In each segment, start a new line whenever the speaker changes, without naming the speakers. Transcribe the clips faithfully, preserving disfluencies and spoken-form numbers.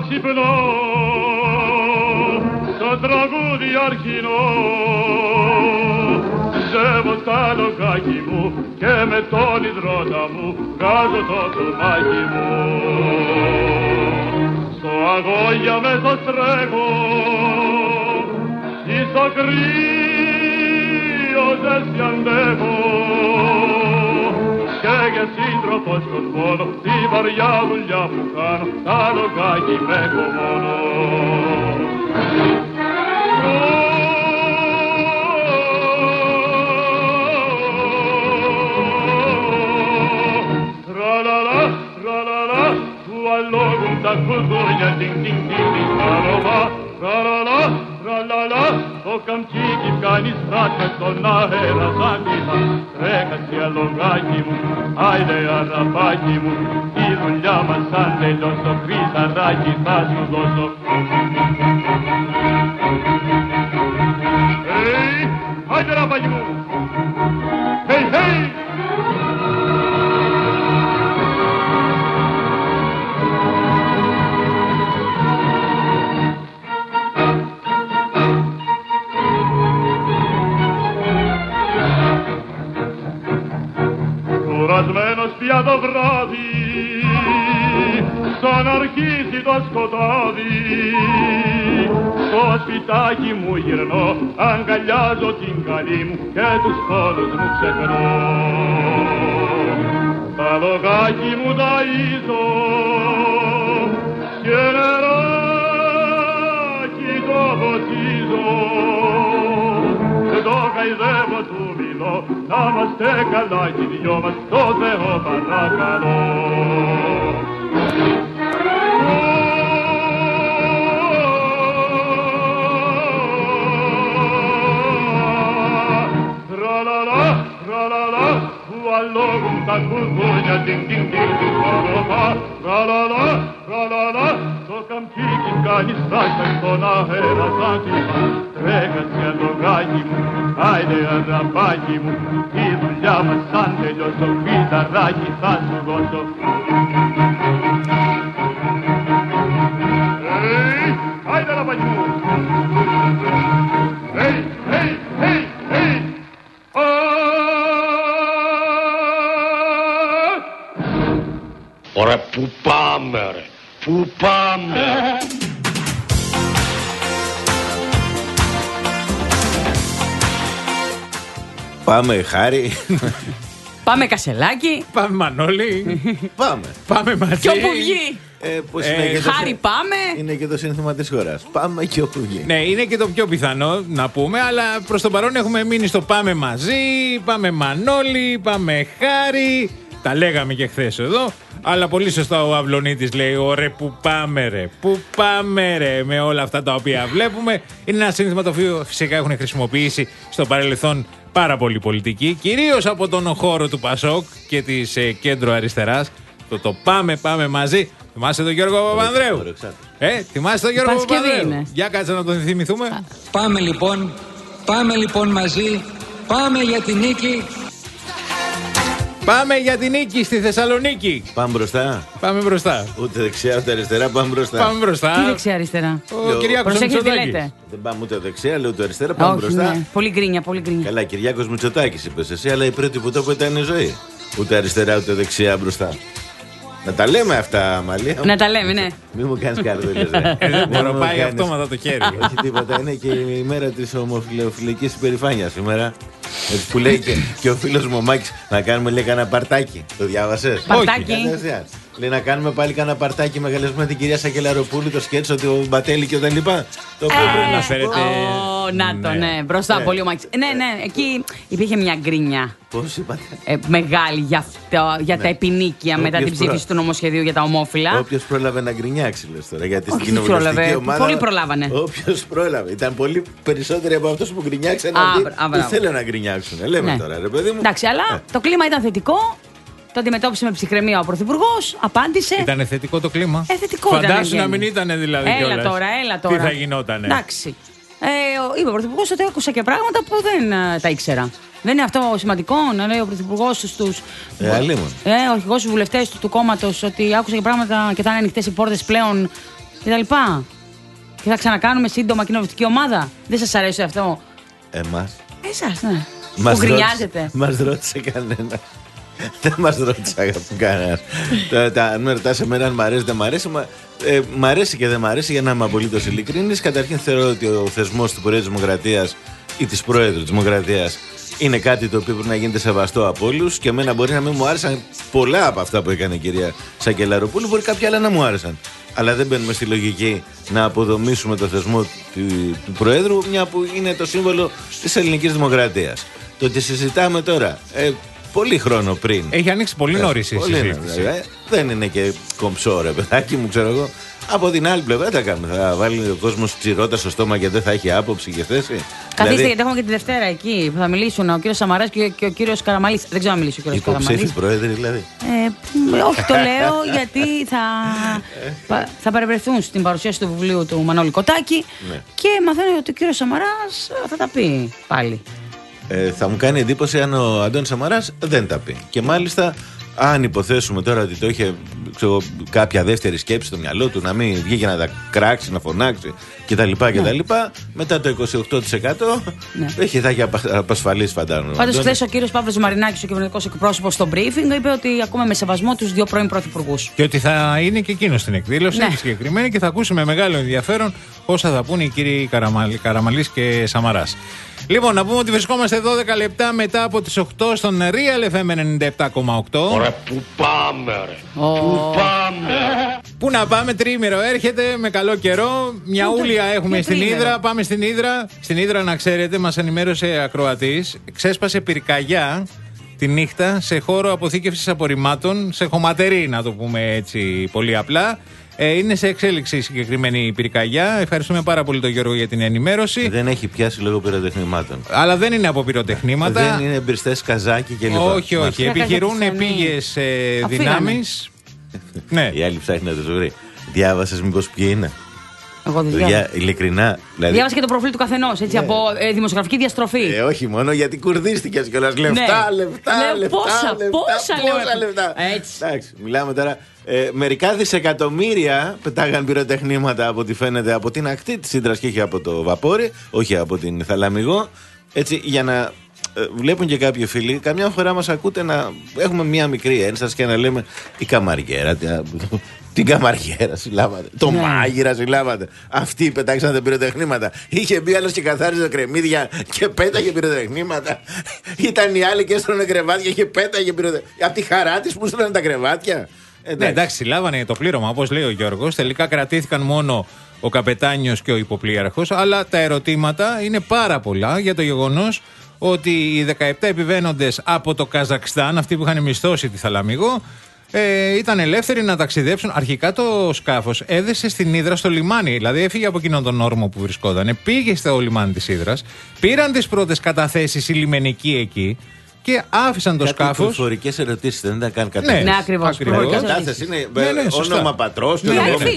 ξυπνώ στο τραγούδι αρχινό. Ζεύω στα λογάκι μου και με τον υδρότα μου βγάζω το τσουμάκι μου. Στο αγώγια μέσα στρέχω ή στο κρύο ζέστη αντέχω και για σύντροφο σκοτώνω τη βαριά δουλειά που κάνω στα λογάκι με έχω μόνο. Τραλαλα, τραλαλα, του αλόγουν τα κουδούνια, τιν τιν τιν τιν, τραλαλα, τραλαλα, τραλαλα, το καμτσίκι κάνει στράτια στον αέρα σαν κύμα. Τρέχασε αλογάκι μου, άιντε αραπάκι μου, η δουλειά μας αν τελειώσω, χρυσαράκι θα σου δώσω. Hey, άιντε αραπάκι μου, hey, hey! Κουρασμένος πια το βράδυ, σαν αρχίσει το σκοτάδι, στο σπιτάκι μου γυρνώ, αγκαλιάζω την καλή μου και τους πόνους μου ξεχνώ. Τα λογάκι μου ταΐζω και νεράκι το ποτίζω, το καηδεύω του μιλώ, να είμαστε καλά κι οι δυο μας, το Θεό παρακαλώ. Τραλαλα, τραλαλα, που αλόγουν τα κουδούνια, τιν τιν τιν τιν, τραλαλα, τραλαλα, το καμτσίκι κάνει στάχια στον αέρα σαν κύμα. Τρέχασε αλογάκι μου, άιντε αραπάκι μου, η δουλειά μας σαν τελειώσω, χρυσαράκι θα σου δώσω. Hey, άιντε αραπάκι μου, hey, hey, hey, hey,
Ωραία, πού πάμε ρε, πού πάμε.
Πάμε Χάρη.
Πάμε Κασελάκι.
Πάμε Μανώλη.
Πάμε.
Πάμε μαζί.
Και όπου βγει.
Ε, πώς
Ε,
είναι και το
Χάρη
σύνθημα-
πάμε.
Είναι και το σύνθημα της χώρας. Πάμε και όπου βγει.
Ναι, είναι και το πιο πιθανό να πούμε, αλλά προς το παρόν έχουμε μείνει στο πάμε μαζί, πάμε Μανώλη, πάμε Χάρη. Τα λέγαμε και χθες εδώ, αλλά πολύ σωστά ο Αυλονίτης λέει: Ωραία, πού πάμε ρε, πού πάμε ρε, με όλα αυτά τα οποία βλέπουμε. Είναι ένα σύνθημα το οποίο φυσικά έχουν χρησιμοποιήσει στο παρελθόν πάρα πολλοί πολιτικοί, κυρίως από τον χώρο του Πασόκ και της ε, κέντρο αριστεράς. Το, το πάμε, πάμε μαζί. Θυμάσαι τον Γιώργο Παπανδρέου? Ε, θυμάσαι τον Γιώργο
Παρασκευή
Παπανδρέου?
είναι.
Για κάτσε να τον θυμηθούμε.
Πάμε λοιπόν, πάμε λοιπόν μαζί, πάμε για την νίκη.
Πάμε για την νίκη στη Θεσσαλονίκη.
Πάμε μπροστά.
Πάμε μπροστά.
Ούτε δεξιά ούτε αριστερά. Πάμε μπροστά.
Πάμε μπροστά.
Τι δεξιά-αριστερά.
Ο Κυριάκος
Προσέχετε τι
Μητσοτάκης.
λέτε.
Δεν πάμε ούτε δεξιά, αλλά ούτε αριστερά. Πάμε
Όχι,
μπροστά.
ναι. Πολύ γκρίνια, πολύ γκρίνια.
Καλά, Κυριάκος Μητσοτάκης είπες εσύ, αλλά η πρώτη που το είπε ήταν η ζωή. Ούτε αριστερά ούτε δεξιά μπροστά. Να τα λέμε αυτά, Αμαλία.
Να τα λέμε, ναι.
Μην μου κάνεις καρδούλες. ρε.
Ε, δεν μπορώ,
μου
πάει
κάνεις.
αυτόματα το χέρι.
Όχι τίποτα, είναι και η μέρα της ομοφιλοφιλικής υπερηφάνειας σήμερα. Έτσι που λέει και, και ο φίλος μου ο Μάκης να κάνουμε λέει κανένα παρτάκι. Το διάβασες?
Παρτάκι.
Κατευθείαν. Λέει να κάνουμε πάλι κανένα παρτάκι με καλεσμένη την κυρία Σακελαροπούλου, το σκέτσο, το Μπατέλη και τα λοιπά. Το οποίο πρέπει
να
να σου πω.
φέρετε.
Ω, να το,
Ναι.
ναι. Μπροστά
Ναι.
πολύ ο Μάκης. Ναι, ναι, εκεί υπήρχε μια γκρίνια
Πώς είπατε?
ε, μεγάλη για, αυτό, για τα επινίκια μετά
Όποιος
την ψήφιση
προ-
του νομοσχεδίου για τα ομόφυλα.
Όποιος πρόλαβε να γκρινιάξει, λες τώρα. Γιατί
Όχι,
στην
δεν
κοινοβουλευτική
πρόλαβε.
ομάδα.
Πολλοί προλάβανε.
Όποιος πρόλαβε. Ήταν πολύ περισσότεροι από αυτούς που γκρινιάξαν.
Α,
Αυτοί
μπρα- α,
που
μπράβο.
θέλουν να γκρινιάξουν. Λέμε
Ναι.
τώρα, ρε παιδί μου.
Εντάξει, αλλά
Ε.
το κλίμα ήταν θετικό. Το αντιμετώπισε με ψυχραιμία ο Πρωθυπουργός. Απάντησε.
Ήταν θετικό το κλίμα.
Ε, θετικό ήταν,
Φαντάσου να
Ευγένη.
μην ήταν δηλαδή.
Έλα
κιόλας.
τώρα, έλα τώρα.
Τι θα γινότανε.
Εντάξει. Ε, ο- είπε ο Πρωθυπουργός ότι άκουσα και πράγματα που δεν ε, τα ήξερα. Δεν είναι αυτό σημαντικό να λέει ο Πρωθυπουργός στους.
Ε, αλλήμον.
Ε, ο αρχηγός του βουλευτές του, του κόμματος ότι άκουσα και πράγματα και θα είναι ανοιχτές οι πόρτες πλέον κτλ. Και θα ξανακάνουμε σύντομα κοινοβουλευτική ομάδα. Δεν σας αρέσει αυτό?
Εμάς.
Εσάς, ναι.
Μας
Που γκρινιάζετε.
Μας ρώτησε κανένα. Δεν μας ρώτησε κανένα. Αν με ρωτάς εμένα αν μ' αρέσει δεν μ' αρέσει, ε, μ' αρέσει και δεν μ' αρέσει, για να είμαι απολύτως ειλικρινής. Καταρχήν θεωρώ ότι ο θεσμός του Προέδρου της Δημοκρατίας ή της Προέδρου της Δημοκρατίας είναι κάτι το οποίο πρέπει να γίνεται σεβαστό από όλους. Και εμένα μπορεί να μην μου άρεσαν πολλά από αυτά που έκανε η κυρία Σακελαροπούλου, μπορεί κάποια άλλα να μου άρεσαν. Αλλά δεν μπαίνουμε στη λογική να αποδομήσουμε το θεσμό του, του Προέδρου, μια που είναι το σύμβολο της ελληνικής δημοκρατίας. Το ότι συζητάμε τώρα, ε, πολύ χρόνο πριν.
Έχει ανοίξει πολύ νωρίς η συζήτηση.
Ε, δεν είναι και κομψό, ρε παιδάκι μου, ξέρω εγώ. Από την άλλη πλευρά τα κάνουμε. Θα βάλει ο κόσμος τσιρότα στο στόμα και δεν θα έχει άποψη και θέση.
Καθίστε,
δηλαδή,
γιατί έχουμε και τη Δευτέρα εκεί που θα μιλήσουν ο κύριος Σαμαράς και, και ο κύριος Καραμαλής. Δεν ξέρω αν μιλήσει ο κύριος Καραμαλής.
Υποψήφοι πρόεδροι δηλαδή.
Ε, όχι, το λέω γιατί θα, θα παρευρεθούν στην παρουσίαση του βιβλίου του Μανώλη Κοτάκη. Ναι. Και μαθαίνω ότι ο κύριος Σαμαράς θα τα πει πάλι.
Ε, θα μου κάνει εντύπωση αν ο Αντώνης Σαμαράς δεν τα πει. Και μάλιστα, αν υποθέσουμε τώρα ότι το είχε ξέρω, κάποια δεύτερη σκέψη στο μυαλό του, να μην βγει και να τα κράξει, να φωνάξει κτλ. κτλ. Μετά το είκοσι οκτώ τοις εκατό ναι. έχει, θα έχει απασφαλίσει, φαντάζομαι.
Πάντως, χθες ο κύριος Παύλος Μαρινάκης, ο κυβερνητικός εκπρόσωπος στο briefing, είπε ότι ακούμε με σεβασμό τους δύο πρώην πρωθυπουργούς.
Και ότι θα είναι και εκείνος στην εκδήλωση,
ναι.
συγκεκριμένη, και θα ακούσουμε με μεγάλο ενδιαφέρον όσα θα πούνε οι κύριοι Καραμαλής και Σαμαράς. Λοιπόν, να πούμε ότι βρισκόμαστε δώδεκα λεπτά μετά από τις οκτώ στον Real εφ εμ ενενήντα επτά κόμμα οκτώ.
Ωραία, πού πάμε, ρε. Oh. Πού πάμε.
Πού να πάμε, τρίμηρο έρχεται με καλό καιρό. Μια ούλια έχουμε στην Ύδρα. Πάμε στην Ύδρα. Στην Ύδρα, να ξέρετε, μας ενημέρωσε ακροατής, ξέσπασε πυρκαγιά τη νύχτα σε χώρο αποθήκευσης απορριμμάτων, σε χωματερή, να το πούμε έτσι πολύ απλά. Ε, είναι σε εξέλιξη η συγκεκριμένη πυρκαγιά. Ευχαριστούμε πάρα πολύ τον Γιώργο για την ενημέρωση.
Δεν έχει πιάσει λόγω πυροτεχνημάτων.
Αλλά δεν είναι από πυροτεχνήματα.
Δεν είναι μπριστές καζάκι κλπ.
Όχι, όχι. Επιχειρούν επίγειες ε, δυνάμεις. Ναι.
Η άλλη ψάχνει να το βρει. Διάβασες μήπως ποιοι είναι?
Εγώ δεν διάβασα.
Ειλικρινά. Δηλαδή...
Διάβασα και το προφίλ του καθενός, έτσι, yeah. από ε, δημοσιογραφική διαστροφή.
Ε, όχι μόνο γιατί κουρδίστηκες κιόλας. Λεφτά,
ναι.
λεφτά,
ναι,
λεφτά,
πόσα,
λεφτά,
πόσα,
πόσα λεφτά.
Έτσι.
Εντάξει, μιλάμε τώρα. Ε, μερικά δισεκατομμύρια πετάγαν πυροτεχνήματα από ό,τι φαίνεται από την ακτή της Ύδρας και όχι από το βαπόρι, όχι από την Θαλαμιγό. Έτσι, για να ε, βλέπουν και κάποιοι φίλοι, καμιά φορά μας ακούτε να έχουμε μια μικρή ένσταση και να λέμε η καμαριέρα. Την καμαριέρα συλλάβατε. Το ναι. μάγειρα συλλάβατε. Αυτοί πετάξαν τα πυροτεχνήματα. Είχε μπει άλλο και καθάριζε κρεμμύδια και πέταγε πυροτεχνήματα. Ήταν οι άλλοι και έστρωνε κρεβάτια και πέταγε πυροτεχνήματα. Από τη χαρά τη που έστρωνε τα κρεβάτια. Εντάξει.
Ναι, εντάξει, συλλάβανε το πλήρωμα, όπως λέει ο Γιώργος. Τελικά κρατήθηκαν μόνο ο καπετάνιος και ο υποπλήραρχος. Αλλά τα ερωτήματα είναι πάρα πολλά για το γεγονός ότι οι δεκαεπτά επιβαίνοντες από το Καζακστάν, αυτοί που είχαν μισθώσει τη Θαλαμιγό, Ε, ήταν ελεύθεροι να ταξιδέψουν. Αρχικά το σκάφος έδεσε στην Ύδρα στο λιμάνι. Δηλαδή έφυγε από εκείνον τον όρμο που βρισκόταν. Πήγε στο λιμάνι της Ύδρας. Πήραν τις πρώτες καταθέσεις οι λιμενικοί εκεί και άφησαν το σκάφος.
Προφορικές ερωτήσεις, δεν ήταν καν κατάθεση.
Ναι, ναι, ακριβώς.
Η κατάθεση είναι ναι, ναι, όνομα πατρός του.
Ναι,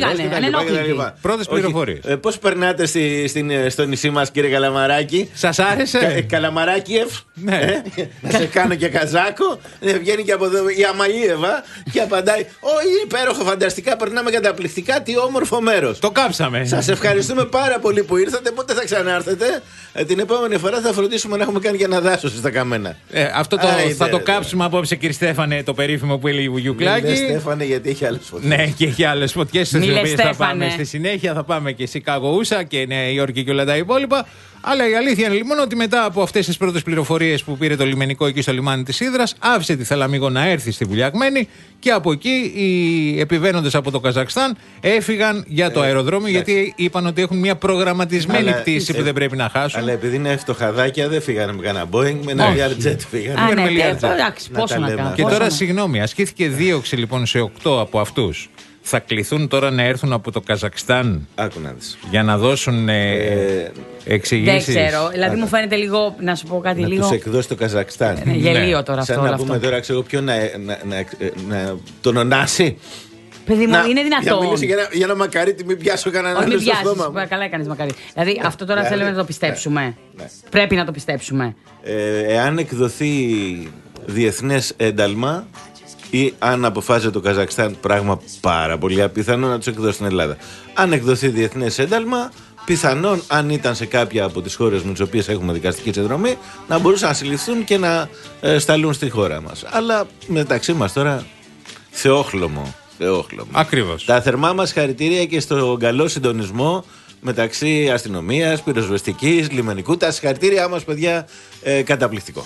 φύγανε.
Πρώτες πληροφορίες.
Ε, πώς περνάτε στη, στην, στο νησί μας, κύριε Καλαμαράκη?
Σας άρεσε?
Κα, Καλαμαράκιεφ. Ναι. Ε, να σε κάνω και καζάκο. Ε, βγαίνει και από εδώ η Αμαλίεβα και απαντάει: Ω, υπέροχο, φανταστικά, περνάμε καταπληκτικά. Τι όμορφο μέρος.
Το κάψαμε.
Σας ευχαριστούμε πάρα πολύ που ήρθατε. Πότε θα ξανάρθετε? Ε, την επόμενη φορά θα φροντίσουμε να έχουμε κάνει και ένα δάσος στα καμένα.
Ε, αυτό το, Άιντε, θα το κάψουμε απόψε, κύριε Στέφανε, το περίφημο που έλεγε ο Γιουκλάκη.
Ναι, Στέφανε, γιατί έχει άλλες φωτιές.
Ναι, και έχει άλλες φωτιές στις οποίες θα πάμε στη συνέχεια. Θα πάμε και Σικάγο Ούσα και Νέα Υόρκη και όλα τα υπόλοιπα. Αλλά η αλήθεια είναι λοιπόν ότι μετά από αυτές τις πρώτες πληροφορίες που πήρε το λιμενικό εκεί στο λιμάνι της Ύδρας, άφησε τη Θαλαμίγο να έρθει στη Βουλιαγμένη και από εκεί οι επιβαίνοντες από το Καζακστάν έφυγαν για το ε, αεροδρόμιο, γιατί είπαν ότι έχουν μια προγραμματισμένη αλλά, πτήση ε, που δεν πρέπει να χάσουν.
Αλλά επειδή είναι φτωχαδάκια, δεν φύγανε με κανένα Boeing, με ένα Learjet φύγανε.
Ναι, εντάξει, πόσο να κάνουν.
Και τώρα, συγγνώμη, ασκήθηκε δίωξη λοιπόν σε οκτώ από αυτούς. Θα κληθούν τώρα να έρθουν από το Καζακστάν.
Άκου να δεις.
Για να δώσουν ε, ε, εξηγήσεις.
Δεν ξέρω. Δηλαδή Άκου. μου φαίνεται λίγο. Να σου πω κάτι
να
λίγο.
Να τους εκδώσει το Καζακστάν.
Ε, γελίο τώρα αυτό.
Σαν να
αυτό.
πούμε τώρα, ξέρω ποιο να, να, να, να τον ονάσει.
Παιδί μου,
να,
είναι δυνατόν.
Για, για, για ένα μακαρίτι, μην πιάσω κανέναν άλλο στο στόμα μου.
Καλά έκανες μακαρίτι. Δηλαδή αυτό τώρα θέλουμε να το πιστέψουμε. Πρέπει να το πιστέψουμε.
Εάν εκδοθεί διεθνές ένταλμα, ή αν αποφάσισε το Καζακστάν, πράγμα πάρα πολύ απίθανο, να τους εκδώσει στην Ελλάδα. Αν εκδοθεί διεθνές ένταλμα, πιθανόν, αν ήταν σε κάποια από τις χώρες με τις οποίες έχουμε δικαστική συνδρομή, να μπορούσαν να συλληφθούν και να ε, σταλούν στη χώρα μας. Αλλά μεταξύ μας τώρα, θεόχλωμο. θεόχλωμο.
Ακριβώς.
Τα θερμά μας χαρητήρια και στο καλό συντονισμό μεταξύ αστυνομίας, πυροσβεστικής, λιμενικού. Τα συγχαρητήριά μας, παιδιά, ε, καταπληκτικό.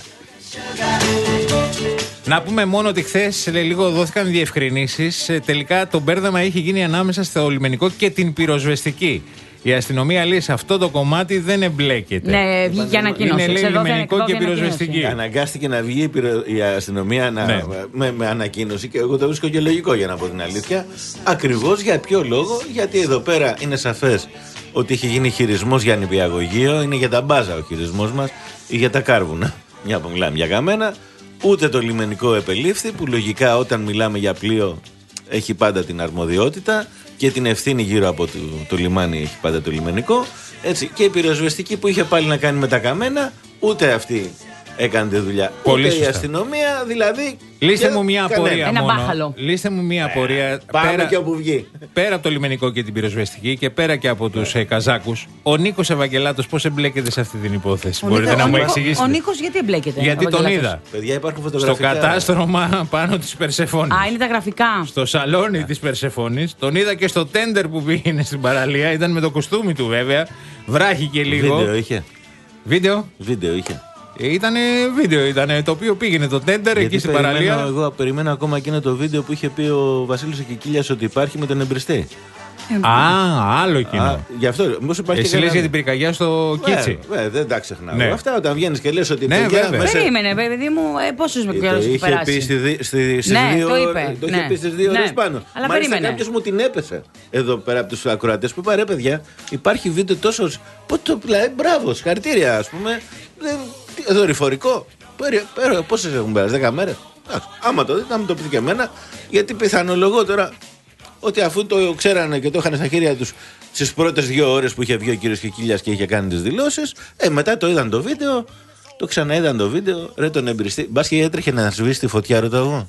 Να πούμε μόνο ότι χθες λίγο δόθηκαν διευκρινήσεις. Τελικά το μπέρδεμα έχει γίνει ανάμεσα στο λιμενικό και την πυροσβεστική. Η αστυνομία λέει σε αυτό το κομμάτι δεν εμπλέκεται.
Ναι, βγήκε ανακοίνωση.
Είναι λέει λιμενικό και πυροσβεστική.
Αναγκάστηκε να βγει η, πυρο... η αστυνομία να... ναι. με, με ανακοίνωση και εγώ το βρίσκω και λογικό, για να πω την αλήθεια. Ακριβώς για ποιο λόγο? Γιατί εδώ πέρα είναι σαφές ότι έχει γίνει χειρισμός για νηπιαγωγείο. Είναι για τα μπάζα ο χειρισμός μας ή για τα κάρβουνα. Μια που μιλάμε για καμένα. Ούτε το λιμενικό επελήφθη, που λογικά όταν μιλάμε για πλοίο έχει πάντα την αρμοδιότητα και την ευθύνη γύρω από το, το λιμάνι έχει πάντα το λιμενικό. Έτσι, και η πυροσβεστική που είχε πάλι να κάνει με τα καμένα, ούτε αυτή έκανε τη δουλειά.
Πολύ
ούτε
σωστά.
Η αστυνομία, δηλαδή.
Λύστε μου μια απορία.
Ένα
μόνο.
μπάχαλο.
Λύστε μου μια απορία.
Πάμε
πέρα,
και όπου βγει.
Πέρα από το λιμενικό και την πυροσβεστική και πέρα και από τους ε, Καζάκους, ο Νίκος Ευαγγελάτος πώς εμπλέκεται σε αυτή την υπόθεση?
Ο
Μπορείτε
Νίκο-
να
ο
μου
Νίκο-
εξηγήσετε?
Ο Νίκος γιατί εμπλέκεται?
Γιατί
ο
τον
Ευαγγελάτος?
είδα.
Παιδιά, υπάρχουν
Στο
φωτογραφικά.
κατάστρωμα πάνω της Περσεφόνης.
Α, είναι τα γραφικά.
Στο σαλόνι της Περσεφόνης. Τον είδα και στο τέντερ που πήγαινε στην παραλία. Ήταν με το κοστούμι του βέβαια. Βράχηκε λίγο.
Βίντεο είχε.
Βίντεο.
Βίντεο είχε.
Ήτανε βίντεο, ήτανε το οποίο πήγαινε το τέντερ εκεί στην
περιμένω,
παραλία.
Εγώ περιμένω ακόμα εκείνο το βίντεο που είχε πει ο Βασίλης ο Κικίλιας ότι υπάρχει με τον εμπριστή.
Α, άλλο εκείνο.
Α, γι' αυτό. Μήπως υπάρχει
Εσύ
και
λες
κανένα-
για την πυρκαγιά στο Κίτσι.
Ε, ε, δεν τα ξεχνάω.
Ναι.
Αυτά όταν βγαίνεις και λες ότι
Ναι,
παιδιά,
βέβαια.
μέσα-
Περίμενε, παιδί μου, ε, πόσους με
Το
καιρός έχει
είχε
περάσει.
πει στη, δι- στη, στις
Ναι,
δύο,
το είπε,
το είχε
ναι.
πει στις δύο
Ναι.
ώρες πάνω.
Αλλά
Μάλιστα
περίμενε.
κάποιος μου την έπεσε εδώ πέρα από τους ακροατές που είπα ρε παιδιά, υπάρχει βίντεο τόσο. Πότε το δηλαδή, μπράβο, συγχαρητήρια ας πούμε. Δεν, τι, δορυφορικό. Πέρα, πέρα, πόσες έχουν περάσει, δέκα μέρες. Εντάξει, άμα το δείτε, να μου το πείτε και εμένα, γιατί πιθανολογώ τώρα ότι αφού το ξέρανε και το είχαν στα χέρια τους στις πρώτες δύο ώρες που είχε βγει ο κύριος Κικίλιας και είχε κάνει τις δηλώσεις, ε, μετά το είδαν το βίντεο, το ξαναείδαν το βίντεο, ρε τον εμπριστή. Μπας και έτρεχε να σβήσει τη φωτιά, ρωτάω εγώ.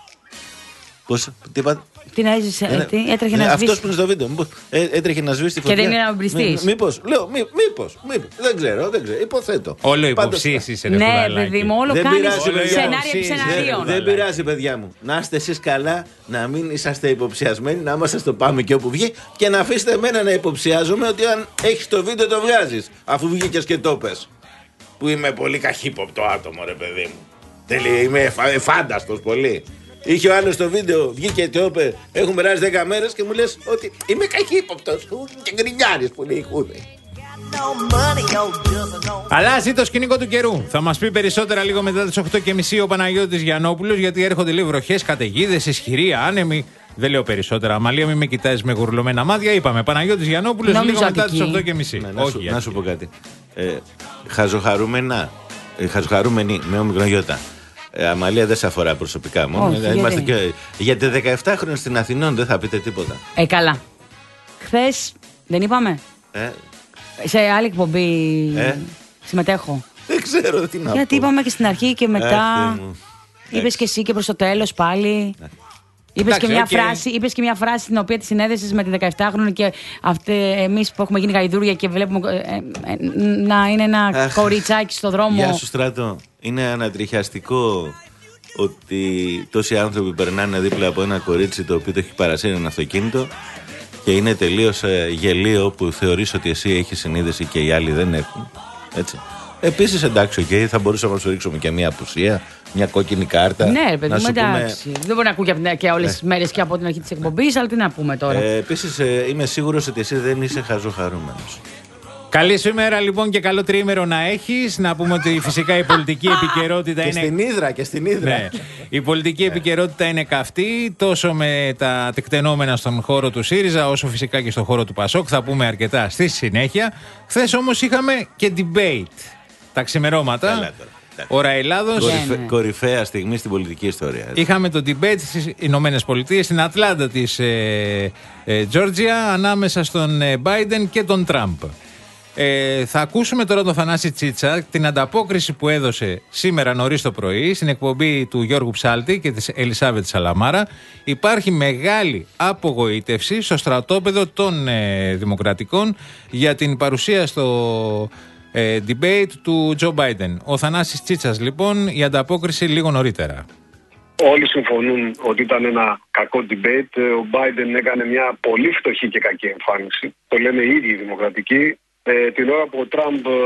Πώς, τι είπατε?
Την έζησε,
Ε,
τι, έτρεχε
ναι,
να
αυτός
σβήσει.
που είναι στο βίντεο. Μήπως, ε, έτρεχε να σβήσει τη
Και
φωτιά.
δεν είναι εμπριστής.
Μή- Μήπως, λέω, μη, μήπως, μήπως. Δεν ξέρω, δεν ξέρω. Υποθέτω.
Όλο
Πάντως,
υποψίες είσαι ρε
Ναι,
φουδαλάκι.
παιδί μου, όλο
Δεν
κάνεις
πειράζει, παιδιά.
σενάρια
Όλο
επί
υποψίες,
σενάριων.
Δεν πειράζει, παιδιά μου. Να είστε εσείς καλά, να μην είσαστε υποψιασμένοι, να είμαστε στο πάμε και όπου βγει και να αφήσετε εμένα να υποψιάζομαι ότι αν έχεις το βίντεο το βγάζεις. Αφού βγήκες και το πες. Που είμαι πολύ καχύποπτο άτομο, ρε παιδί μου. Τέλει, είμαι εφα- εφάνταστος πολύ. Είχε ο άλλος το βίντεο, βγήκε και είπε: Έχουν περάσει δέκα μέρες και μου λες ότι είμαι καχύποπτος. Και γκρινιάρης που λέει η χούδη.
Αλλάζει το σκηνικό του καιρού. Θα μας πει περισσότερα λίγο μετά τις οκτώ και μισή ο Παναγιώτης Γιαννόπουλος, γιατί έρχονται λίγο βροχές, καταιγίδες, ισχυροί, άνεμοι. Δεν λέω περισσότερα. Αμαλία, μην με κοιτάζεις με γουρλωμένα μάτια. Είπαμε Παναγιώτης Γιαννόπουλος
Νομίζω
λίγο μετά
Αττική.
τις οκτώ και μισή.
Ναι, να, σου,
Όχι,
να σου πω
Αττική.
κάτι. Ε, χαζοχαρούμενα. Ε, χαζοχαρούμενοι με όμικρον γιώτα. Ε, Αμαλία δεν σε αφορά προσωπικά μόνο.
Όχι,
Ε,
γιατί?
είμαστε και, γιατί δεκαεπτά χρόνια στην Αθηνών δεν θα πείτε τίποτα.
Ε, καλά. Χθες δεν είπαμε.
Ε,
Σε άλλη εκπομπή
Ε.
συμμετέχω.
δεν ξέρω τι να
Γιατί
πω.
είπαμε και στην αρχή και
Αχ,
μετά.
Θεέ μου.
Είπες και εσύ και προς το τέλος πάλι. Είπες και,
Εντάξει,
μια
οκ.
φράση, είπες και μια φράση την οποία τη συνέδεσες με τη δεκαεπτάχρονη και εμείς που έχουμε γίνει γαϊδούρια και βλέπουμε ε, ε, ε, να είναι ένα
Αχ.
κοριτσάκι στο δρόμο.
Γεια σου Στράτο. Είναι ανατριχιαστικό ότι τόσοι άνθρωποι περνάνε δίπλα από ένα κορίτσι το οποίο το έχει παρασύρει ένα αυτοκίνητο και είναι τελείως ε, γελίο που θεωρείς ότι εσύ έχεις συνείδηση και οι άλλοι δεν έχουν. Έτσι. Επίσης εντάξει, okay, θα μπορούσαμε να σου ρίξουμε και μια απουσία, μια κόκκινη κάρτα.
Ναι, ρε παιδί
να
μου,
σου πούμε-
εντάξει. Δεν μπορεί να ακούει και, και όλες τις μέρες και από την αρχή της εκπομπής, αλλά τι να πούμε τώρα.
Ε, Επίσης ε, είμαι σίγουρος ότι εσύ δεν είσαι χαζοχαρούμενος.
Καλή σήμερα λοιπόν και καλό τριήμερο να έχεις. Να πούμε ότι φυσικά η πολιτική επικαιρότητα
Και
είναι.
στην Ύδρα και στην Ύδρα.
Ναι. Η πολιτική επικαιρότητα είναι καυτή τόσο με τα τεκτενόμενα στον χώρο του ΣΥΡΙΖΑ όσο φυσικά και στον χώρο του ΠΑΣΟΚ. Θα πούμε αρκετά στη συνέχεια. Χθες όμως είχαμε και debate. Τα ξημερώματα.
Καλά τώρα.
Ώρα Ελλάδος.
Κορυφε-
ναι.
Κορυφαία στιγμή στην πολιτική ιστορία.
Είχαμε το debate στις Ηνωμένες Πολιτείες, στην Ατλάντα της ε, ε, Τζόρτζια, ανάμεσα στον ε, Biden και τον Τραμπ. Ε, θα ακούσουμε τώρα τον Θανάση Τσίτσα, την ανταπόκριση που έδωσε σήμερα νωρίς το πρωί στην εκπομπή του Γιώργου Ψάλτη και της Ελισάβετ Σαλαμάρα. Υπάρχει μεγάλη απογοήτευση στο στρατόπεδο των ε, Δημοκρατικών για την παρουσία στο ε, debate του Τζο Μπάιντεν. Ο Θανάσης Τσίτσας λοιπόν, η ανταπόκριση λίγο νωρίτερα.
Όλοι συμφωνούν ότι ήταν ένα κακό debate. Ο Biden έκανε μια πολύ φτωχή και κακή εμφάνιση. Το λένε οι ίδιοι οι Δημοκρατικοί. Ε, την ώρα που ο Τραμπ ε,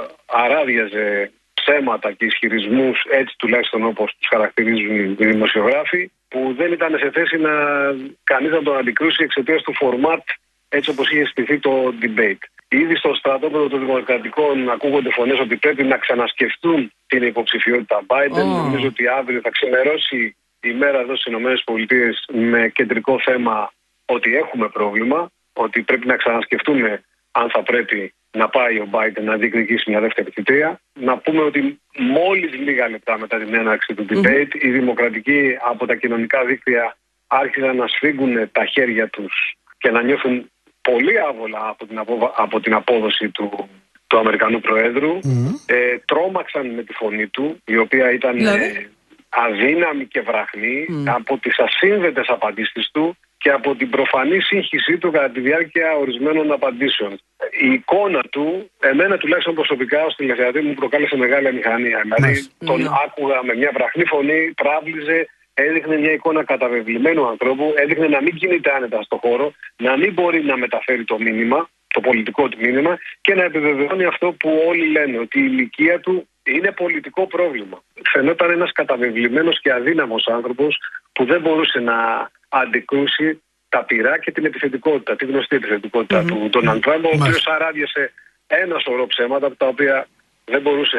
αράδιαζε ψέματα και ισχυρισμούς, έτσι τουλάχιστον όπως τους χαρακτηρίζουν οι δημοσιογράφοι, που δεν ήταν σε θέση να κανείς να τον αντικρούσει εξαιτίας του φορμάτ έτσι όπως είχε στηθεί το debate. Ήδη στο στρατόπεδο των Δημοκρατικών ακούγονται φωνές ότι πρέπει να ξανασκεφτούν την υποψηφιότητα Biden. Oh. Νομίζω ότι αύριο θα ξημερώσει η μέρα εδώ στις ΗΠΑ με κεντρικό θέμα ότι έχουμε πρόβλημα, ότι πρέπει να ξανασκεφτούμε αν θα πρέπει να πάει ο Biden να διεκδικήσει μια δεύτερη θητεία. Να πούμε ότι μόλις λίγα λεπτά μετά την έναρξη του debate, mm-hmm. οι Δημοκρατικοί από τα κοινωνικά δίκτυα άρχισαν να σφίγγουν τα χέρια τους και να νιώθουν πολύ άβολα από την, απο, από την απόδοση του, του Αμερικανού Προέδρου. Mm-hmm. Ε, τρόμαξαν με τη φωνή του, η οποία ήταν mm-hmm. ε, αδύναμη και βραχνή, mm-hmm. από τις ασύνδετες απαντήσεις του και από την προφανή σύγχυσή του κατά τη διάρκεια ορισμένων απαντήσεων. Η εικόνα του, εμένα τουλάχιστον προσωπικά ως τηλεθεατή, μου προκάλεσε μεγάλη αμηχανία. Δηλαδή mm-hmm. τον mm-hmm. άκουγα με μια βραχνή φωνή, τράβλιζε, έδειχνε μια εικόνα καταβεβλημένου ανθρώπου, έδειχνε να μην κινείται άνετα στο χώρο, να μην μπορεί να μεταφέρει το μήνυμα, το πολιτικό του μήνυμα και να επιβεβαιώνει αυτό που όλοι λένε, ότι η ηλικία του είναι πολιτικό πρόβλημα. Φαινόταν ένας καταβεβλημένος και αδύναμος άνθρωπος που δεν μπορούσε να αντικρούσει τα πυρά και την επιθετικότητα, τη γνωστή επιθετικότητα mm-hmm. του Ντόναλντ Τραμπ, ο οποίος αράδιασε ένα σωρό ψέματα τα οποία δεν μπορούσε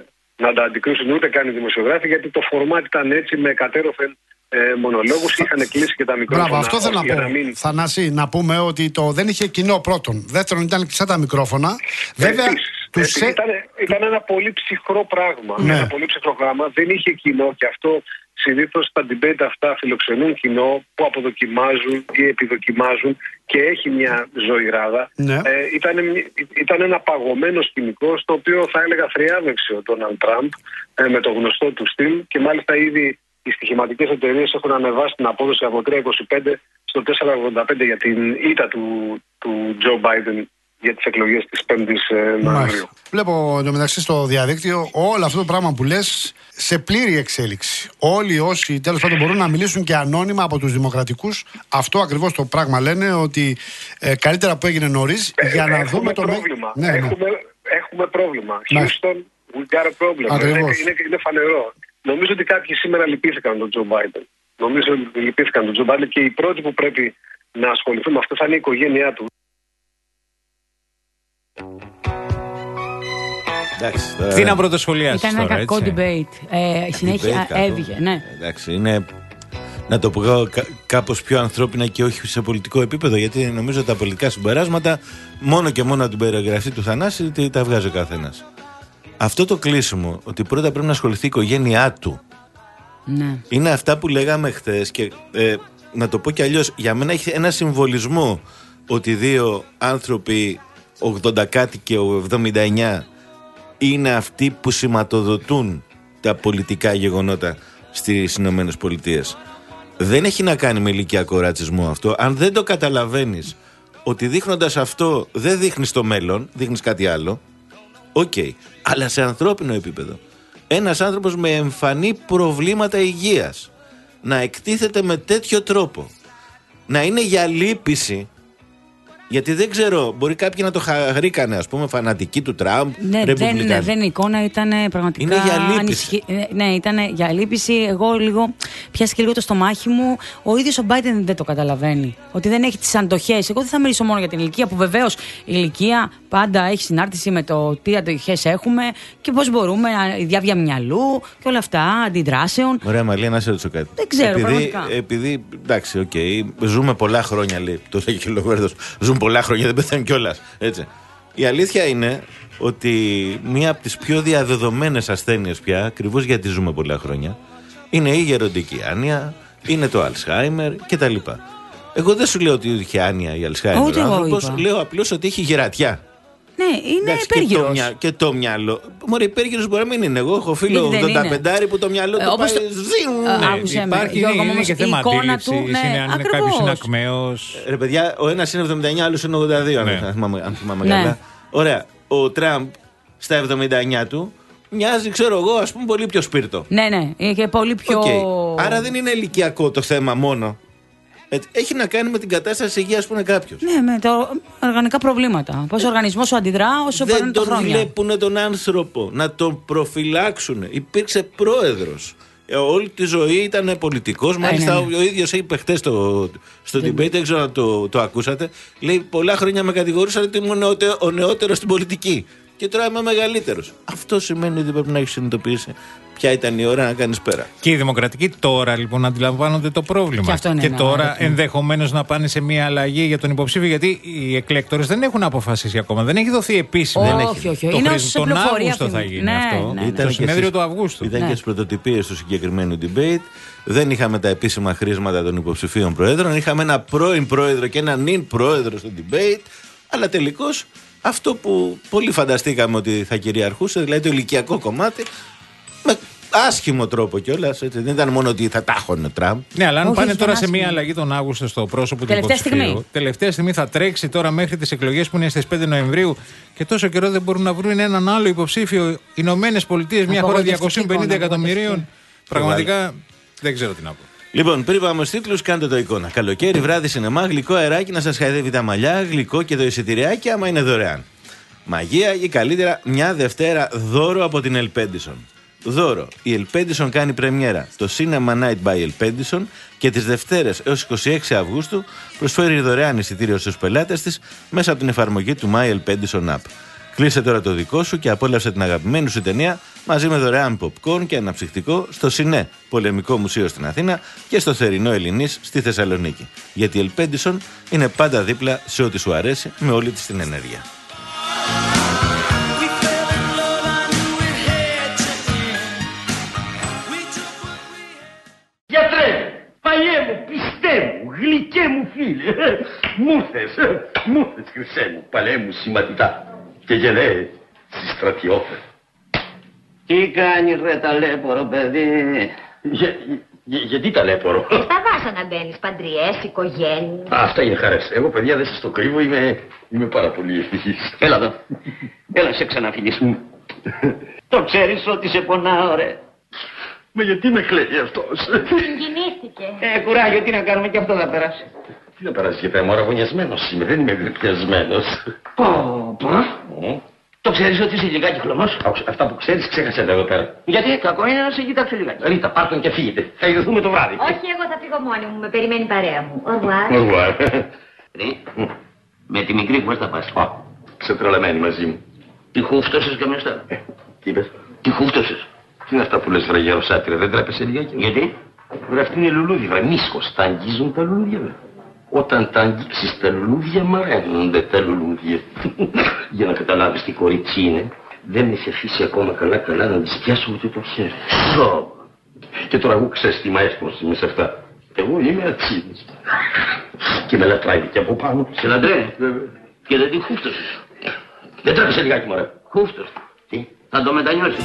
να τα αντικρούσουν ούτε καν οι δημοσιογράφοι, γιατί το φορμάτ ήταν έτσι με κατέρωθεν ε, μονολόγους, είχαν κλείσει και τα μικρόφωνα.
Μπράβο, αυτό θέλω να πω.
Να μην...
Θανάση, να πούμε ότι το δεν είχε κοινό πρώτον. Δεύτερον, ήταν κλειστά τα μικρόφωνα. Βέβαια,
Επίσης,
τους...
επίσης, ήταν, ήταν ένα πολύ ψυχρό πράγμα. Ναι. Ένα πολύ ψυχρό πράγμα. Δεν είχε κοινό και αυτό συνήθως τα debate αυτά φιλοξενούν κοινό που αποδοκιμάζουν ή επιδοκιμάζουν και έχει μια ζωηράδα. Ναι. Ε, ήταν, ήταν ένα παγωμένο σκηνικό στο οποίο θα έλεγα θριάβευσε ο Ντόναλντ Τραμπ ε, με το γνωστό του στυλ και μάλιστα ήδη οι στοιχηματικές εταιρείες έχουν ανεβάσει την απόδοση από τρία είκοσι πέντε στο τέσσερα ογδόντα πέντε για την ήττα του, του Τζο Μπάιντεν για τις εκλογές της πέμπτης Νοεμβρίου.
Βλέπω εντωμεταξύ στο διαδίκτυο όλο αυτό το πράγμα που λες σε πλήρη εξέλιξη. Όλοι όσοι τέλος πάντων μπορούν να μιλήσουν και ανώνυμα από τους δημοκρατικούς, αυτό ακριβώς το πράγμα λένε, ότι ε, καλύτερα που έγινε νωρίς ε, για να έχουμε δούμε το
πρόβλημα.
Ναι, ναι.
Έχουμε, έχουμε πρόβλημα. Houston, we got a problem. Είναι, είναι, είναι φανερό. Νομίζω ότι κάποιοι σήμερα λυπήθηκαν τον Τζο Μπάιντεν. Νομίζω ότι λυπήθηκαν τον Τζο Μπάιντεν και οι πρώτοι που πρέπει να ασχοληθούν με αυτό θα είναι η οικογένειά του.
Εντάξει, τώρα...
Τι να πρωτοσχολιάσεις
τώρα,
Ήταν
ένα κακό
έτσι.
debate. Ε, συνέχεια έβγε, ναι.
Εντάξει, είναι... Να το πω κα, κάπως πιο ανθρώπινα και όχι σε πολιτικό επίπεδο, γιατί νομίζω τα πολιτικά συμπεράσματα μόνο και μόνο από την περιγραφή του Θανάση τα βγάζει ο καθένας. Αυτό το κλείσιμο, ότι πρώτα πρέπει να ασχοληθεί η οικογένειά του,
ναι.
είναι αυτά που λέγαμε χθες και ε, να το πω κι αλλιώς, για μένα έχει ένα συμβολισμό ότι δύο άνθρωποι ογδόντα κάτι και ο εβδομήντα εννιά είναι αυτοί που σηματοδοτούν τα πολιτικά γεγονότα στις Ηνωμένες Πολιτείες. Δεν έχει να κάνει με ηλικιακό ρατσισμό αυτό. Αν δεν το καταλαβαίνεις ότι δείχνοντας αυτό δεν δείχνεις το μέλλον, δείχνεις κάτι άλλο, οκ, okay. Αλλά σε ανθρώπινο επίπεδο ένας άνθρωπος με εμφανή προβλήματα υγείας να εκτίθεται με τέτοιο τρόπο, να είναι για λύπηση. Γιατί δεν ξέρω, μπορεί κάποιοι να το χαρήκανε, ας πούμε, φανατικοί του Τραμπ.
Ναι, δεν, ναι, δεν η εικόνα ήταν πραγματικά.
Είναι για λύπηση.
Ανισχυ... Ναι, ήταν για λύπηση. Εγώ λίγο πιάστηκε λίγο το στομάχι μου. Ο ίδιος ο Μπάιντεν δεν το καταλαβαίνει. Ότι δεν έχει τις αντοχές. Εγώ δεν θα μιλήσω μόνο για την ηλικία, που βεβαίως η ηλικία πάντα έχει συνάρτηση με το τι αντοχές έχουμε και πώς μπορούμε, η διάβια μυαλού και όλα αυτά, αντιδράσεων.
Ωραία, Μαλία, να σε ρωτήσω κάτι.
Δεν ξέρω,
επειδή,
πραγματικά.
Επειδή, εντάξει, οκ, okay, ζούμε πολλά χρόνια, λέει. Το λέει και ο Λοβέρδος. Ζούμε πολλά χρόνια, δεν πεθαίνουν κιόλας. Έτσι. Η αλήθεια είναι ότι μία από τις πιο διαδεδομένες ασθένειες πια, ακριβώς γιατί ζούμε πολλά χρόνια, είναι η γεροντική άνοια, είναι το Αλσχάιμερ κτλ. Εγώ δεν σου λέω ότι είχε άνοια η Αλσχάιμερ ο άνθρωπος, λέω απλώς ότι έχει γερατιά.
Ναι, είναι
υπέργυρος. Και, και το μυαλό. Μωρέ, υπέργυρος μπορεί να μην είναι. Εγώ έχω φίλο ογδόντα πέντε που το μυαλό του πάει ζήν.
Υπάρχει είναι και θέμα αντίληψης, είναι κάποιος είναι ακμαίος.
Ρε παιδιά, ο ένας είναι εβδομήντα εννιά, άλλος είναι ογδόντα δύο, αν θυμάμαι καλά. Ωραία, ο Τραμπ στα εβδομήντα εννιά του μοιάζει, ξέρω εγώ, ας πούμε, πολύ πιο σπίρτο.
Ναι, ναι, είναι και πολύ πιο...
Okay. Άρα δεν είναι ηλικιακό το θέμα μόνο. Έχει να κάνει με την κατάσταση υγείας που είναι κάποιος.
Ναι, με τα οργανικά προβλήματα. Πώς ο οργανισμός σου αντιδρά όσο περνούν τα χρόνια.
Δεν τον βλέπουν τον άνθρωπο, να τον προφυλάξουν. Υπήρξε πρόεδρος. Όλη τη ζωή ήταν πολιτικός. Μάλιστα, ναι, ναι. ο ίδιος είπε χτες στο, στο debate, δεν ξέρω αν το, το ακούσατε. Λέει: πολλά χρόνια με κατηγορούσαν ότι ήμουν ο νεότερος στην πολιτική. Και τώρα είμαι μεγαλύτερος. Αυτό σημαίνει ότι πρέπει να έχει συνειδητοποιήσει ποια ήταν η ώρα να κάνεις πέρα.
Και οι δημοκρατικοί τώρα λοιπόν αντιλαμβάνονται το πρόβλημα.
Και,
και τώρα ενδεχομένως να πάνε σε μια αλλαγή για τον υποψήφιο, γιατί οι εκλέκτορες δεν έχουν αποφασίσει ακόμα. Δεν έχει δοθεί επίσημη.
Όχι, όχι, όχι.
Το
είναι
χρήσι, τον Αύγουστο θα γίνει ναι, αυτό.
Ναι, ναι.
Το συνέδριο στις, του Αυγούστου.
Ήταν
ναι.
και στις πρωτοτυπίες του συγκεκριμένου debate. Δεν είχαμε τα επίσημα χρήσματα των υποψηφίων προέδρων. Είχαμε ένα πρώην πρόεδρο και ένα νυν πρόεδρο στο debate. Αλλά τελικώς αυτό που πολύ φανταστήκαμε ότι θα κυριαρχούσε, δηλαδή το ηλικιακό κομμάτι, με άσχημο τρόπο κιόλας. Δεν ήταν μόνο ότι θα τάχωνε ο Τραμπ.
Ναι, αλλά αν όχι, πάνε τώρα σε μια αλλαγή τον Αύγουστο στο πρόσωπο του υποψηφίου, τελευταία στιγμή θα τρέξει τώρα μέχρι τις εκλογές που είναι στις πέντε Νοεμβρίου και τόσο καιρό δεν μπορούν να βρουν έναν άλλο υποψήφιο. Ηνωμένες Πολιτείες, μια χώρα διακόσιους πενήντα εκατομμυρίων. Πραγματικά δεν ξέρω τι να πω.
Λοιπόν, πριν πάμε στους τίτλους, κάντε το εικόνα. Καλοκαίρι, βράδυ, σινεμά, γλυκό αεράκι να σας χαϊδεύει τα μαλλιά, γλυκό και το εισιτηριάκι άμα είναι δωρεάν. Μαγεία ή καλύτερα μια Δευτέρα δώρο από την Ελπέντισον. Δώρο. Η Elpedison κάνει πρεμιέρα το Cinema Night by Elpedison και τις Δευτέρες έως είκοσι έξι Αυγούστου προσφέρει δωρεάν εισιτήριο στους πελάτες της μέσα από την εφαρμογή του My Elpedison App. Κλείσε τώρα το δικό σου και απόλαυσε την αγαπημένη σου ταινία μαζί με δωρεάν popcorn και αναψυκτικό στο Σινέ Πολεμικό Μουσείο στην Αθήνα και στο Θερινό Ελληνής στη Θεσσαλονίκη. Γιατί η Elpedison είναι πάντα δίπλα σε ό,τι σου αρέσει με όλη της την ενέργεια.
Γιατρέ, παλιέ μου, πιστέ μου, γλυκέ μου φίλε, μου θες, μου θες χρυσέ μου, παλιέ μου σηματικά και γενναίες στη στρατιώφερ.
Τι κάνεις ρε ταλέπορο παιδί?
Για, για, γιατί ταλέπορο?
Στα βάσανα μπαίνεις, παντριές, οικογένειες.
Α, αυτά είναι χαρές. Εγώ παιδιά δεν σας το κρύβω, είμαι, είμαι πάρα πολύ ευτυχής.
Έλα εδώ, έλα σε ξαναφιλήσουμε. Το ξέρεις ότι σε πονάω ρε.
Μα γιατί με κλαίει αυτός?
Συγκινήθηκε.
Ε, κουράγιο, τι να κάνουμε, και αυτό θα περάσει.
Τι να περάσει, γιατί είμαι αραγωνιασμένος είμαι, δεν είμαι γρυπιασμένος.
Πω, πω. Το ξέρεις ότι είσαι λιγάκι χλωμός?
Αυτά που ξέρεις ξέχασε εδώ πέρα.
Γιατί κακό είναι να σε κοιτάξω λιγάκι.
Ρίτα, πάρ' τον και φύγετε. Θα ειδωθούμε το βράδυ.
Όχι, εγώ θα φύγω μόνη μου, με περιμένει η παρέα μου. Au revoir.
Au revoir.
Με τη μικρή πώς θα πας?
Ξετρελαμένη μαζί μου.
Τι χούφτωσες καμιά στά?
Τι είπες?
Τι χούφτωσες?
Τι είναι αυτά που λες βρε γεροσάτηρε, δεν τρέπεσαι λιγάκι?
Γιατί?
Βρε αυτή είναι λουλούδι, βρε μίσχος, τα αγγίζουν τα λουλούδια βρε. Όταν τα αγγίξεις τα λουλούδια μαραίνονται τα λουλούδια. Για να καταλάβεις τι κορίτσι είναι, δεν με σε αφήσει ακόμα καλά καλά να της πιάσω ούτε το χέρι. Και τώρα εγώ ξέρεις τι μαέστρος είμαι σε αυτά. Εγώ είμαι ατσίδης. Και με λατράει και από πάνω.
Σε λατράει? Και δεν τη χούφτωσες?
Δεν τρέπεσαι λιγάκι μωρέ.
Χούφτωσες. Τι? Θα το μετανιώσεις.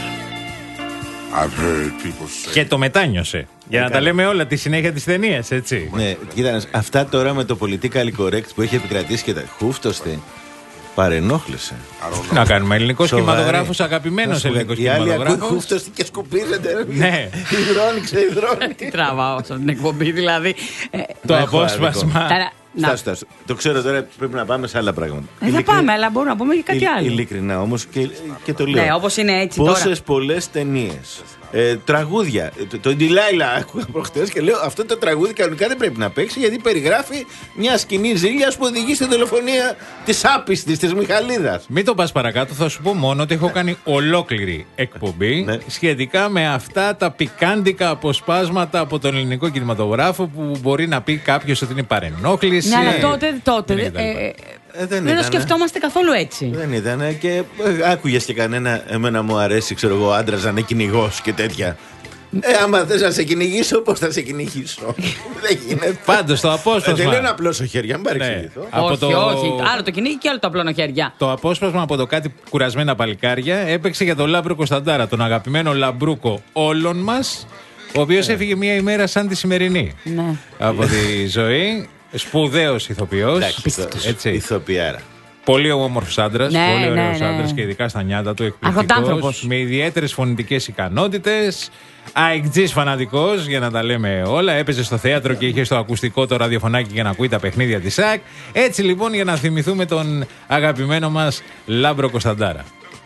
Και το μετάνιωσε. Για να τα λέμε όλα τη συνέχεια της ταινίας, έτσι.
Ναι, κοίτα, αυτά τώρα με το politically correct που έχει επικρατήσει και τα χούφτωστε, παρενόχλησε.
Να κάνουμε ελληνικός κινηματογράφος, αγαπημένος ελληνικός κινηματογράφος.
Οι άλλοι ακούει χούφτωστη και σκουπίζεται.
Ναι.
Υδρώνει, ξεϊδρώνει.
Τι τραβάω στην εκπομπή, δηλαδή.
Το απόσπασμα.
Φτάσου, φτάσου. Το ξέρω τώρα, πρέπει να πάμε σε άλλα πράγματα.
Ε, θα πάμε, αλλά μπορούμε να πούμε και κάτι άλλο.
Ειλικρινά όμως και, και το λέω.
Ναι, όπως είναι έτσι τώρα.
Πόσες πολλές ταινίες, ε, τραγούδια. Το, το Ντιλάιλα άκουγα προχτές και λέω αυτό το τραγούδι κανονικά δεν πρέπει να παίξει γιατί περιγράφει μια σκηνή ζήλιας που οδηγεί στη δολοφονία της άπιστης, της Μιχαλίδας.
Μην το πας παρακάτω, θα σου πω μόνο ότι έχω κάνει ολόκληρη εκπομπή ναι. σχετικά με αυτά τα πικάντικα αποσπάσματα από τον ελληνικό κινηματογράφο που μπορεί να πει κάποιος ότι είναι παρενόχληση.
Ναι, αλλά τότε, τότε ε, ε, ε, δεν, δεν το σκεφτόμαστε καθόλου έτσι.
Δεν ήταν και ε, άκουγες και κανένα, εμένα μου αρέσει, ξέρω εγώ, άντρας να είναι κυνηγός και τέτοια. Ε, άμα θες να σε κυνηγήσω, πώς θα σε κυνηγήσω. Δεν γίνεται.
Πάντως το απόσπασμα.
Δεν λένε απλώσω χέρια, μην παρεξηγηθώ.
Ναι. Από
όχι,
το...
όχι. Άλλο το κυνήγι και άλλο το απλώνω χέρια.
Το απόσπασμα από το κάτι κουρασμένα παλικάρια έπαιξε για τον Λάμπρο Κωνσταντάρα, τον αγαπημένο λαμπρούκο όλων μας, ο οποίος έφυγε μια ημέρα σαν τη σημερινή
Ναι.
από τη ζωή. Σπουδαίος ηθοποιός.
Έτσι. Ηθοποιάρα.
Πολύ όμορφος άντρας,
Ναι,
πολύ
ναι,
ωραίος
ναι.
άντρας και ειδικά στα νιάτα του
Αρχοντάνθρωπος.
εκπληκτικός, με ιδιαίτερες φωνητικές ικανότητες. αεκτζής φανατικός, για να τα λέμε όλα. Έπαιζε στο θέατρο και είχε στο ακουστικό το ραδιοφωνάκι για να ακούει τα παιχνίδια της ΣΑΚ. Έτσι λοιπόν, για να θυμηθούμε τον αγαπημένο μας Λάμπρο Κωνσταντάρα.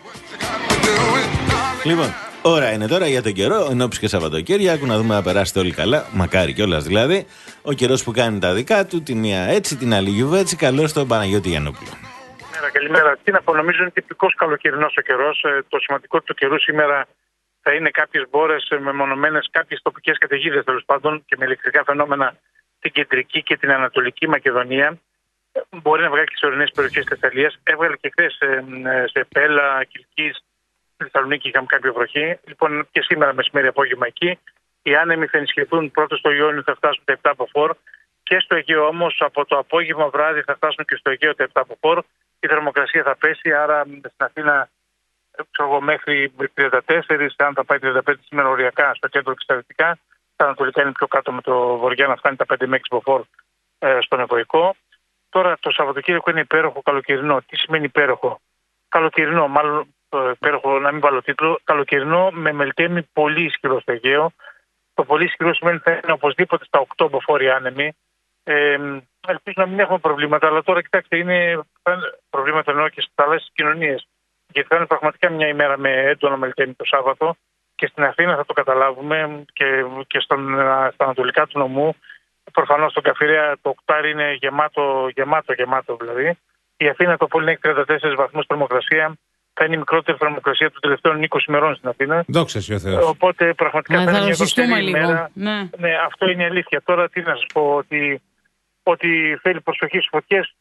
Λοιπόν, ώρα είναι τώρα για τον καιρό, ενόψει και Σαββατοκύριακο, να δούμε να περάσετε όλοι καλά. Μακάρι κιόλας δηλαδή. Ο καιρός που κάνει τα δικά του, τη μία έτσι, την άλλη γιουβέτσι. Καλώς τον Παναγιώτη Γιαννόπουλο.
Καλημέρα, καλημέρα. Τι να πω, νομίζω είναι τυπικός καλοκαιρινός ο καιρός. Το σημαντικό του καιρού σήμερα θα είναι κάποιες μπόρες μεμονωμένες, κάποιες τοπικές καταιγίδες τέλος πάντων και με ηλεκτρικά φαινόμενα στην κεντρική και την ανατολική Μακεδονία. Μπορεί να βγάλει και σε ορεινές περιοχές της Θεσσαλίας. Έβγαλε και χθες σε Πέλα, Κιλκής, στη Θεσσαλονίκη είχαμε κάποια βροχή. Λοιπόν, και σήμερα μεσημέρι απόγευμα εκεί. Οι άνεμοι θα ενισχυθούν πρώτα στο Ιόνιο, θα φτάσουν τα επτά από φορ. Και στο Αιγαίο όμως από το απόγευμα βράδυ θα φτάσουν και στο Αιγαίο τα επτά από φορ. Η θερμοκρασία θα πέσει, άρα στην Αθήνα ξέρω, μέχρι τριάντα τέσσερα, αν θα πάει τριάντα πέντε σήμερα οριακά στο κέντρο και στα δυτικά. Τα ανατολικά είναι πιο κάτω με το βορειά να φτάνει τα πέντε με έξι από φορ ε, στον Ευρωϊκό. Τώρα το Σαββατοκύριακο είναι υπέροχο καλοκαιρινό. Τι σημαίνει υπέροχο? Καλοκαιρινό, μάλλον υπέροχο, να μην βάλω τίτλο. Καλοκαιρινό με μελτέμι πολύ ισχυρό στο Αιγαίο. Το πολύ ισχυρό σημαίνει ότι θα είναι οπωσδήποτε στα οκτώ από φορ οι άνεμοι. Ε, ελπίζω να μην έχουμε προβλήματα, αλλά τώρα κοιτάξτε, είναι προβλήματα εννοώ και στις θαλάσσιες κοινωνίες. Γιατί θα είναι πραγματικά μια ημέρα με έντονο μελτέμι το Σάββατο και στην Αθήνα θα το καταλάβουμε και, και στον, στα ανατολικά του νομού. Προφανώς στον Καφυρέα το οκτάρι είναι γεμάτο, γεμάτο, γεμάτο δηλαδή. Η Αθήνα το πόλι έχει τριάντα τέσσερις βαθμούς θερμοκρασία. Θα είναι η μικρότερη θερμοκρασία των τελευταίων είκοσι ημερών στην Αθήνα.
Δόξα τω Θεώ.
Οπότε πραγματικά
Μα,
θα είναι μια
δροσιστούμε λίγο.
ημέρα.
Ναι.
Ναι, αυτό είναι η αλήθεια. Τώρα τι να σας πω, ότι, ότι θέλει προσοχή στις φωτιές.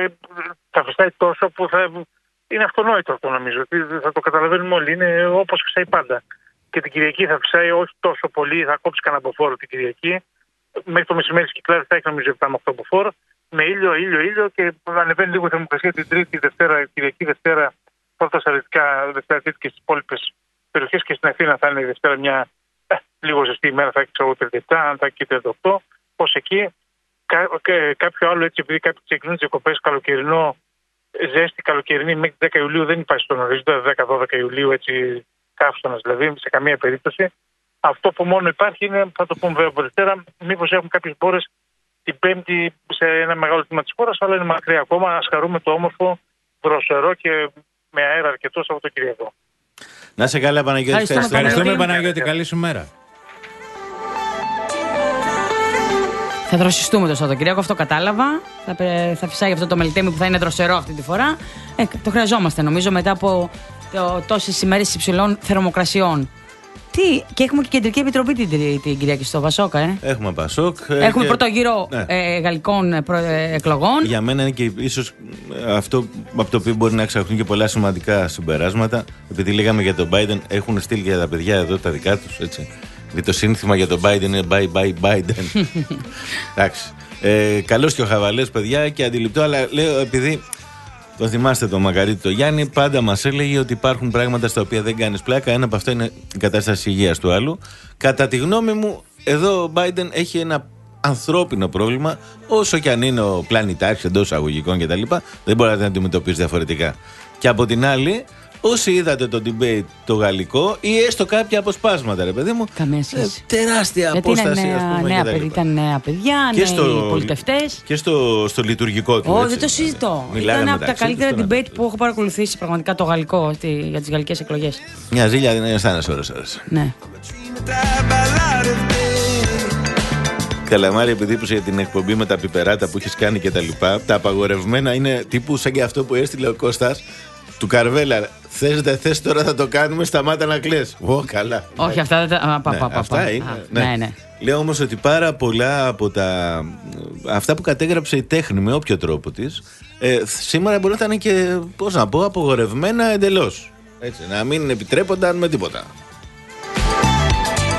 Θα φυσάει τόσο που θα. Είναι αυτονόητο αυτό νομίζω. Ότι θα το καταλαβαίνουμε όλοι. Είναι όπως φυσάει πάντα. Και την Κυριακή θα φυσάει όχι τόσο πολύ, θα κόψει κανένα αποφόρο την Κυριακή. Μέχρι το μεσημέρι Κυκλάδη θα έχει νομίζω επτά με οκτώ αποφόρο. Με ήλιο, ήλιο, ήλιο και ανεβαίνει λίγο η θερμοκρασία την Τρίτη, Δευτέρα, Κυριακή, Δευτέρα. Πρώτα στα δυτικά, Δευτέρα, Τρίτη και στις υπόλοιπες περιοχές και στην Αθήνα θα είναι η Δευτέρα μια ε, λίγο ζεστή ημέρα, θα έχει ξέρω τριάντα επτά, αν θα έχει και τριάντα οκτώ. Πως εκεί κά, και, κάποιο άλλο έτσι, επειδή κάποιοι ξεκινούν τις διακοπές καλοκαιρινό, ζέστη καλοκαιρινή μέχρι δέκα Ιουλίου δεν υπάρχει στον ορίζοντα, δέκα δώδεκα Ιουλίου έτσι καύσωνας δηλαδή, σε καμία περίπτωση. Αυτό που μόνο υπάρχει είναι, θα το πούμε βέβαια από Δευτέρα, μήπως έχουν κάποιες μπόρες την Πέμπτη σε ένα μεγάλο τμήμα της χώρας, αλλά είναι μακριά ακόμα. Ας χαρούμε το όμορφο, δροσερό και με αέρα αρκετό Σαββατοκύριακο.
Να σε καλά, Παναγιώτη.
Ευχαριστούμε, Ευχαριστούμε Παναγιώτη. Καλή σου μέρα.
Θα δροσιστούμε το Σαββατοκύριακο, αυτό κατάλαβα. Θα, θα φυσάει αυτό το μελτέμι που θα είναι δροσερό αυτή τη φορά. Ε, το χρειαζόμαστε νομίζω μετά από τόσες ημέρες υψηλών θερμοκρασιών. Τι, και έχουμε και κεντρική επιτροπή την, την Κυριακή στο Πασόκ, ε.
Έχουμε Πασόκ.
Έχουμε
και...
πρώτο γύρο
ναι.
ε, γαλλικών προ, ε, εκλογών.
Για μένα είναι και ίσως αυτό από το οποίο μπορεί να εξαχθούν και πολλά σημαντικά συμπεράσματα. Επειδή λέγαμε για τον Biden, έχουν στείλει για τα παιδιά εδώ τα δικά τους, έτσι. Δηλαδή το σύνθημα για τον Biden είναι bye bye Biden. Εντάξει. Ε, καλώς και ο Χαβαλές, παιδιά, και αντιληπτό, αλλά λέω επειδή. Το θυμάστε το Μακαρίτη το Γιάννη, πάντα μας έλεγε ότι υπάρχουν πράγματα στα οποία δεν κάνεις πλάκα. Ένα από αυτά είναι η κατάσταση υγείας του άλλου. Κατά τη γνώμη μου, εδώ ο Biden έχει ένα ανθρώπινο πρόβλημα, όσο και αν είναι ο πλανητάρχης εντός εισαγωγικών κτλ. Δεν μπορεί να την αντιμετωπίσει διαφορετικά. Και από την άλλη, όσοι είδατε το debate το γαλλικό ή έστω κάποια αποσπάσματα, ρε παιδί μου.
Καμία σχέση.
Ε, τεράστια
γιατί
απόσταση,
είναι νέα,
ας πούμε.
Νέα παιδί, ήταν νέα παιδιά, και νέοι στο, πολιτευτές.
Και στο, στο λειτουργικό του.
Ω, oh, δεν το συζητώ. Ήταν από τα καλύτερα debate που έχω παρακολουθήσει πραγματικά το γαλλικό τη, για τις γαλλικές εκλογές.
Μια ζήλια δεν αισθάνεσαι ώρες-ώρες.
Ναι.
Καλαμάρι, επειδή είπες για την εκπομπή με τα πιπεράτα που έχεις κάνει και τα λοιπά, τα απαγορευμένα είναι τύπου σαν και αυτό που έστειλε ο Κώστας του Καρβέλα. Θες δεν θες, τώρα θα το κάνουμε, σταμάτα να κλαις. Ω, καλά.
Όχι, αυτά δεν τα.
Ναι, αυτά είναι. Ναι. Ναι, ναι. Λέω όμως ότι πάρα πολλά από τα. Αυτά που κατέγραψε η τέχνη με όποιο τρόπο της, ε, σήμερα μπορεί να ήταν και, πώς να πω, απογορευμένα εντελώς. Έτσι, να μην επιτρέπονταν με τίποτα.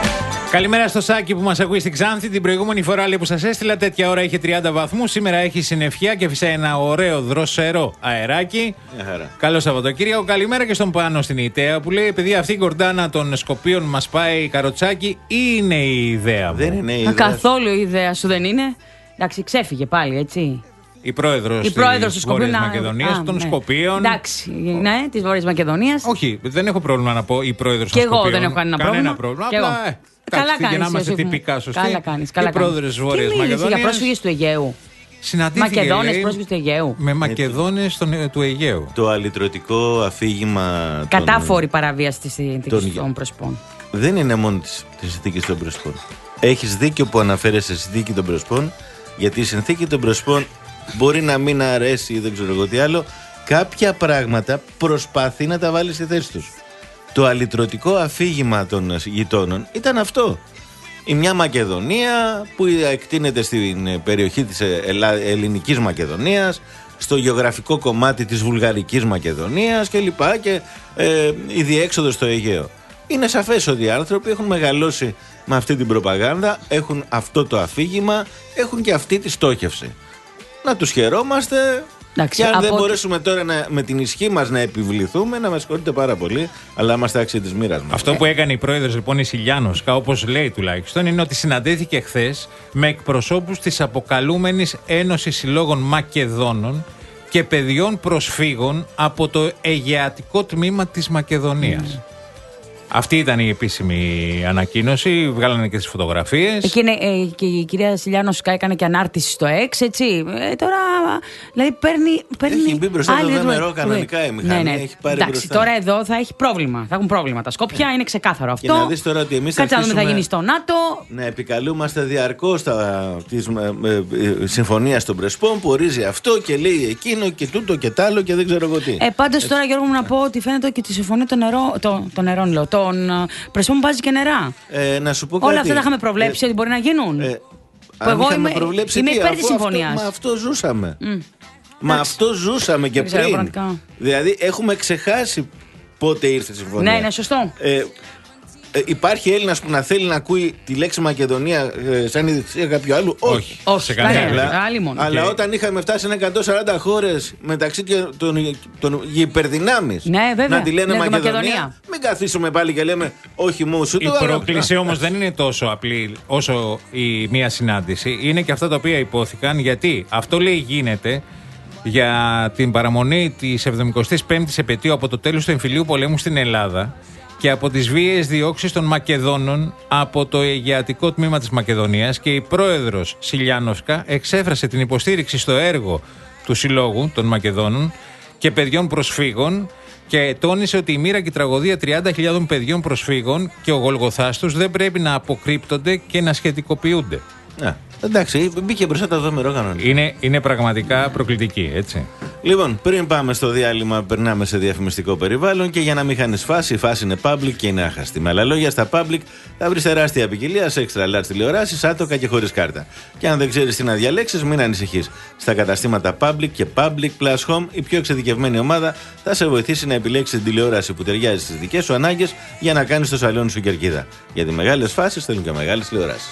Καλημέρα στο Σάκη που μας ακούει στην Ξάνθη. Την προηγούμενη φορά λέει, που σας έστειλα τέτοια ώρα είχε τριάντα βαθμούς. Σήμερα έχει συννεφιά και φυσάει ένα ωραίο δροσερό αεράκι. Καλό Σαββατοκύριακο. Καλημέρα και στον Πάνο στην Ιταία που λέει: επειδή αυτή η κορντάνα των Σκοπίων μας πάει καροτσάκι, ή είναι η ιδέα μου?
Δεν είναι η ιδέα.
Καθόλου η ιδέα σου δεν είναι. Εντάξει, ξέφυγε πάλι, έτσι.
Η πρόεδρος
η πρόεδρος
της
του
Βόρειας
να...
Μακεδονίας,
Α,
των
ναι.
Σκοπίων.
Εντάξει, ναι, της Βόρειας Μακεδονίας.
Όχι, δεν έχω πρόβλημα να πω η πρόεδρος των
Και
Σκοπίων.
εγώ δεν έχω κανένα πρόβλημα.
πρόβλημα.
Και
Απλά,
εγώ.
ε,
Καλά
εντάξει, για να
κάνεις,
είμαστε
Ιωσήφ μου.
τυπικά σωστοί.
Καλά κάνεις, καλά
η πρόεδρος της
κάνεις.
Βόρειας
Τι μίλησε
Μακεδονίας.
για πρόσφυγες του Αιγαίου.
Συναντήθηκε,
Μακεδόνες,
λέει,
πρόσφυγες του Αιγαίου.
με Μακεδόνες των- του Αιγαίου.
Το αλυτρωτικό αφήγημα. των-
Κατάφορη παραβίαση της συνθήκης
των-
των Πρεσπών.
Δεν είναι μόνο της, της συνθήκης των Πρεσπών. Έχεις δίκιο που αναφέρεσαι στη συνθήκη των Πρεσπών, γιατί η συνθήκη των Πρεσπών μπορεί να μην αρέσει ή δεν ξέρω εγώ τι άλλο. Κάποια πράγματα προσπαθεί να τα βάλει στη θέση τους. Το αλυτρωτικό αφήγημα των γειτόνων ήταν αυτό. Η μια Μακεδονία που εκτείνεται στην περιοχή της Ελλά... ελληνικής Μακεδονίας, στο γεωγραφικό κομμάτι της βουλγαρικής Μακεδονίας και λοιπά, και ε, η διέξοδος στο Αιγαίο. Είναι σαφές ότι οι άνθρωποι έχουν μεγαλώσει με αυτή την προπαγάνδα, έχουν αυτό το αφήγημα, έχουν και αυτή τη στόχευση. Να τους χαιρόμαστε.
Εντάξει,
και αν δεν
από...
μπορέσουμε τώρα να, με την ισχύ μας να επιβληθούμε, να με συγχωρείτε πάρα πολύ, αλλά είμαστε άξιοι της μοίρας μας.
Αυτό που έκανε η πρόεδρος λοιπόν η Σιλιάνοσκα, όπως λέει τουλάχιστον, είναι ότι συναντήθηκε χθες με εκπροσώπους της αποκαλούμενης Ένωσης Συλλόγων Μακεδόνων και παιδιών προσφύγων από το Αιγαιατικό τμήμα της Μακεδονίας. Mm. Αυτή ήταν η επίσημη ανακοίνωση, βγάλανε και τις φωτογραφίες.
Εκείνη, ε, και η κυρία Σιλιάνοσκα έκανε και ανάρτηση στο Εξ, έτσι. Ε, τώρα, δηλαδή παίρνει. παίρνει
Έχει μπει μπροστά
άλλη
το
ροή.
δέμερο κανονικά η μηχανή.
Ναι, ναι.
Έχει πάρει
Εντάξει,
μπροστά.
τώρα εδώ θα έχει πρόβλημα. Θα έχουν πρόβλημα. Τα Σκόπια είναι ξεκάθαρο αυτό.
Και να δεις τώρα ότι εμείς θα
Κάτσε να δούμε τι θα
αρχίσουμε
γίνει στο ΝΑΤΟ.
να επικαλούμαστε διαρκώς τα, της ε, ε, ε, συμφωνίας των Πρεσπών που ορίζει αυτό και λέει εκείνο και τούτο και τ' άλλο και δεν ξέρω εγώ τι.
Ε, πάντως τώρα, Γιώργο μου, να πω ότι φαίνεται και τη συμφωνία των νερών. Των, των νερών, λέω. Των ε, Πρεσπών βάζει και νερά.
Ε, να σου πω κάτι.
Όλα αυτά τα είχαμε προβλέψει
Ε,
ότι μπορεί να γίνουν.
Ε,
που
αν
εγώ
είχαμε
είμαι,
προβλέψει
είμαι
τι,
υπέρ
αφού
της συμφωνίας.
Αυτό, μα αυτό ζούσαμε.
Mm.
Μα
Εντάξει.
αυτό ζούσαμε και
Δεν ξέρω,
πριν.
πραγματικά.
Δηλαδή έχουμε ξεχάσει πότε ήρθε η συμφωνία.
Ναι, ναι, σωστό.
Ε, ε, υπάρχει Έλληνας που να θέλει να ακούει τη λέξη Μακεδονία ε, σαν ιδιοκτησία κάποιου άλλου? Όχι.
Όχι,
σε κανένα.
Αλλά,
Άλλη μόνο.
αλλά
Και-
όταν είχαμε φτάσει σε εκατόν σαράντα χώρες μεταξύ των, των, των υπερδυνάμεις
Ναι, βέβαια.
να τη λένε
Ναι,
Μακεδονία,
Μακεδονία.
μην καθίσουμε πάλι και λέμε όχι μου σου
Η
το άλλο.
πρόκληση όμως δεν είναι τόσο απλή όσο η μία συνάντηση. Είναι και αυτά τα οποία υπόθηκαν, γιατί αυτό λέει γίνεται για την παραμονή της εβδομηκοστής πέμπτης επετείου από το τέλος του εμφυλίου πολέμου στην Ελλάδα και από τις βίαιες διώξεις των Μακεδόνων από το Αιγαιατικό τμήμα της Μακεδονίας, και η πρόεδρος Σιλιάνοσκα εξέφρασε την υποστήριξη στο έργο του Συλλόγου των Μακεδόνων και παιδιών προσφύγων και τόνισε ότι η μοίρα και η τραγωδία τριάντα χιλιάδων παιδιών προσφύγων και ο Γολγοθάς τους δεν πρέπει να αποκρύπτονται και να σχετικοποιούνται.
Ναι. Εντάξει, μπήκε μπροστά το δόμερο κανονικά.
Είναι, είναι πραγματικά προκλητική, έτσι.
Λοιπόν, πριν πάμε στο διάλειμμα, περνάμε σε διαφημιστικό περιβάλλον και για να μην χάνεις φάση, η φάση είναι public και είναι άχαστη. Με άλλα λόγια, στα public θα βρεις τεράστια ποικιλία σε extra large τηλεοράσεις, άτοκα και χωρίς κάρτα. Και αν δεν ξέρεις τι να διαλέξεις, μην ανησυχείς. Στα καταστήματα public και public plus home, η πιο εξειδικευμένη ομάδα θα σε βοηθήσει να επιλέξεις την τηλεόραση που ταιριάζει στις δικές σου ανάγκες για να κάνεις το σαλόνι σου κερκίδα. Γιατί μεγάλες φάσεις θέλουν και μεγάλες τηλεοράσεις.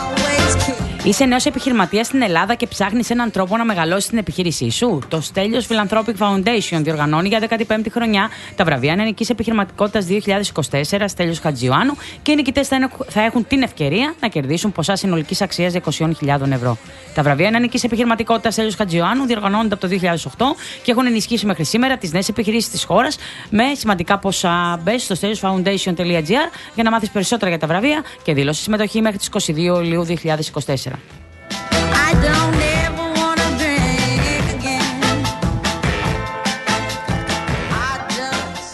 Είσαι νέος επιχειρηματίας στην Ελλάδα και ψάχνεις έναν τρόπο να μεγαλώσεις την επιχείρησή σου? Το Στέλιος Philanthropic Foundation διοργανώνει για δέκατη πέμπτη χρονιά τα βραβεία Νεανικής Επιχειρηματικότητας δύο χιλιάδες είκοσι τέσσερα Στέλιος Χατζιωάννου και οι νικητές θα έχουν την ευκαιρία να κερδίσουν ποσά συνολικής αξίας είκοσι χιλιάδες ευρώ. Τα βραβεία Νεανικής Επιχειρηματικότητας Στέλιος Χατζιωάννου διοργανώνονται από το δύο χιλιάδες οκτώ και έχουν ενισχύσει μέχρι σήμερα τις νέες επιχειρήσεις της χώρας με σημαντικά ποσά. Μπες στο στέλιος φάουντέισον τελεία τζι άρ για να μάθεις περισσότερα για τα βραβεία και δήλωσε συμμετοχή μέχρι τις είκοσι δύο Ιουλίου δύο χιλιάδες είκοσι τέσσερα.
I don't ever wanna drink again. I just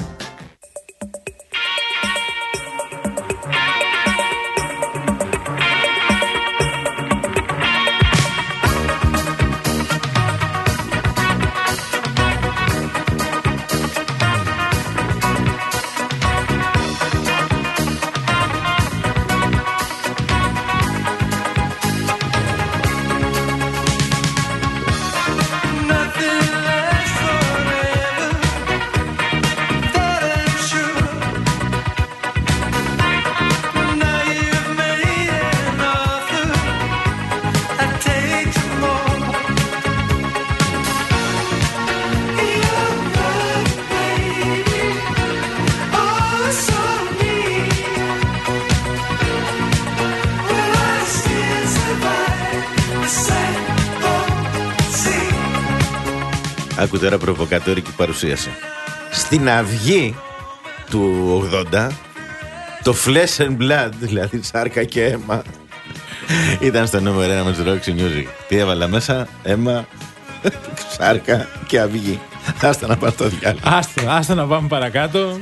Άκου τώρα προβοκατόρικη παρουσίαση. Στην αυγή του ογδόντα, το Flesh and Blood, δηλαδή σάρκα και αίμα, ήταν στο νούμερο ένα με τους Roxy Music. Τι έβαλα μέσα? Αίμα, σάρκα και αυγή. Άστα να πάρω το διάλειμμα.
Άστα, άστα να πάμε παρακάτω.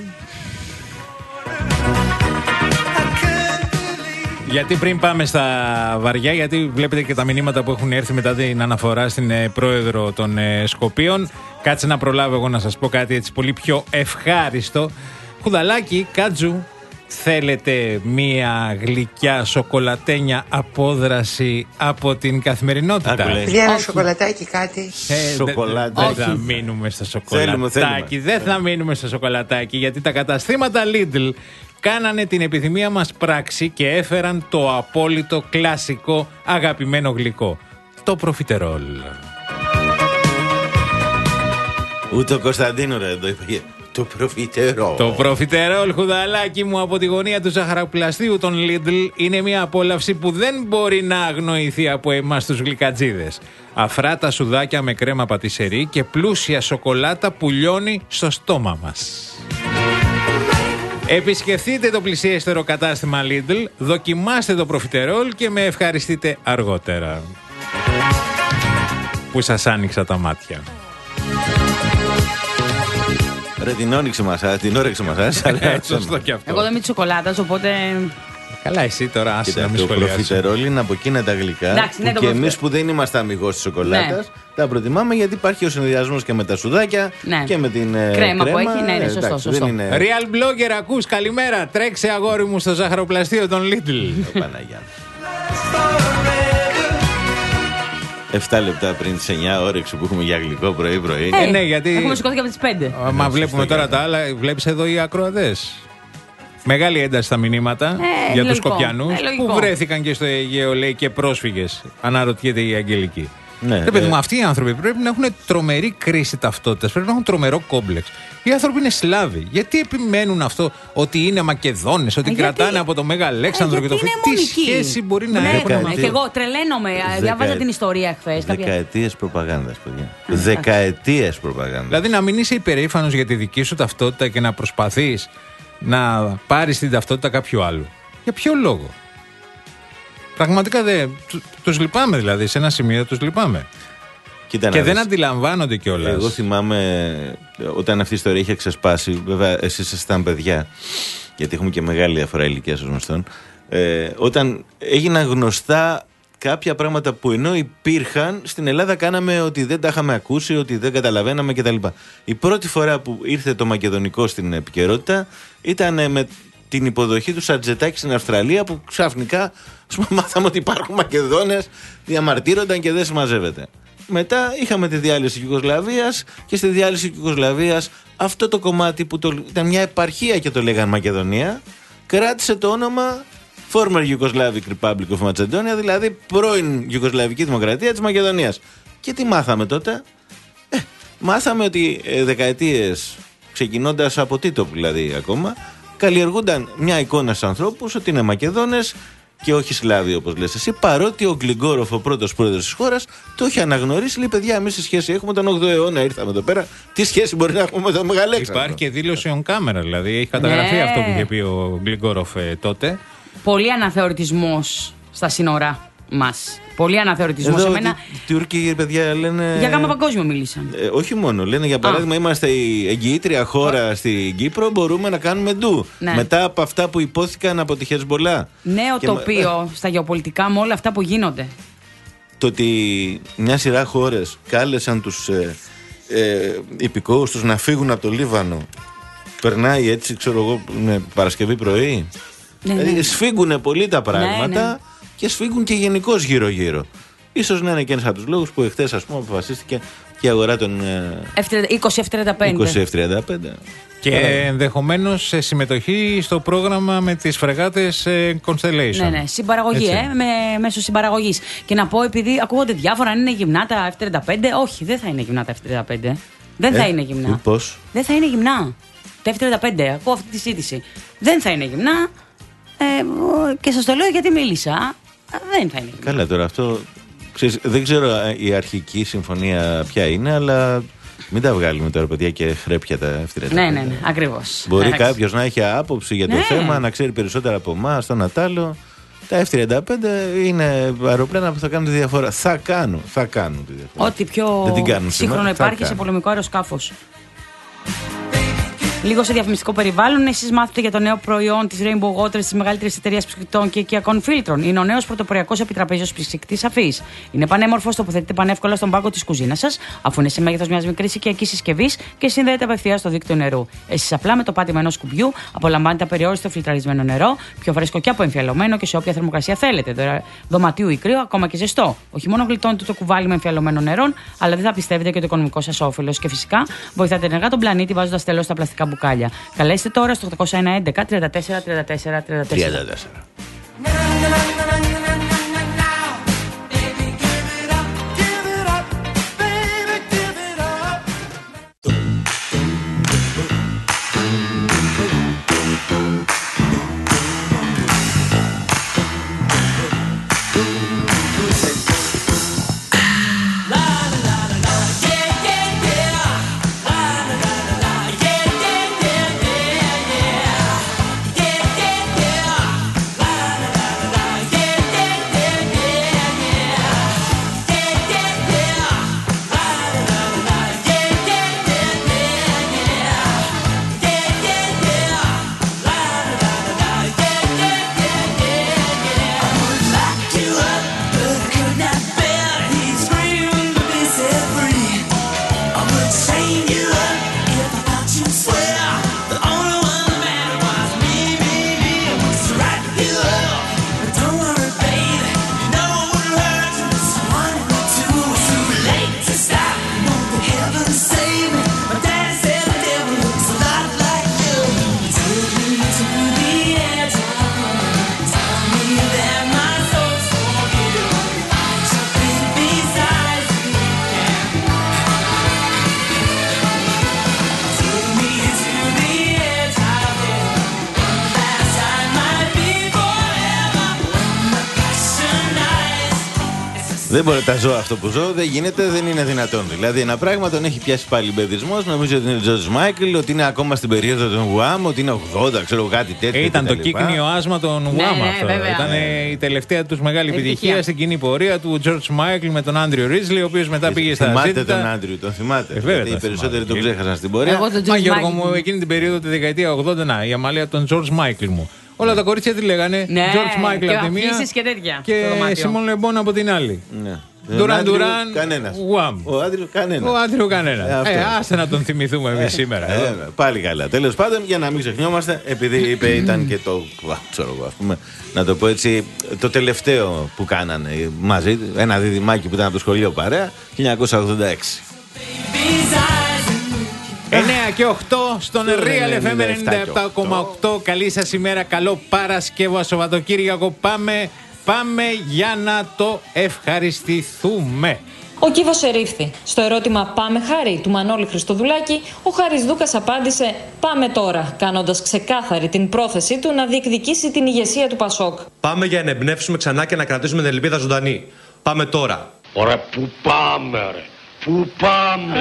Γιατί πριν πάμε στα βαριά, γιατί βλέπετε και τα μηνύματα που έχουν έρθει μετά την αναφορά στην ε, πρόεδρο των ε, Σκοπίων. Κάτσε να προλάβω εγώ να σας πω κάτι έτσι πολύ πιο ευχάριστο. Χουδαλάκι, Κάτζου, θέλετε μία γλυκιά σοκολατένια απόδραση από την καθημερινότητα?
Παιδιά, ένα σοκολατάκι κάτι.
Ε,
Σοκολάτα.
Δεν θα μείνουμε στο σοκολατάκι.
Θέλουμε, θέλουμε.
Δεν θα μείνουμε στο σοκολατάκι, γιατί τα καταστήματα Lidl κάνανε την επιθυμία μας πράξη και έφεραν το απόλυτο κλασικό αγαπημένο γλυκό. Το προφιτερόλ.
Ούτε ο Κωνσταντίνο ρε, το είπε. Το προφιτερόλ.
Το προφιτερόλ, χουδαλάκι μου, από τη γωνία του ζαχαροπλαστείου των Lidl, είναι μια απόλαυση που δεν μπορεί να αγνοηθεί από εμάς τους γλυκατζίδες. Αφράτα σουδάκια με κρέμα πατησερί και πλούσια σοκολάτα που λιώνει στο στόμα μας. Επισκεφτείτε το πλησιέστερο κατάστημα Lidl, δοκιμάστε το προφιτερόλ και με ευχαριστείτε αργότερα. Που σας άνοιξα τα μάτια.
Ρε, την όρεξη μας, την όρεξη μας.
Σωστό και αυτό.
Εγώ δεν είμαι τη σοκολάτα, οπότε.
Καλά, εσύ τώρα άσε να μην
το
σχολιάσεις.
προφιτερόλ είναι από εκείνα τα γλυκά.
Εντάξει, ναι,
που
το
και
προφι-
εμείς που δεν είμαστε αμιγώς της σοκολάτας,
Ναι.
τα προτιμάμε γιατί υπάρχει ο συνδυασμός και με τα σουδάκια
Ναι.
και με την ε,
Κρέμα που έχει, ναι, ναι,
Ε,
σωστό,
εντάξει,
σωστό.
δεν είναι...
Real blogger, ακούς, καλημέρα. Τρέξε αγόρι μου στο ζαχαροπλαστείο των Lidl.
Ο Παναγιά. Εφτά λεπτά πριν τις εννιά, όρεξη που έχουμε για γλυκό πρωί-πρωί.
Ε, ναι, γιατί.
Έχουμε σηκώθει από τι πέντε.
Μα βλέπουμε τώρα τα άλλα, βλέπεις εδώ οι ακροατές. Μεγάλη ένταση στα μηνύματα
Ε,
για τους
λογικό.
Σκοπιανούς
Ε, λογικό.
που βρέθηκαν και στο Αιγαίο, λέει, και πρόσφυγες. Αναρωτιέται η Αγγελική.
Ναι,
Ρε παιδί
ε,
μου, αυτοί οι άνθρωποι πρέπει να έχουν τρομερή κρίση ταυτότητας, πρέπει να έχουν τρομερό κόμπλεξ. Οι άνθρωποι είναι Σλάβοι. Γιατί επιμένουν αυτό ότι είναι Μακεδόνες, ότι
Ε, γιατί-
κρατάνε από το Μέγα Αλέξανδρο
Ε,
και το
γιατί
Φι.
είναι
Τι
μονική.
σχέση μπορεί να
Ναι,
έχουν
Δεκαετία.
αυτοί?
και εγώ τρελαίνομαι. Διάβαζα
Δεκαετία.
την ιστορία χθες. Κάποια...
Δεκαετίες προπαγάνδας, παιδιά. Δεκαετίες προπαγάνδας.
Δηλαδή να μην είσαι υπερήφανος για τη δική σου ταυτότητα και να προσπαθείς να πάρεις την ταυτότητα κάποιου άλλου. Για ποιο λόγο? Πραγματικά δεν. του- Τους λυπάμαι δηλαδή, σε ένα σημείο τους λυπάμαι.
Κοίτα να
Και δεν
δεις.
αντιλαμβάνονται κιόλας.
Εγώ θυμάμαι όταν αυτή η ιστορία είχε ξεσπάσει, βέβαια εσείς ήσασταν παιδιά, γιατί έχουμε και μεγάλη διαφορά ηλικίας ως γνωστόν, ε, όταν έγιναν γνωστά κάποια πράγματα που ενώ υπήρχαν, στην Ελλάδα κάναμε ότι δεν τα είχαμε ακούσει, ότι δεν καταλαβαίναμε κτλ. Η πρώτη φορά που ήρθε το μακεδονικό στην επικαιρότητα ήταν ε, με την υποδοχή του Σατζετάκη στην Αυστραλία, που ξαφνικά ας πούμε, μάθαμε ότι υπάρχουν Μακεδόνες, διαμαρτύρονταν και δεν συμμαζεύεται. Μετά είχαμε τη διάλυση της Ιουγκοσλαβίας και στη διάλυση της Ιουγκοσλαβίας αυτό το κομμάτι που το, ήταν μια επαρχία και το λέγαν Μακεδονία, κράτησε το όνομα Former Yugoslavic Republic of Macedonia, δηλαδή πρώην Ιουγκοσλαβική Δημοκρατία της Μακεδονίας. Και τι μάθαμε τότε? Ε, μάθαμε ότι ε, δεκαετίες, ξεκινώντας από Τίτο δηλαδή ακόμα, καλλιεργούνταν μια εικόνα στους ανθρώπους ότι είναι Μακεδόνες και όχι Σλάβοι όπως λες εσύ, παρότι ο Γκλιγκόροφ, ο πρώτος πρόεδρος της χώρας, το είχε αναγνωρίσει. Λέει, παιδιά, εμείς τι σχέση έχουμε, τον όγδοο αιώνα ήρθαμε εδώ πέρα. Τι σχέση μπορεί να έχουμε με τον Μεγαλέξανδρο?
Υπάρχει και δήλωση on camera, δηλαδή έχει καταγραφεί
Ναι.
αυτό που είχε πει ο Γκλιγκόροφ ε, τότε.
Πολύ αναθεωρητισμός στα σύνορά μας. Πολύ αναθεωρητισμός.
Εδώ
Εμένα,
οι Τούρκοι, παιδιά, λένε.
για γάμα παγκόσμιο μίλησαν.
Ε, όχι μόνο. Λένε για παράδειγμα, είμαστε η εγγυήτρια χώρα στην Κύπρο, μπορούμε να κάνουμε ντου.
Ναι.
Μετά από αυτά που υπόθηκαν από τη Χεσμολά.
Νέο
Και μα-
τοπίο στα γεωπολιτικά με όλα αυτά που γίνονται.
Το ότι μια σειρά χώρες κάλεσαν τους ε, ε, υπηκόους τους να φύγουν από το Λίβανο. Περνάει έτσι, ξέρω εγώ, με Παρασκευή πρωί.
Ναι,
Δηλαδή
ναι.
σφίγγουν πολύ τα πράγματα
Ναι, ναι.
και σφίγγουν και γενικώ γύρω-γύρω. Ίσως να είναι και ένας από τους λόγους που εχθές, ας πούμε, αποφασίστηκε και η αγορά των ε,
είκοσι εφ τριάντα πέντε.
είκοσι εφ τριάντα πέντε.
Και ενδεχομένως σε συμμετοχή στο πρόγραμμα με τις φρεγάτες ε, Constellation.
Ναι, ναι, συμπαραγωγή,
Έτσι.
ε, με, μέσω συμπαραγωγής. Και να πω, επειδή ακούγονται διάφορα, αν είναι γυμνά τα εφ τριάντα πέντε, όχι, δεν θα είναι γυμνά τα εφ τριάντα πέντε. Δεν θα είναι γυμνά.
Πώς?
Δεν θα είναι γυμνά. Τα εφ τριάντα πέντε, ακούω αυτή τη σύντηση. Δεν θα είναι γυμνά. Ε, και σας το λέω γιατί μίλησα. Δεν θα είναι γυμνά.
Καλά τώρα αυτό. Ξέρεις, δεν ξέρω ε, η αρχική συμφωνία ποια είναι, αλλά Μην τα βγάλουμε τώρα, παιδιά, και χρέπια τα εφ τριάντα πέντε.
Ναι, ναι, ναι, ακριβώς.
Μπορεί κάποιο να έχει άποψη για το
Ναι.
θέμα, να ξέρει περισσότερα από εμά, τον Ατάλο. Τα εφ τριάντα πέντε είναι αεροπλάνα που θα κάνουν τη διαφορά. Θα κάνουν, θα κάνουν τη διαφορά.
Ό,τι πιο
Δεν την κάνουν
σύγχρονο
σήμερα, θα
υπάρχει σε
κάνουν.
πολεμικό αεροσκάφος. Λίγο σε διαφημιστικό περιβάλλον, εσείς μάθετε για το νέο προϊόν της Rainbow Waters, της μεγαλύτερης εταιρείας ψυκτών και οικιακών φίλτρων. Είναι ο νέος πρωτοποριακός επιτραπέζιος ψυκτής αφής. Είναι πανέμορφος, τοποθετείται πανεύκολα στον πάγκο της κουζίνας σας, αφού είναι σε μέγεθος μιας μικρής οικιακής συσκευής και συνδέεται απευθείας στο δίκτυο νερού. Εσείς απλά με το πάτημα ενός κουμπιού απολαμβάνετε απεριόριστο φιλτραρισμένο νερό, πιο φρέσκο και αποεμφιαλωμένο και σε όποια θερμοκρασία θέλετε. Δωρα- Δωματίου ή κρύο, ακόμα και ζεστό. Όχι μόνο γλιτώνετε το κουβάλι με εμφιαλωμένο νερό, αλλά δεν θα πιστεύετε και το οικονομικό σας όφελος. Και φυσικά βοηθάτε ενεργά τον πλανήτη βάζοντας τέλος στα πλαστικά μπουκάλια. Καλέστε τώρα στο οκτώ ένα ένα τριάντα τέσσερα τριάντα τέσσερα τριάντα τέσσερα.
τριάντα τέσσερα. Δεν μπορεί τα ζω αυτό που ζω, δεν γίνεται, δεν είναι δυνατόν. Δηλαδή, ένα πράγμα τον έχει πιάσει πάλι μπεδισμός. Νομίζω ότι είναι ο George Michael, ότι είναι ακόμα στην περίοδο των Wham, ότι είναι ογδόντα, ξέρω κάτι τέτοιο.
Ήταν το κύκνιο άσμα των Wham
ναι,
αυτό.
βέβαια.
Ήταν η τελευταία τους μεγάλη επιτυχία,
Επιτυχία.
στην κοινή πορεία του George Michael με τον Άντριο Ρίζλι, ο οποίος μετά πήγε στα
Θυμάται
ζήτητα.
τον Άντριου, τον θυμάται.
Ε, βέβαια
Γιατί οι
τον
περισσότεροι
θυμάμαι.
τον ξέχασαν στην πορεία.
Εγώ τον
Μα
George
Γιώργο
Michael.
μου, εκείνη την περίοδο τη δεκαετία ογδόντα, να, η αμαλία των George Michael μου. Όλα τα κορίτσια τι λέγανε,
Ναι,
George Michael
και
από τη μία
αφήσεις και τέτοια στο
και
δωμάτιο.
Simon Le Bon από την άλλη.
Ναι.
Ντουράν
Άντριου,
Ντουράν,
κανένας.
Wham.
Ο Άντριου κανένα.
Ο Άντριου κανένα.
Ε, αυτό.
Ε, άστε να τον θυμηθούμε εμείς σήμερα. εδώ.
Ε, πάλι καλά. Τέλος πάντων, για να μην ξεχνιόμαστε, επειδή είπε ήταν και το. α, Ξέρω εγώ, ας πούμε, να το πω έτσι, το τελευταίο που κάνανε μαζί, ένα διδυμάκι που ήταν από το σχολείο παρέα, χίλια εννιακόσια ογδόντα έξι.
εννέα και οκτώ στον
Στο
Real εφ εμ
ενενήντα
ενενήντα επτά κόμμα οκτώ. Καλή σας ημέρα, καλό Παρασκευό Σαββατοκύριακο. Πάμε, πάμε για να το ευχαριστηθούμε.
Ο κύβος ερήφθη. Στο ερώτημα «Πάμε Χάρη» του Μανώλη Χριστοδουλάκη, ο Χάρης Δούκας απάντησε «Πάμε τώρα», κάνοντας ξεκάθαρη την πρόθεσή του να διεκδικήσει την ηγεσία του Πασόκ.
Πάμε για να εμπνεύσουμε ξανά και να κρατήσουμε την ελπίδα ζωντανή. Πάμε τώρα.
Ωραία, πού πάμε ρε, πού πάμε.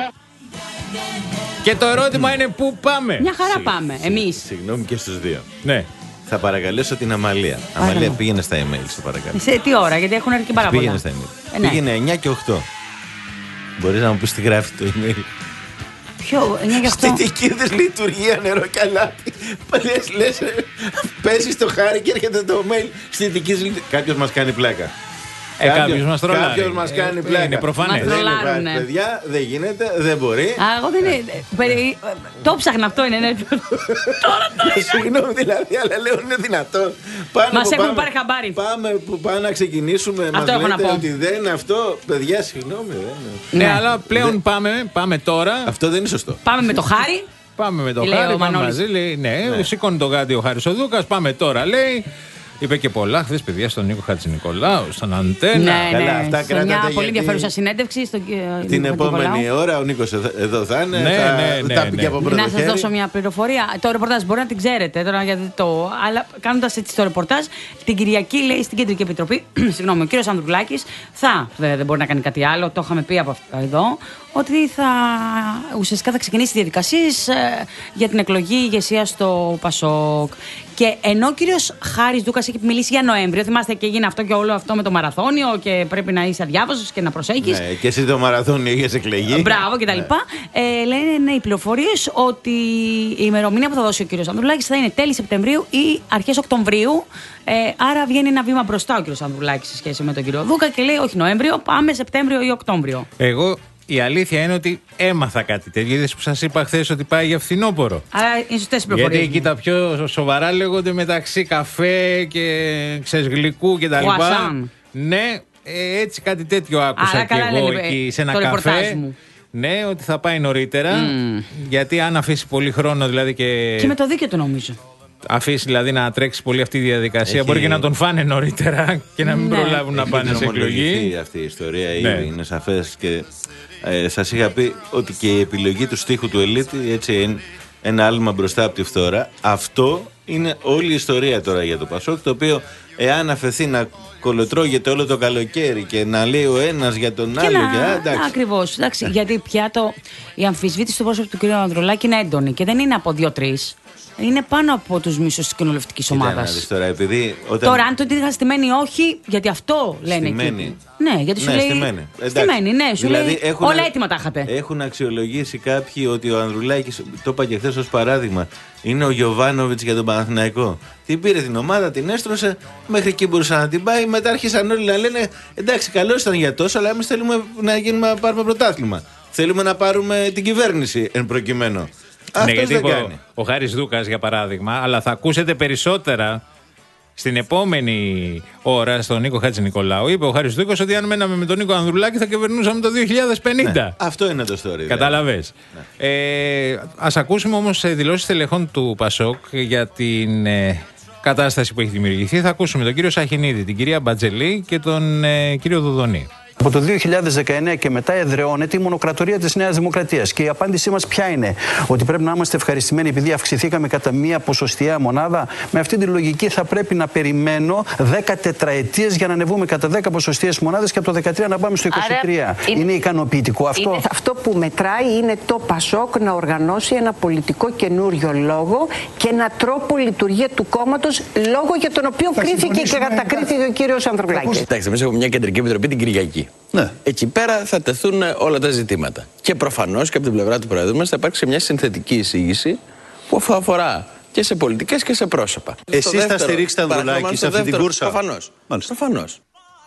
Και το ερώτημα είναι πού πάμε.
Μια χαρά πάμε, εμείς.
Συγγνώμη και στους δύο.
Ναι.
Θα παρακαλέσω την Αμαλία. Αμαλία, πήγαινε στα email, σε παρακαλώ.
Σε τι ώρα, γιατί έχουν έρθει και πάρα πολλά.
Πήγαινε στα email.
Ε, ναι.
Πήγαινε εννιά και οκτώ. Μπορείς να μου πεις τι γράφει το email.
Ποιο, εννιά και οκτώ.
Αισθητική δυσλειτουργία, νερό και αλάτι. Λες, λες, πέσει το χάρι και έρχεται το mail. Αισθητική δυσλειτουργία. Κάποιος μας κάνει πλάκα.
Ε, κάποιος μας τρολάρει.
Κάποιος μας
Ε,
κάνει
ε,
πλάκα.
είναι προφανές.
Δεν
Μας
υπάρχει,
τρολάρουνε.
παιδιά, δεν γίνεται, δεν μπορεί.
Α, εγώ δεν είναι. περι- Το ψάχνα αυτό είναι, ναι.
Συγγνώμη δηλαδή, αλλά λέω είναι δυνατόν. Πάνω
Μας
που
έχουν
πάμε-
πάρει χαμπάρι.
Πάμε που πάμε να ξεκινήσουμε. Μας
έχω να
λέτε
πω.
ότι δεν είναι αυτό. Παιδιά, συγγνώμη, δεν είναι.
Ναι, αλλά πλέον πάμε, πάμε τώρα.
Αυτό δεν είναι σωστό.
Πάμε με το Χάρη.
Πάμε με το
Τι λέει
Χάρη,
ο
πάμε
Μανώλης?
μαζί. Λέει, ναι, σηκώνει το γάντι ο Χάρης ο Δούκας. Πάμε τώρα, λέει. Είπε και πολλά χθες, παιδιά, στον Νίκο Χατζηνικολάου, στον Αντένα.
Ναι,
Καλά,
ναι,
αυτά
σε
κράτατε
μια πολύ
γιατί
ενδιαφέρουσα συνέντευξη στον
την
Νίκο
επόμενη
Χατζηνικολάου.
ώρα ο Νίκος εδώ θα είναι.
Ναι,
θα,
ναι, ναι,
θα πει
ναι.
και από πρώτο
Να σας
χέρι.
δώσω μια πληροφορία. Το ρεπορτάζ μπορεί να την ξέρετε τώρα, γιατί το. Αλλά κάνοντας έτσι το ρεπορτάζ, την Κυριακή λέει στην Κεντρική Επιτροπή, συγγνώμη, ο κύριος Ανδρουλάκης θα. Βέβαια δεν μπορεί να κάνει κάτι άλλο, το είχαμε πει από αυτό εδώ, ότι θα ουσιαστικά θα ξεκινήσει διαδικασίες ε, για την εκλογή ηγεσία στο Πασόκ. Και ενώ ο κύριος Χάρης Δούκας έχει μιλήσει για Νοέμβριο, θυμάστε και έγινε αυτό και όλο αυτό με το μαραθώνιο και πρέπει να είσαι αδιάβαστος και να προσέχεις.
Ναι, και εσύ το μαραθώνιο είχες εκλεγεί.
Μπράβο κτλ. Ναι. Ε, λένε ναι, οι πληροφορίες ότι η ημερομηνία που θα δώσει ο κύριος Ανδρουλάκης θα είναι τέλη Σεπτεμβρίου ή αρχές Οκτωβρίου. Ε, άρα βγαίνει ένα βήμα μπροστά ο κύριος Ανδρουλάκης σε σχέση με τον κύριο Δούκα και λέει όχι Νοέμβριο, πάμε Σεπτέμβριο ή Οκτώβριο.
Εγώ η αλήθεια είναι ότι έμαθα κάτι τέτοιο. Είδες που σας είπα χθες ότι πάει για φθινόπωρο.
Άρα είναι σωστές οι πληροφορίες.
Γιατί εκεί τα πιο σοβαρά λέγονται μεταξύ καφέ και ξέρεις γλυκού κτλ. Ναι, ε, έτσι κάτι τέτοιο άκουσα και εγώ
λένε,
εκεί σε ένα
το
καφέ.
μου.
Ναι, ότι θα πάει νωρίτερα.
Mm.
Γιατί αν αφήσει πολύ χρόνο δηλαδή και.
Και με το δίκαιο το νομίζω.
Αφήσει δηλαδή να τρέξει πολύ αυτή η διαδικασία,
Έχει...
μπορεί και να τον φάνε νωρίτερα και να μην
ναι.
προλάβουν να
Έχει
πάνε σε εκλογή.
Αυτή η ιστορία
ναι.
ήδη είναι σαφές και ε, σας είχα πει ότι και η επιλογή του στίχου του Ελίτη έτσι είναι ένα άλμα μπροστά από τη φθορά. Αυτό είναι όλη η ιστορία τώρα για το Πασόκ, το οποίο εάν αφαιθεί να κολοτρώγεται όλο το καλοκαίρι και να λέει ο ένας για τον
και
άλλο.
να,
Και, εντάξει.
ακριβώς. Εντάξει, γιατί πια το, η αμφισβήτηση του πρόσωπου του κ. Ανδρουλάκη είναι έντονη και δεν είναι από δύο-τρεις. Είναι πάνω από τους μισούς της κοινοβουλευτικής ομάδας.
Τώρα, επειδή όταν...
τώρα, αν το είχα στημένη όχι, γιατί αυτό λένε
στημένη.
εκεί. Ναι, γιατί σου
ναι,
λέει.
Στημένη.
Στημένη, ναι, σου
δηλαδή,
λέει.
έχουν,
όλα έτοιμα τα είχατε.
Έχουν αξιολογήσει κάποιοι ότι ο Ανδρουλάκης, το είπα και χθες ως παράδειγμα, είναι ο Γιοβάνοβιτς για τον Παναθηναϊκό. Την πήρε την ομάδα, την έστρωσε, μέχρι εκεί μπορούσε να την πάει. Μετά άρχισαν όλοι να λένε: εντάξει, καλό ήταν για τόσο, αλλά εμείς θέλουμε να, γίνουμε, να πάρουμε πρωτάθλημα. Θέλουμε να πάρουμε την κυβέρνηση εν προκειμένου.
Ναι, γιατί ο, ο Χάρης Δούκας για παράδειγμα, αλλά θα ακούσετε περισσότερα στην επόμενη ώρα στον Νίκο Χατζηνικολάου. Είπε ο Χάρης Δούκας ότι αν μέναμε με τον Νίκο Ανδρουλάκη θα κυβερνούσαμε το δύο χιλιάδες πενήντα.
Ναι, αυτό είναι το story.
Καταλαβες. Ναι. Ε, ας ακούσουμε όμως δηλώσεις τελεχών του Πασόκ για την ε, κατάσταση που έχει δημιουργηθεί. Θα ακούσουμε τον κύριο Σαχινίδη, την κυρία Μπατζελή και τον ε, κύριο Δουδονή.
Από το δύο χιλιάδες δεκαεννέα και μετά εδραιώνεται η μονοκρατορία της Νέας Δημοκρατίας. Και η απάντησή μας ποια είναι? Ότι πρέπει να είμαστε ευχαριστημένοι επειδή αυξηθήκαμε κατά μία ποσοστιαία μονάδα. Με αυτή τη λογική θα πρέπει να περιμένω δέκα τετραετίες για να ανεβούμε κατά δέκα ποσοστιαίες μονάδες και από το δεκατρία να πάμε στο είκοσι τρία. Άρα, είναι, είναι ικανοποιητικό αυτό?
Είναι, αυτό που μετράει είναι το Πασόκ να οργανώσει ένα πολιτικό καινούριο λόγο και ένα τρόπο λειτουργία του κόμματος, λόγο για τον οποίο θα κρίθηκε και κατακρίθηκε ο κύριος Ανδρουλάκης.
Κοιτάξτε, εμείς έχουμε μια κεντρική επιτροπή την Κυριακή. Ναι. Εκεί πέρα θα τεθούν όλα τα ζητήματα. Και προφανώς και από την πλευρά του Προέδρου μας θα υπάρξει μια συνθετική εισήγηση που θα αφορά και σε πολιτικές και σε πρόσωπα.
Εσείς θα στηρίξετε Ανδρουλάκη σε αυτή την κούρσα?
Προφανώς. Προφανώς.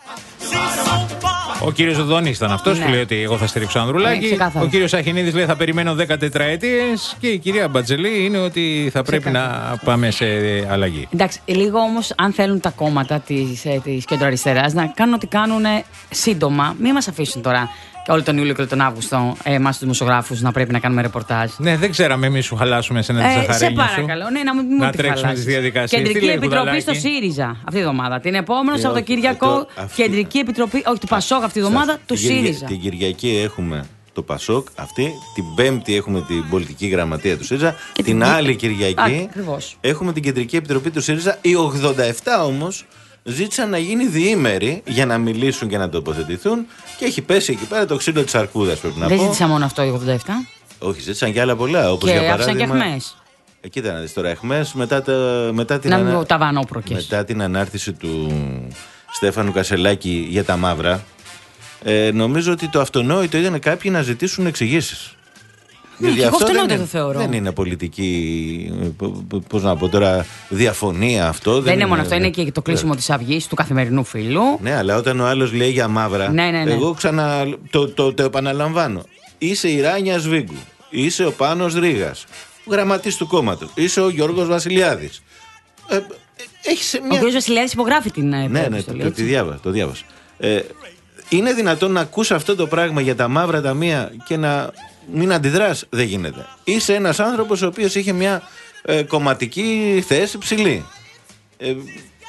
Ο κύριος Δουδονής ήταν αυτός
ναι.
που λέει ότι εγώ θα στηρίξω Ανδρουλάκη.
Ναι,
ο κύριος Σαχινίδης λέει θα περιμένω δέκα τετραετίες. Και η κυρία Μπατζελή είναι ότι θα πρέπει να πάμε σε αλλαγή.
Εντάξει, λίγο όμως, αν θέλουν τα κόμματα της, της κεντροαριστεράς να κάνουν ό,τι κάνουν σύντομα, μην μας αφήσουν τώρα και όλο τον Ιούλιο και όλο τον Αύγουστο εμάς τους δημοσιογράφους να πρέπει να κάνουμε ρεπορτάζ.
Ναι, δεν ξέραμε εμείς σου χαλάσουμε σε ένα τη Ζαχαρένια.
Σε παρακαλώ, ναι, να μην
να τρέξουμε τις διαδικασίες.
Κεντρική Επιτροπή στο ΣΥΡΙΖΑ αυτή τη εβδομάδα. Την επόμενη Σαββατοκύριακο, Κεντρική Επιτροπή, όχι του Πασόκ αυτή τη εβδομάδα, του ΣΥΡΙΖΑ.
Την Κυριακή έχουμε το Πασόκ, αυτή. Την Πέμπτη έχουμε την πολιτική γραμματεία του ΣΥΡΙΖΑ. Την, την άλλη Κυριακή
Ακριβώς.
έχουμε την Κεντρική Επιτροπή του ΣΥΡΙΖΑ. Οι ογδόντα επτά όμως ζήτησαν να γίνει διήμερη για να μιλήσουν και να τοποθετηθούν και έχει πέσει εκεί πέρα το ξύλο της αρκούδας, πρέπει να
Δεν
πω.
Δεν ζήτησαν μόνο αυτό οι ογδόντα επτά.
Όχι, ζήτησαν και άλλα πολλά. Όπως
και
για παράδειγμα.
Και Αχμές.
Ε, κοίτα να δεις τώρα, Αχμές μετά, τα, μετά, την,
ανα...
μετά την ανάρτηση του Στέφανου Κασελάκη για τα μαύρα, ε, νομίζω ότι το αυτονόητο ήταν κάποιοι να ζητήσουν εξηγήσεις.
Ναι, και αυτό δεν, το θεωρώ.
Δεν είναι πολιτική, πώς να πω τώρα, διαφωνία αυτό.
Δεν,
δεν
είναι
είναι
μόνο αυτό, είναι και το κλείσιμο της Αυγής, του καθημερινού φίλου.
Ναι, αλλά όταν ο άλλος λέει για μαύρα,
ναι, ναι, ναι.
εγώ ξανα το, το, το, το επαναλαμβάνω. Είσαι η Ράνια Σβίγκου, είσαι ο Πάνος Ρήγας, γραμματής του κόμματος, είσαι ο Γιώργος Βασιλιάδης. Ε, έχεις μια...
Ο Γιώργος Βασιλιάδης υπογράφει την ναι,
ναι, ναι, το, το, το διάβασα. Το διάβασα. Ε, είναι δυνατόν να ακούς αυτό το πράγμα για τα μαύρα ταμεία και να μην αντιδράς? Δεν γίνεται. Είσαι ένας άνθρωπος ο οποίος είχε μια ε, κομματική θέση ψηλή. Ε,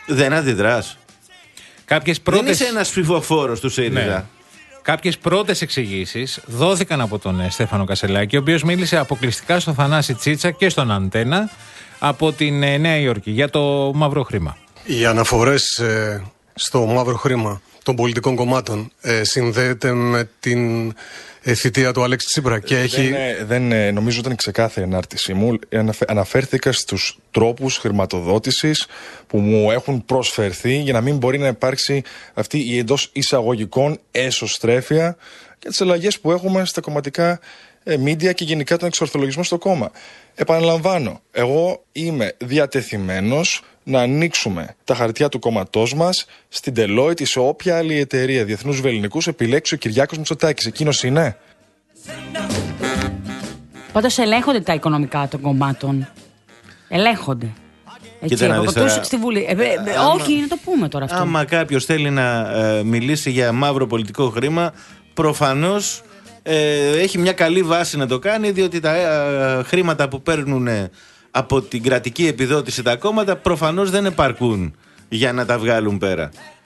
Δεν αντιδράς.
Κάποιες πρώτες...
Δεν είσαι ένας ψηφοφόρος του ΣΥΡΙΖΑ.
Ναι. Κάποιες πρώτες εξηγήσεις δόθηκαν από τον Στέφανο Κασελάκη, ο οποίος μίλησε αποκλειστικά στον Θανάση Τσίτσα και στον Αντένα από την ε, Νέα Υόρκη για το μαύρο χρήμα.
Οι αναφορές ε, στο μαύρο χρήμα των πολιτικών κομμάτων ε, συνδέεται με την ε, θητεία του Αλέξη Τσίπρα και έχει...
Δεν, δεν ε, νομίζω ήταν ξεκάθαρη ενάρτησή μου. Αναφέρθηκα στους τρόπους χρηματοδότησης που μου έχουν προσφερθεί για να μην μπορεί να υπάρξει αυτή η εντός εισαγωγικών έσωστρέφεια και τις αλλαγές που έχουμε στα κομματικά μίντια και γενικά τον εξορθολογισμό στο κόμμα. Επαναλαμβάνω, εγώ είμαι διατεθειμένος να ανοίξουμε τα χαρτιά του κόμματός μας στην Deloitte ή σε όποια άλλη εταιρεία διεθνούς βελληνικούς επιλέξει ο Κυριάκος Μητσοτάκης. Εκείνος είναι.
Πάντως ελέγχονται τα οικονομικά των κομμάτων. Ελέγχονται. Έτσι, από κοντούς στη Βουλή. Ε, ε, ε, άμα, όχι, να το πούμε τώρα αυτό.
Άμα κάποιος θέλει να ε, μιλήσει για μαύρο πολιτικό χρήμα, προφανώς ε, έχει μια καλή βάση να το κάνει, διότι τα ε, χρήματα που παίρνουν από την κρατική επιδότηση τα κόμματα προφανώς δεν επαρκούν για να τα βγάλουν πέρα.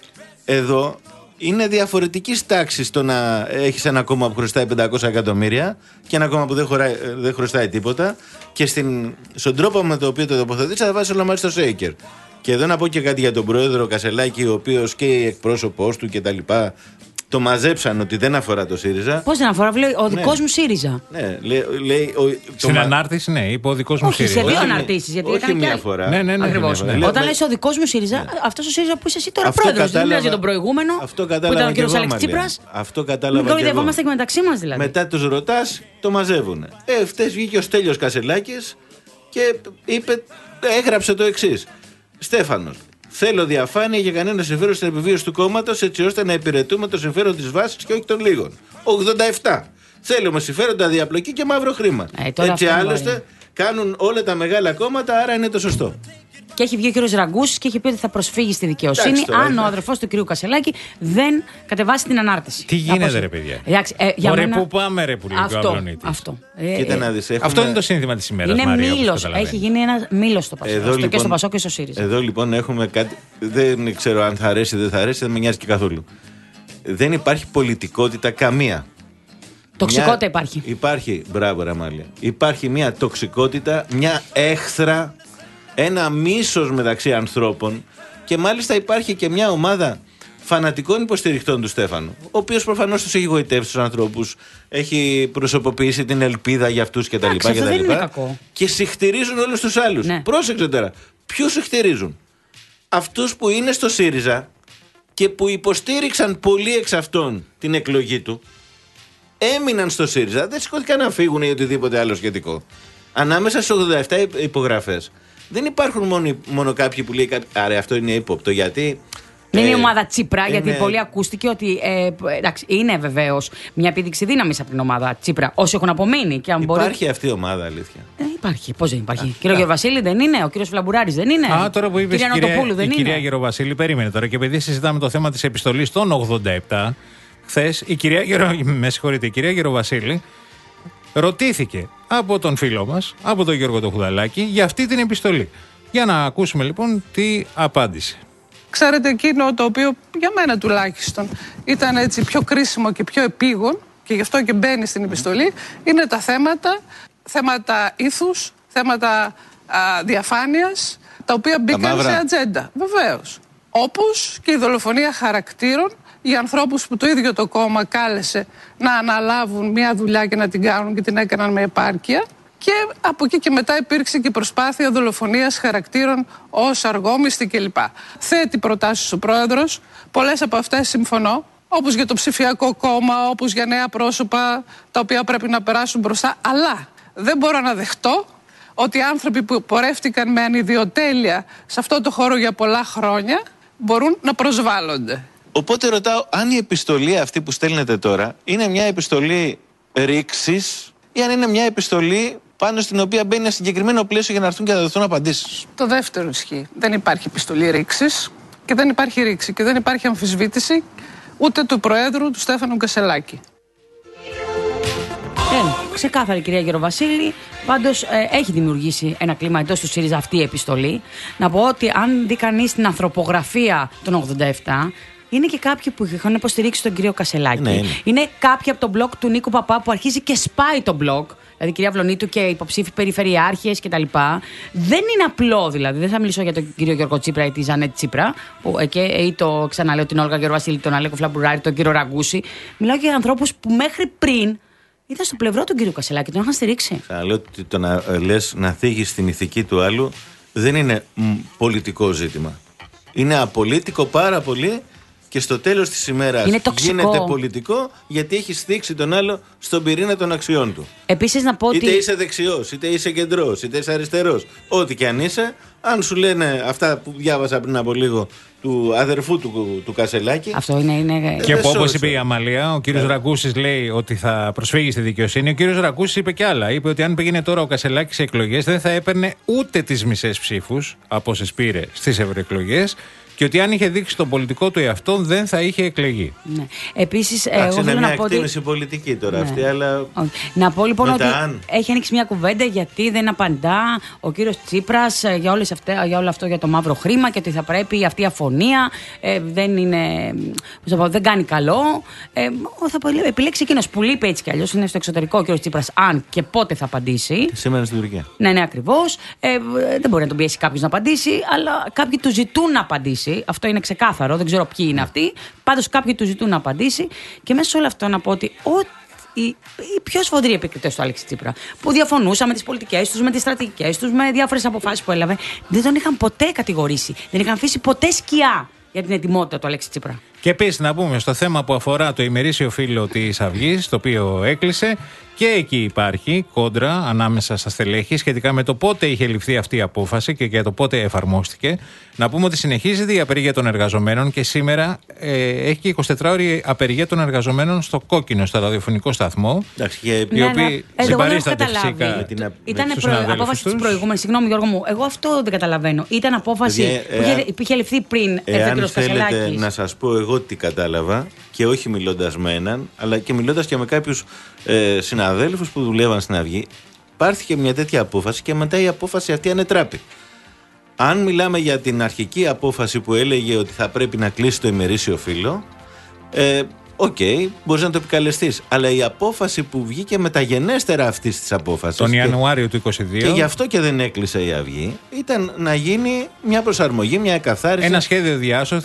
Εδώ είναι διαφορετική τάξη το να έχεις ένα κόμμα που χρωστάει πεντακόσια εκατομμύρια και ένα κόμμα που δεν, χωράει, δεν χρωστάει τίποτα, και στην, στον τρόπο με το οποίο το τοποθετείς θα βάζεις όλα μαζί στο σέικερ. Και εδώ να πω και κάτι για τον πρόεδρο Κασελάκη, ο οποίος και η εκπρόσωπός του και τα λοιπά το μαζέψαν ότι δεν αφορά το ΣΥΡΙΖΑ.
Πώς δεν αφορά, λέει ο δικός ναι. μου ΣΥΡΙΖΑ.
Ναι, λέει. λέει ο,
Στην μα... ανάρτηση, ναι, είπε ο δικός μου
όχι,
ΣΥΡΙΖΑ.
Σε δύο αναρτήσεις. Γιατί
όχι μία άλλη... φορά.
Ναι, ναι, ναι,
ακριβώς.
Ναι, ναι, ναι.
Όταν λες ο δικός μου ΣΥΡΙΖΑ, ναι. αυτός ο ΣΥΡΙΖΑ που είσαι εσύ τώρα πρόεδρος. Δεν μιλάς για τον προηγούμενο
αυτό
που ήταν ο κ. Αλέξης Τσίπρας.
Αυτό κατάλαβα.
Μην κοροϊδευόμαστε και μεταξύ μας δηλαδή.
Μετά τους ρωτάς, το μαζεύουν. Ε, φτες βγήκε ο Στέλιος Κασελάκης και είπε, έγραψε το εξής. Στέφανος. Θέλω διαφάνεια για κανένα συμφέρον στην επιβίωση του κόμματος, έτσι ώστε να υπηρετούμε το συμφέρον της βάσης και όχι των λίγων. ογδόντα επτά. Θέλουμε συμφέροντα διαπλοκή και μαύρο χρήμα.
Ε,
έτσι άλλωστε μπορεί. Κάνουν όλα τα μεγάλα κόμματα, άρα είναι το σωστό.
Και έχει βγει ο κ. Ραγκούσης και έχει πει ότι θα προσφύγει στη δικαιοσύνη εντάξει, αν ο αδερφός του κ. Κασελάκη δεν κατεβάσει την ανάρτηση.
Τι γίνεται, Απός... ρε παιδιά.
Εντάξει, ε, για
Ωραία,
μένα...
πού πάμε, ρε, που λέει
αυτό,
ο Αυλονίτης.
Αυτό.
Ε, Κοίτα, να δεις, έχουμε...
αυτό είναι το σύνθημα της ημέρας.
Είναι
Μαρία,
μήλος. Έχει γίνει ένα μήλος στο Πασόκ.
Λοιπόν,
και στο Πασόκ και στο ΣΥΡΙΖΑ.
Εδώ λοιπόν έχουμε κάτι. Δεν ξέρω αν θα αρέσει ή δεν θα αρέσει, δεν με νοιάζει και καθόλου. Δεν υπάρχει πολιτικότητα καμία.
Τοξικότητα
μια...
υπάρχει.
Υπάρχει, μπράβο, Ραμάλια. Υπάρχει μια τοξικότητα, μια έχθρα, ένα μίσος μεταξύ ανθρώπων, και μάλιστα υπάρχει και μια ομάδα φανατικών υποστηριχτών του Στέφανου, ο οποίος προφανώς τους έχει γοητεύσει τους ανθρώπους, έχει προσωποποιήσει την ελπίδα για αυτούς κτλ.
Αυτό δεν είναι κακό.
Και συχτηρίζουν όλους τους άλλους.
Ναι.
Πρόσεξε τώρα. Ποιους συχτηρίζουν? Αυτούς που είναι στο ΣΥΡΙΖΑ και που υποστήριξαν πολλοί εξ αυτών την εκλογή του, έμειναν στο ΣΥΡΙΖΑ, δεν σηκώθηκαν να φύγουν ή οτιδήποτε άλλο σχετικό. Ανάμεσα στις ογδόντα επτά υπογραφές δεν υπάρχουν μόνο, μόνο κάποιοι που λέει κάτι. Άρα αυτό είναι ύποπτο, γιατί.
Δεν είναι η
ε,
ομάδα Τσίπρα,
είναι...
γιατί πολύ ακούστηκε ότι. Ε, εντάξει, είναι βεβαίως μια επίδειξη δύναμης από την ομάδα Τσίπρα. Όσοι έχουν απομείνει. Και αν
υπάρχει
μπορεί...
αυτή η ομάδα, αλήθεια.
Ε, υπάρχει. Πώς δεν υπάρχει. Κύριο Γεροβασίλη δεν είναι, ο κύριος Φλαμπουράρης δεν είναι.
Α, τώρα που είπες
κυρία
κυρία,
Νοτοπούλου δεν
η
είναι.
κυρία Γεροβασίλη, περίμενε τώρα. Και επειδή συζητάμε το θέμα της επιστολής των ογδόντα επτά, χθες η κυρία, Γερο... με συγχωρείτε, η κυρία Γεροβασίλη ρωτήθηκε από τον φίλο μας, από τον Γιώργο το Χουδαλάκη, για αυτή την επιστολή. Για να ακούσουμε λοιπόν τι απάντησε.
Ξέρετε, εκείνο το οποίο για μένα τουλάχιστον ήταν έτσι πιο κρίσιμο και πιο επίγον, και γι' αυτό και μπαίνει στην επιστολή, είναι τα θέματα, θέματα ήθους, θέματα α, διαφάνειας, τα οποία μπήκαν σε ατζέντα. Βεβαίως. Όπως και η δολοφονία χαρακτήρων για ανθρώπους που το ίδιο το κόμμα κάλεσε να αναλάβουν μια δουλειά και να την κάνουν και την έκαναν με επάρκεια. Και από εκεί και μετά υπήρξε και προσπάθεια δολοφονίας χαρακτήρων ως αργόμιστοι κλπ. Θέτει προτάσεις ο πρόεδρος, πολλές από αυτές συμφωνώ, όπως για το ψηφιακό κόμμα, όπως για νέα πρόσωπα τα οποία πρέπει να περάσουν μπροστά, αλλά δεν μπορώ να δεχτώ ότι άνθρωποι που πορεύτηκαν με ανιδιοτέλεια σε αυτό το χώρο για πολλά χρόνια μπορούν να προσβάλλονται.
Οπότε ρωτάω αν η επιστολή αυτή που στέλνετε τώρα είναι μια επιστολή ρήξης ή αν είναι μια επιστολή πάνω στην οποία μπαίνει ένα συγκεκριμένο πλαίσιο για να έρθουν και να δοθούν απαντήσεις.
Το δεύτερο ισχύει. Δεν υπάρχει επιστολή ρήξης και δεν υπάρχει ρήξη και δεν υπάρχει αμφισβήτηση ούτε του Προέδρου του Στέφανου Κασελάκη.
Ε, ξεκάθαρη κυρία Γεροβασίλη. Πάντως ε, έχει δημιουργήσει ένα κλίμα εντός του ΣΥΡΙΖΑ αυτή η επιστολή. Να πω ότι αν δει κανείς την ανθρωπογραφία των ογδόντα επτά, είναι και κάποιοι που είχαν υποστηρίξει τον κύριο Κασελάκη.
Ναι, είναι.
είναι κάποιοι από τον μπλοκ του Νίκου Παπά που αρχίζει και σπάει τον μπλοκ. Δηλαδή, κυρία Βλονίτου και υποψήφοι περιφερειάρχες κτλ. Δεν είναι απλό δηλαδή. Δεν θα μιλήσω για τον κύριο Γιώργο Τσίπρα ή τη Ζανέτ Τσίπρα, που, και, ή το ξαναλέω την Όλγα Γεροβασίλη, τον Αλέκο Φλαμπουράρη, τον κύριο Ραγκούση. Μιλάω για ανθρώπους που μέχρι πριν ήταν στο πλευρό του κύριου Κασελάκη, τον είχαν στηρίξει.
Ξαναλέω ότι το να λες να θίγεις την ηθική του άλλου δεν είναι μ, πολιτικό ζήτημα. Είναι απολύτικο πάρα πολύ. Και στο τέλος της ημέρας γίνεται πολιτικό γιατί έχει θίξει τον άλλο στον πυρήνα των αξιών του.
Επίσης να πω
είτε
ότι...
είσαι δεξιός, είτε είσαι κεντρός, είτε είσαι αριστερός. Ό,τι και αν είσαι, αν σου λένε αυτά που διάβασα πριν από λίγο του αδερφού του, του Κασελάκη.
Αυτό είναι. είναι...
Και όπως είπε η Αμαλία, ο κύριος Ραγκούσης λέει ότι θα προσφύγει στη δικαιοσύνη. Ο κύριος Ραγκούσης είπε και άλλα. Είπε ότι αν πήγαινε τώρα ο Κασελάκης σε εκλογές δεν θα έπαιρνε ούτε τις μισές ψήφους από όσες πήρε στις ευρωεκλογές. Και ότι αν είχε δείξει τον πολιτικό του εαυτό δεν θα είχε εκλεγεί.
Ναι. Επίσης,
Άξε,
εγώ
είναι
θέλω
μια
να πω
εκτίμηση
ότι...
πολιτική τώρα
ναι.
αυτή, αλλά.
Okay. Να πω λοιπόν
μετά,
ότι
αν...
έχει ανοίξει μια κουβέντα γιατί δεν απαντά ο κύριος Τσίπρας για, όλες αυτά, για όλο αυτό για το μαύρο χρήμα και ότι θα πρέπει αυτή η αφωνία ε, δεν είναι. Πώς πω, δεν κάνει καλό. Ε, θα επιλέξει εκείνος που λείπει έτσι κι αλλιώς. Είναι στο εξωτερικό ο κύριος Τσίπρας, αν και πότε θα απαντήσει.
Σήμερα στην Τουρκία.
Ναι, ναι, ακριβώς. Ε, δεν μπορεί να τον πιέσει κάποιος να απαντήσει, αλλά κάποιοι του ζητούν να απαντήσει. Αυτό είναι ξεκάθαρο. Κάθαρο, δεν ξέρω ποιοι είναι αυτοί. Πάντως κάποιοι του ζητούν να απαντήσει. Και μέσα σε όλο αυτό να πω ότι ό, οι, οι πιο σφοδροί επικριτές του Αλέξη Τσίπρα, που διαφωνούσαν με τις πολιτικές τους, με τις στρατηγικές τους, με διάφορες αποφάσεις που έλαβε, δεν τον είχαν ποτέ κατηγορήσει. Δεν είχαν αφήσει ποτέ σκιά για την ετοιμότητα του Αλέξη Τσίπρα.
Και επίσης να πούμε στο θέμα που αφορά το ημερήσιο φύλλο της Αυγής, το οποίο έκλεισε, και εκεί υπάρχει κόντρα ανάμεσα στα στελέχη σχετικά με το πότε είχε ληφθεί αυτή η απόφαση και για το πότε εφαρμόστηκε. Να πούμε ότι συνεχίζεται η απεργία των εργαζομένων και σήμερα ε, έχει και εικοσιτετράωρη απεργία των εργαζομένων στο Κόκκινο, στο ραδιοφωνικό σταθμό.
Εντάξει, και...
Οι οποίοι
ναι,
συμπαρίσταται φυσικά.
Την... Ήταν προ... απόφαση της προηγούμενης. Συγγνώμη, Γιώργο μου, εγώ αυτό δεν καταλαβαίνω. Ήταν απόφαση
Παιδιά,
που, είχε, που είχε ληφθεί πριν έρθει ο κ. Κασελάκης.
Να σας πω εγώ τι κατάλαβα και όχι μιλώντας με έναν, αλλά και μιλώντας και με κάποιους ε, συναδέλφους που δουλεύαν στην Αυγή, πάρθηκε μια τέτοια απόφαση και μετά η απόφαση αυτή ανετράπη. Αν μιλάμε για την αρχική απόφαση που έλεγε ότι θα πρέπει να κλείσει το ημερήσιο φύλλο, ε, οκ, okay, μπορείς να το επικαλεστείς. Αλλά η απόφαση που βγήκε μεταγενέστερα αυτής της απόφασης.
Τον Ιανουάριο του είκοσι δύο.
Και γι' αυτό και δεν έκλεισε η Αυγή. Ήταν να γίνει μια προσαρμογή, μια εκαθάριση.
Ένα σχέδιο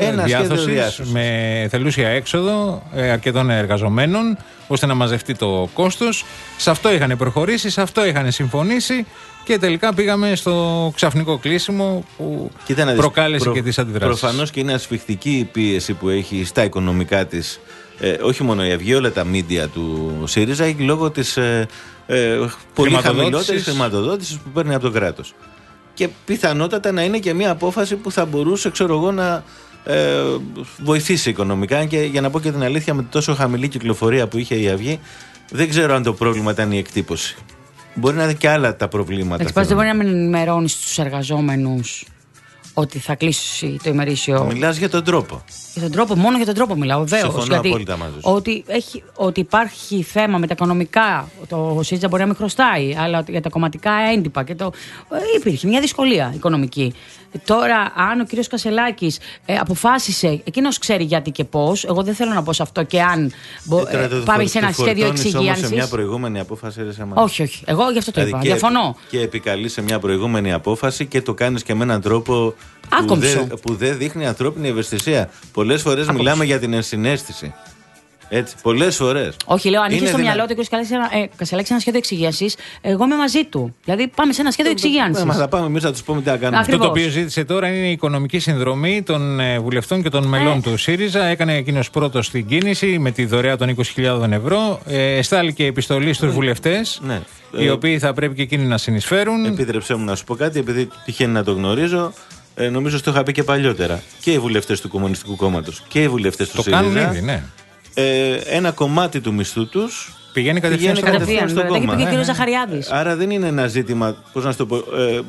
διάσωσης με θελούσια έξοδο ε, αρκετών εργαζομένων, ώστε να μαζευτεί το κόστος. Σε αυτό είχαν προχωρήσει, σε αυτό είχαν συμφωνήσει. Και τελικά πήγαμε στο ξαφνικό κλείσιμο που δεις, προκάλεσε προ, και τις αντιδράσεις.
Προφανώς και είναι ασφιχτική η πίεση που έχει στα οικονομικά της, ε, όχι μόνο η Αυγή, όλα τα μίντια του ΣΥΡΙΖΑ, λόγω της ε, ε, πολύ χαμηλότερης χρηματοδότησης που παίρνει από το κράτος. Και πιθανότατα να είναι και μια απόφαση που θα μπορούσε, ξέρω εγώ, να ε, βοηθήσει οικονομικά. Και για να πω και την αλήθεια, με τόσο χαμηλή κυκλοφορία που είχε η Αυγή, δεν ξέρω αν το πρόβλημα ήταν η εκτύπωση. Μπορεί να είναι και άλλα τα προβλήματα.
Έτσι, δεν μπορεί να μην ενημερώνει τους εργαζόμενους ότι θα κλείσει το ημερήσιο.
Μιλάς για τον τρόπο.
Για τον τρόπο, μόνο για τον τρόπο μιλάω, βεβαίως.
Συμφωνώ απόλυτα μαζί σου.
Ότι, έχει, ότι υπάρχει θέμα με τα οικονομικά. Το ΣΥΡΙΖΑ μπορεί να μην χρωστάει, αλλά για τα κομματικά έντυπα. Και το, υπήρχε μια δυσκολία οικονομική. Τώρα, αν ο κύριος Κασελάκης ε, αποφάσισε, εκείνος ξέρει γιατί και πώς. Εγώ δεν θέλω να πω σε αυτό και αν μπο, ε,
το,
πάμε σε ένα σχέδιο εξυγίανσης.
Σε μια προηγούμενη απόφαση, ρε,
όχι, όχι. Εγώ γι' αυτό το
δηλαδή
είπα. Και, διαφωνώ.
Και επικαλείς σε μια προηγούμενη απόφαση και το κάνεις και με έναν τρόπο που δεν δε δείχνει ανθρώπινη ευαισθησία. Πολλές φορές Άκομψο. Μιλάμε για την ενσυναίσθηση. Έτσι, πολλές φορές.
Όχι, λέω, αν είχε στο μυαλό του ο κ. Κασελάκης ένα σχέδιο εξυγίανσης, εγώ είμαι μαζί του. Δηλαδή, πάμε σε ένα σχέδιο εξυγίανσης.
Μα θα πάμε εμείς να τους πούμε τι θα κάνουμε.
Αυτό το οποίο ζήτησε τώρα είναι η οικονομική συνδρομή των βουλευτών και των μελών ε. του ΣΥΡΙΖΑ. Έκανε εκείνος πρώτος την κίνηση με τη δωρεά των είκοσι χιλιάδες ευρώ. Ε, εστάληκε επιστολή στους βουλευτές,
ναι.
οι οποίοι θα πρέπει και εκείνοι να συνεισφέρουν.
Επίτρεψέ μου να σου πω κάτι, επειδή τυχαίνει να το γνωρίζω. Ε, νομίζω ότι το είχα πει και παλιότερα. Και οι βουλευτές του Κομμουνιστικού Κόμματος και οι βουλευτές του ΣΥΡΙΖΑ.
Το κάνουν ήδη, ναι.
Ε, ένα κομμάτι του μισθού τους
πηγαίνει κατευθείαν στο,
κατευθείαν,
στο κόμμα.
Πήγε και ο κ. Ζαχαριάδης.
Άρα δεν είναι ένα ζήτημα, πώς να σου το πω, ε,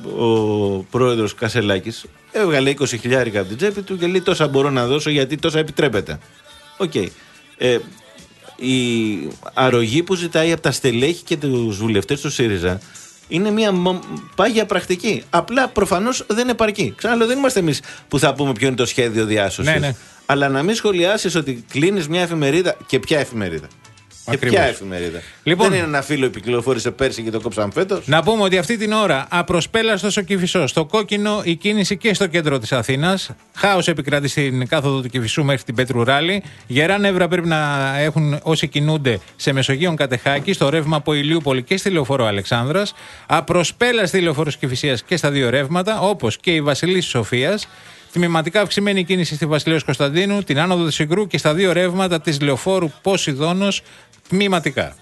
ο πρόεδρος Κασελάκης έβγαλε είκοσι χιλιάρικα από την τσέπη του και λέει τόσα μπορώ να δώσω γιατί τόσα επιτρέπεται. Οκ. Okay. Ε, η αρρωγή που ζητάει από τα στελέχη και τους βουλευτές του ΣΥΡΙΖΑ είναι μια πάγια πρακτική. Απλά προφανώς δεν επαρκεί. Ξαναλέω, δεν είμαστε εμείς που θα πούμε ποιο είναι το σχέδιο διάσωσης.
Ναι, ναι.
Αλλά να μην σχολιάσεις ότι κλείνεις μια εφημερίδα. Και ποια εφημερίδα.
Ακριβώς.
Και ποια εφημερίδα.
Λοιπόν,
δεν είναι ένα φίλο που κυκλοφόρησε πέρσι και το κόψαν φέτος.
Να πούμε ότι αυτή την ώρα απροσπέλαστος ο Κηφισός. Στο κόκκινο η κίνηση και στο κέντρο της Αθήνας. Χάος επικρατεί στην κάθοδο του Κηφισού μέχρι την Πέτρου Ράλη. Γερά νεύρα πρέπει να έχουν όσοι κινούνται σε Μεσογείον Κατεχάκη, στο ρεύμα από Ηλιούπολη και στη λεωφόρο Αλεξάνδρας. Απροσπέλαστη λεωφόρος Κηφισίας και στα δύο ρεύματα, όπως και η Βασιλής Σοφίας. Τμηματικά αυξημένη κίνηση στη Βασιλέως Κωνσταντίνου, την άνοδο της Συγκρού και στα δύο ρεύματα της λεωφόρου Ποσειδώνος τμηματικά.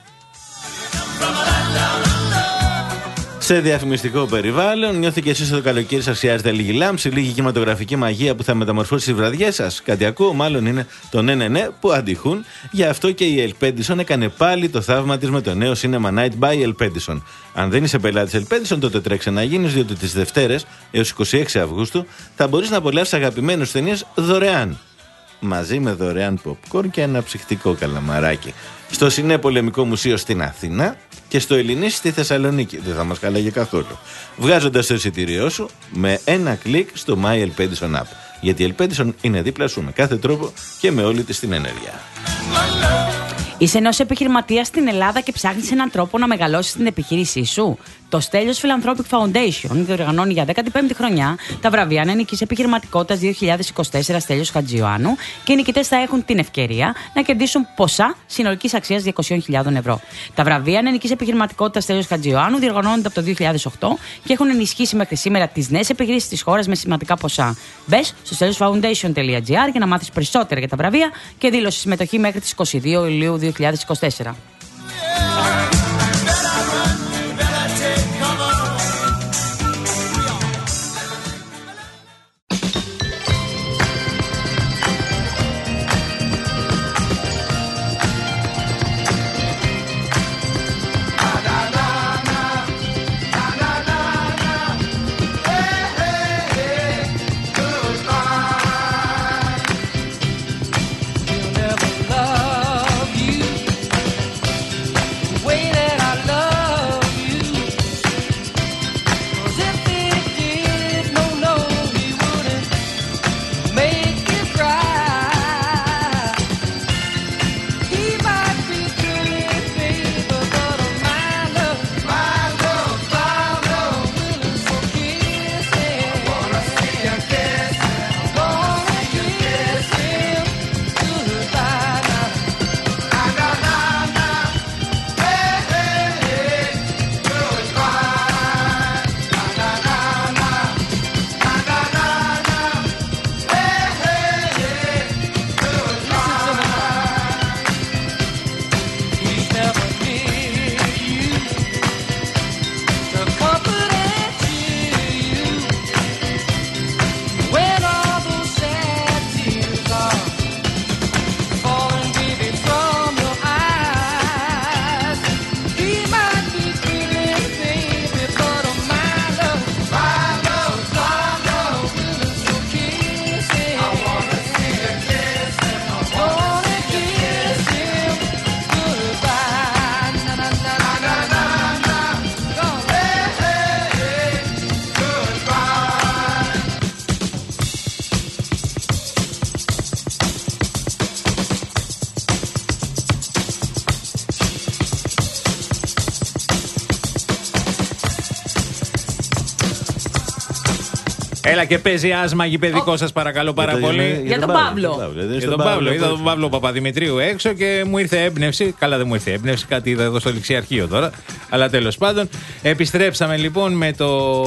Σε διαφημιστικό περιβάλλον, νιώθηκε εσείς ότι το καλοκαίρι σας χρειάζεται λίγη λάμψη, λίγη κινηματογραφική μαγεία που θα μεταμορφώσει τις βραδιές σας. Κάτι ακούω, μάλλον είναι το ναι, ναι, ναι που αντιχούν. Γι' αυτό και η Elpedison έκανε πάλι το θαύμα της με το νέο Cinema Night by Elpedison. Αν δεν είσαι πελάτης Elpedison, τότε τρέξε να γίνεις, διότι τις Δευτέρες έως είκοσι έξι Αυγούστου θα μπορείς να απολαύσεις αγαπημένους ταινίες δωρεάν. Μαζί με δωρεάν popcorn και ένα ψυχτικό καλαμαράκι. Στο Συνέπολεμικό Μουσείο στην Αθήνα και στο Ελληνίσι στη Θεσσαλονίκη. Δεν θα μας χαλάγει καθόλου. Βγάζοντας το εισιτήριό σου με ένα κλικ στο My Elpedison App. Γιατί η Elpedison είναι δίπλα σου με κάθε τρόπο και με όλη της την ενέργεια.
Είσαι ενός επιχειρηματίας στην Ελλάδα και ψάχνεις έναν τρόπο να μεγαλώσεις την επιχείρησή σου. Το Στέλιος Philanthropic Foundation διοργανώνει για δέκατη πέμπτη χρονιά τα βραβεία Νεανικής Επιχειρηματικότητας δύο χιλιάδες είκοσι τέσσερα Στέλιος Χατζιωάννου και οι νικητές θα έχουν την ευκαιρία να κερδίσουν ποσά συνολικής αξίας διακόσιες χιλιάδες ευρώ. Τα βραβεία Νεανικής Επιχειρηματικότητας Στέλιος Χατζιωάννου διοργανώνονται από το δύο χιλιάδες οκτώ και έχουν ενισχύσει μέχρι σήμερα τις νέες επιχειρήσεις της χώρας με σημαντικά ποσά. Μπες στο στέλιος φάουντέισον τελεία τζι άρ για να μάθεις περισσότερα για τα βραβεία και δήλωσε συμμετοχή μέχρι τις είκοσι δύο Ιουλίου δύο χιλιάδες είκοσι τέσσερα.
Έλα και παίζει άσμα γηπαιδικό, σας παρακαλώ πάρα
για
πολύ.
Για, για τον Παύλο.
Για τον Παύλο. Είδα τον Παύλο Παπαδημητρίου έξω και μου ήρθε έμπνευση. Καλά, δεν μου ήρθε έμπνευση, κάτι είδα εδώ στο ληξιαρχείο τώρα. Αλλά τέλος πάντων, επιστρέψαμε λοιπόν με το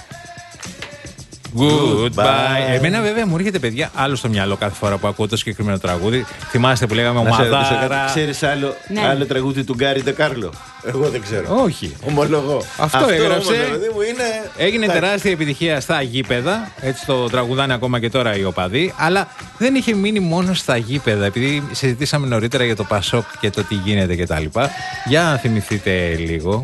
Goodbye. Εμένα βέβαια μου έρχεται, παιδιά, άλλο στο μυαλό κάθε φορά που ακούω το συγκεκριμένο τραγούδι. Θυμάστε που λέγαμε Ομαδάρα.
Ξέρεις άλλο,
Ναι.
άλλο τραγούδι του Γκάρι Ντεκάρλο? Εγώ δεν ξέρω.
Όχι.
Ομολογώ.
Αυτό,
Αυτό
έγραψε.
όμως, παιδί μου, είναι...
Έγινε
θα-
τεράστια επιτυχία στα γήπεδα. Έτσι το τραγουδάνε ακόμα και τώρα οι οπαδοί. Αλλά δεν είχε μείνει μόνο στα γήπεδα. Επειδή συζητήσαμε νωρίτερα για το Πασόκ και το τι γίνεται κτλ. Για να θυμηθείτε λίγο.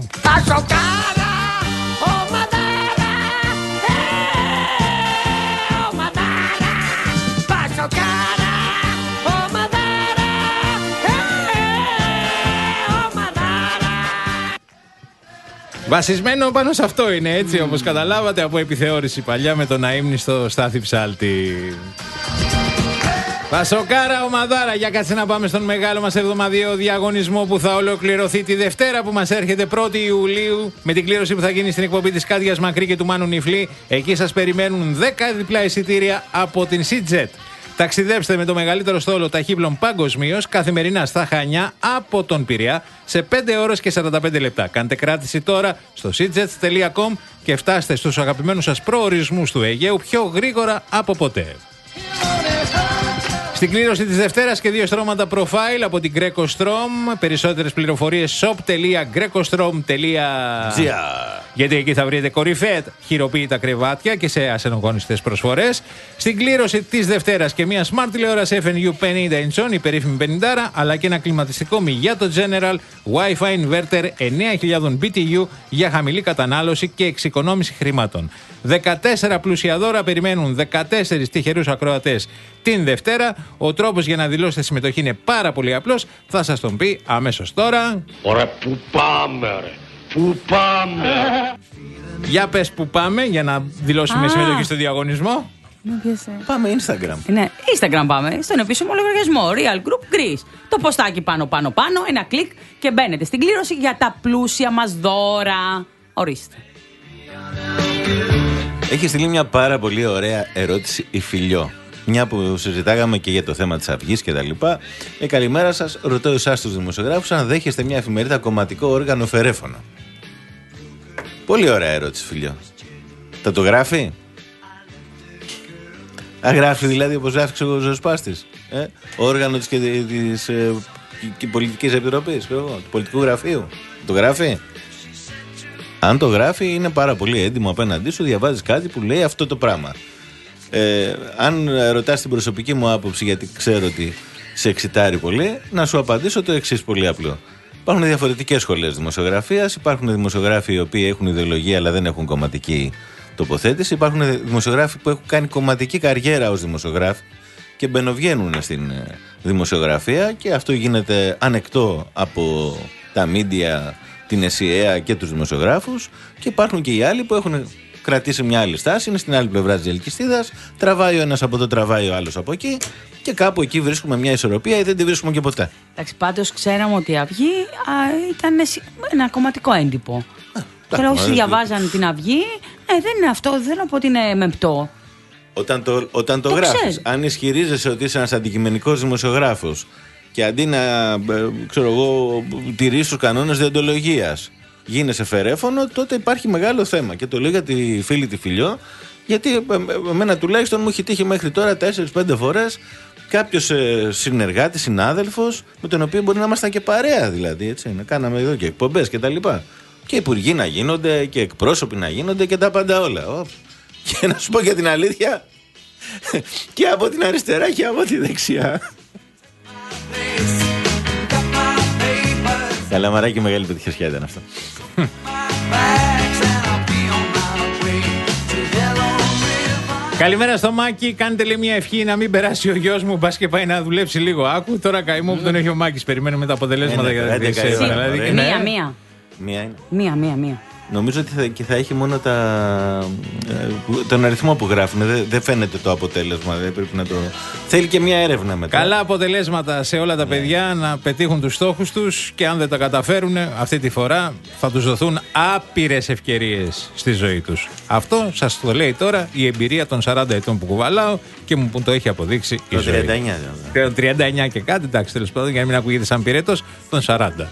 Βασισμένο πάνω σε αυτό είναι, έτσι, όπως καταλάβατε, από επιθεώρηση παλιά με τον αείμνηστο Στάθη Ψάλτη. Πασοκάρα ομαδάρα, για κάτσε να πάμε στον μεγάλο μας εβδομαδιαίο διαγωνισμό που θα ολοκληρωθεί τη Δευτέρα που μας έρχεται πρώτη Ιουλίου με την κλήρωση που θα γίνει στην εκπομπή της Κάτιας Μακρύ και του Μάνου Νιφλή. Εκεί σας περιμένουν δέκα διπλά εισιτήρια από την Σιτζετ. Ταξιδέψτε με το μεγαλύτερο στόλο ταχύπλων παγκοσμίως καθημερινά στα Χανιά από τον Πειραιά σε πέντε ώρες και σαράντα πέντε λεπτά. Κάντε κράτηση τώρα στο σιτζετ τελεία κομ και φτάστε στους αγαπημένους σας προορισμούς του Αιγαίου πιο γρήγορα από ποτέ. Στην κλήρωση της Δευτέρας και δύο στρώματα profile από την GrecoStrom. Περισσότερες πληροφορίες shop τελεία grecostrom τελεία gr. Γιατί εκεί θα βρείτε κορυφαία χειροποίητα κρεβάτια και σε ασθενογόνιστες προσφορές. Στην κλήρωση της Δευτέρας και μια smart τηλεόραση εφ εν γιου πενήντα inch, η περίφημη πενήντα, αλλά και ένα κλιματιστικό Miyato General Wi-Fi Inverter εννέα χιλιάδες μπι τι γιου για χαμηλή κατανάλωση και εξοικονόμηση χρημάτων. δεκατέσσερα πλούσια δώρα περιμένουν δεκατέσσερις τυχερούς ακροατές την Δευτέρα. Ο τρόπος για να δηλώσετε συμμετοχή είναι πάρα πολύ απλός. Θα σας τον πει αμέσως τώρα.
Ωραία, πού πάμε ρε, πού πάμε.
Για πες που πάμε για να δηλώσουμε
Α.
συμμετοχή στο διαγωνισμό.
Πάμε Instagram.
Ναι, Instagram πάμε, στον επίσημο λογαριασμό Real Group Greece. Το ποστάκι πάνω πάνω πάνω, ένα κλικ και μπαίνετε στην κλήρωση για τα πλούσια μας δώρα. Ορίστε.
Έχει στείλει μια πάρα πολύ ωραία ερώτηση η Φιλιό. Μια που συζητάγαμε και για το θέμα της αυγής και τα λοιπά. Ε, καλημέρα σας. Ρωτώ εσάς τους δημοσιογράφους αν δέχεστε μια εφημερίδα κομματικό όργανο φερέφωνο. Πολύ ωραία ερώτηση, Φιλιό. Θα το γράφει? Α, γράφει δηλαδή όπως γράφει ο Ζωσπάστης. Ε? Όργανο της, και, της ε, και πολιτικής επιτροπής, του πολιτικού γραφείου. Το γράφει? Αν το γράφει είναι πάρα πολύ έντιμο απέναντί σου, διαβάζεις κάτι που λέει αυτό το πράγμα. Ε, αν ρωτάς την προσωπική μου άποψη, γιατί ξέρω ότι σε εξητάρει πολύ, να σου απαντήσω το εξής πολύ απλό. Υπάρχουν διαφορετικές σχολές δημοσιογραφίας, υπάρχουν δημοσιογράφοι οι οποίοι έχουν ιδεολογία αλλά δεν έχουν κομματική τοποθέτηση, υπάρχουν δημοσιογράφοι που έχουν κάνει κομματική καριέρα ως δημοσιογράφοι και μπαινοβγαίνουν στην δημοσιογραφία και αυτό γίνεται ανεκτό από τα μίντια, την ΕΣΥΑ και τους δημοσιογράφους, και υπάρχουν και οι άλλοι που έχουν κρατήσει μια άλλη στάση, είναι στην άλλη πλευρά της διελκυστίδας, τραβάει ο ένας από εδώ, τραβάει ο άλλος από εκεί και κάπου εκεί βρίσκουμε μια ισορροπία ή δεν τη βρίσκουμε και ποτέ.
Εντάξει, πάντως ξέραμε ότι η Αυγή α, ήταν ένα κομματικό έντυπο. Τώρα όσοι διαβάζαν την Αυγή, ε, δεν είναι αυτό, δεν θέλω να πω ότι είναι μεμπτό.
Όταν το, όταν το, το γράφεις, αν ισχυρίζεσαι ότι είσαι ένας αντικειμενικός δημοσιογράφος και αντί να, ξέρω εγώ, τηρείς τους κανόνες διοντολογίας, γίνεσαι φερέφωνο, τότε υπάρχει μεγάλο θέμα. Και το λέω για τη φίλη τη Φιλιό, γιατί εμένα τουλάχιστον μου έχει τύχει μέχρι τώρα τέσσερις πέντε φορές κάποιος ε, συνεργάτης, συνάδελφος, με τον οποίο μπορεί να ήμασταν και παρέα δηλαδή. Έτσι, να κάναμε εδώ και εκπομπές και τα λοιπά. Και υπουργοί να γίνονται και εκπρόσωποι να γίνονται και τα πάντα όλα. Οπ. Και να σου πω για την αλήθεια, και από την αριστερά και από τη δεξιά. Καλά μαράκι, μεγάλη πετυχιασιά ήταν αυτό.
Καλημέρα στο Μάκη. Κάντε λέει μια ευχή να μην περάσει ο γιος μου. Μπας και πάει να δουλέψει λίγο. Άκου τώρα καημό που τον έχει ο Μάκης. Περιμένουμε τα αποτελέσματα για την
Μία, μία.
Μία είναι.
Μία, μία, μία.
Νομίζω ότι θα, και θα έχει μόνο τα, ε, τον αριθμό που γράφουν. Δεν δε φαίνεται το αποτέλεσμα. Δεν πρέπει να το... Θέλει και μια έρευνα μετά.
Καλά αποτελέσματα σε όλα τα παιδιά να πετύχουν τους στόχους τους, και αν δεν τα καταφέρουν αυτή τη φορά θα τους δοθούν άπειρες ευκαιρίες στη ζωή τους. Αυτό σας το λέει τώρα η εμπειρία των σαράντα ετών που κουβαλάω και μου που το έχει αποδείξει η
το
ζωή.
τριάντα εννιά,
το τριάντα εννιά και κάτι, εντάξει, τέλος πάντων, για να μην ακούγεται σαν πυρέτος, των σαράντα.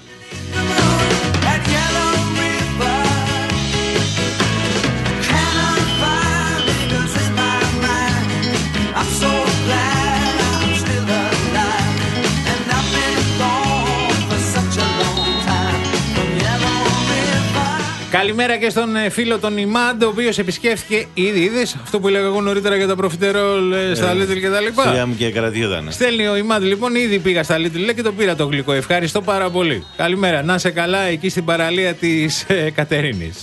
Καλημέρα και στον φίλο τον Ιμάντ, ο οποίος επισκέφθηκε ήδη, είδες αυτό που έλεγα εγώ νωρίτερα για τα προφιτερόλ ε, στα Lidl και τα λοιπά.
Σιγά μου και κρατιόταν.
Στέλνει ο Ιμάντ λοιπόν, ήδη πήγα στα Lidl και το πήρα το γλυκό. Ευχαριστώ πάρα πολύ. Καλημέρα, να είσαι καλά εκεί στην παραλία της ε, Κατερίνης.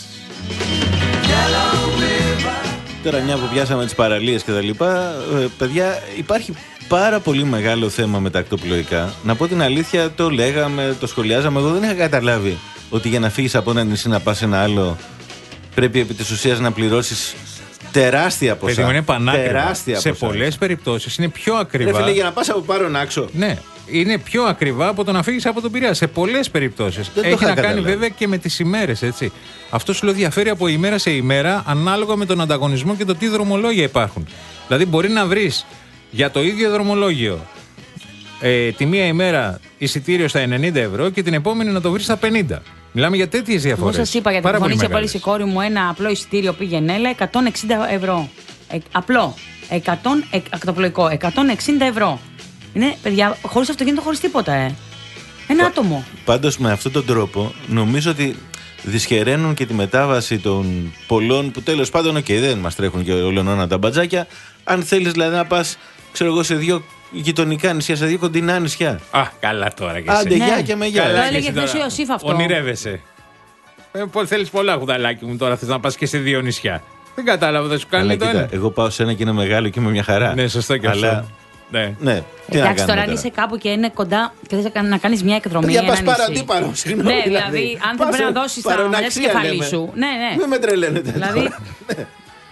Τώρα μια που πιάσαμε τις παραλίες και τα λοιπά, ε, παιδιά, υπάρχει πάρα πολύ μεγάλο θέμα με τα ακτοπλοϊκά. Να πω την αλήθεια, το λέγαμε, το σχολιάζαμε, εγώ δεν είχα καταλάβει ότι για να φύγεις από ένα νησί να πας σε ένα άλλο πρέπει επί της ουσίας να πληρώσεις τεράστια ποσά.
Παιδί μου, είναι πανάκριβα.
Τεράστια
Σε
ποσά.
πολλές περιπτώσεις είναι πιο ακριβά.
Ρε φίλε, για να πας από Πάρον Άξο.
Ναι, είναι πιο ακριβά από το να φύγεις από τον Πειραιά. Σε πολλές περιπτώσεις.
Δεν το
Έχει
είχα
να κάνει
καταλάβει.
βέβαια και με τις ημέρες, έτσι. Αυτό σου λέω διαφέρει από ημέρα σε ημέρα ανάλογα με τον ανταγωνισμό και το τι δρομολόγια υπάρχουν. Δηλαδή, μπορεί να βρεις για το ίδιο δρομολόγιο ε, τη μία ημέρα εισιτήριο στα ενενήντα ευρώ και την επόμενη να το βρεις στα πενήντα. Μιλάμε για τέτοιες διαφορές.
Εγώ σας είπα για την
Πάρα πολύ
συμφωνία
μεγάλες.
πάλι η κόρη μου ένα απλό εισιτήριο πήγαινε έλα εκατόν εξήντα ευρώ. Ε, απλό. εκατό, ε, ακτοπλοϊκό. εκατόν εξήντα ευρώ. Είναι παιδιά χωρίς αυτοκίνητο, χωρίς τίποτα, ε. Ένα άτομο.
Πάντως με αυτόν τον τρόπο νομίζω ότι δυσχεραίνουν και τη μετάβαση των πολλών που τέλος πάντων, οκ, δεν μας τρέχουν και ολονόνα τα μπατζάκια. Αν θέλεις δηλαδή να πας, ξέρω εγώ, σε δύο γειτονικά νησιά, σε δύο κοντινά νησιά.
Α, καλά τώρα και εσύ.
Άντε, γεια και με γεια.
Το έλεγε χθες ο Ιωσήφ αυτό.
Ονειρεύεσαι. Ε, πο- θέλεις πολλά, κουδαλάκι μου, τώρα θες να πας και σε δύο νησιά. Δεν κατάλαβα, δεν σου κάνει
Αλλά
το
κοίτα,
ένα.
εγώ πάω σε ένα και είναι μεγάλο και είμαι μια χαρά.
Ναι, σωστό και
Αλλά...
αυτό. Ναι.
Ναι, τι να
Εντάξει,
κάνουμε
τώρα αν είσαι κάπου και είναι κοντά και θες να κάνει- να κάνεις μια εκδρομή.
Παιδιά,
ένα
πας
νησί.
παραντίπαρο, συγγνώμη,
Ναι,
δηλαδή.
δηλαδή, αν δεν
Πας
πρέπει να
σε
δώσεις τα
παροναξία,
μαλλιά της κεφαλής
λέμε.
σου. Ναι, ναι.
Μην με τρελαίνετε.
Δηλαδή,
τώρα.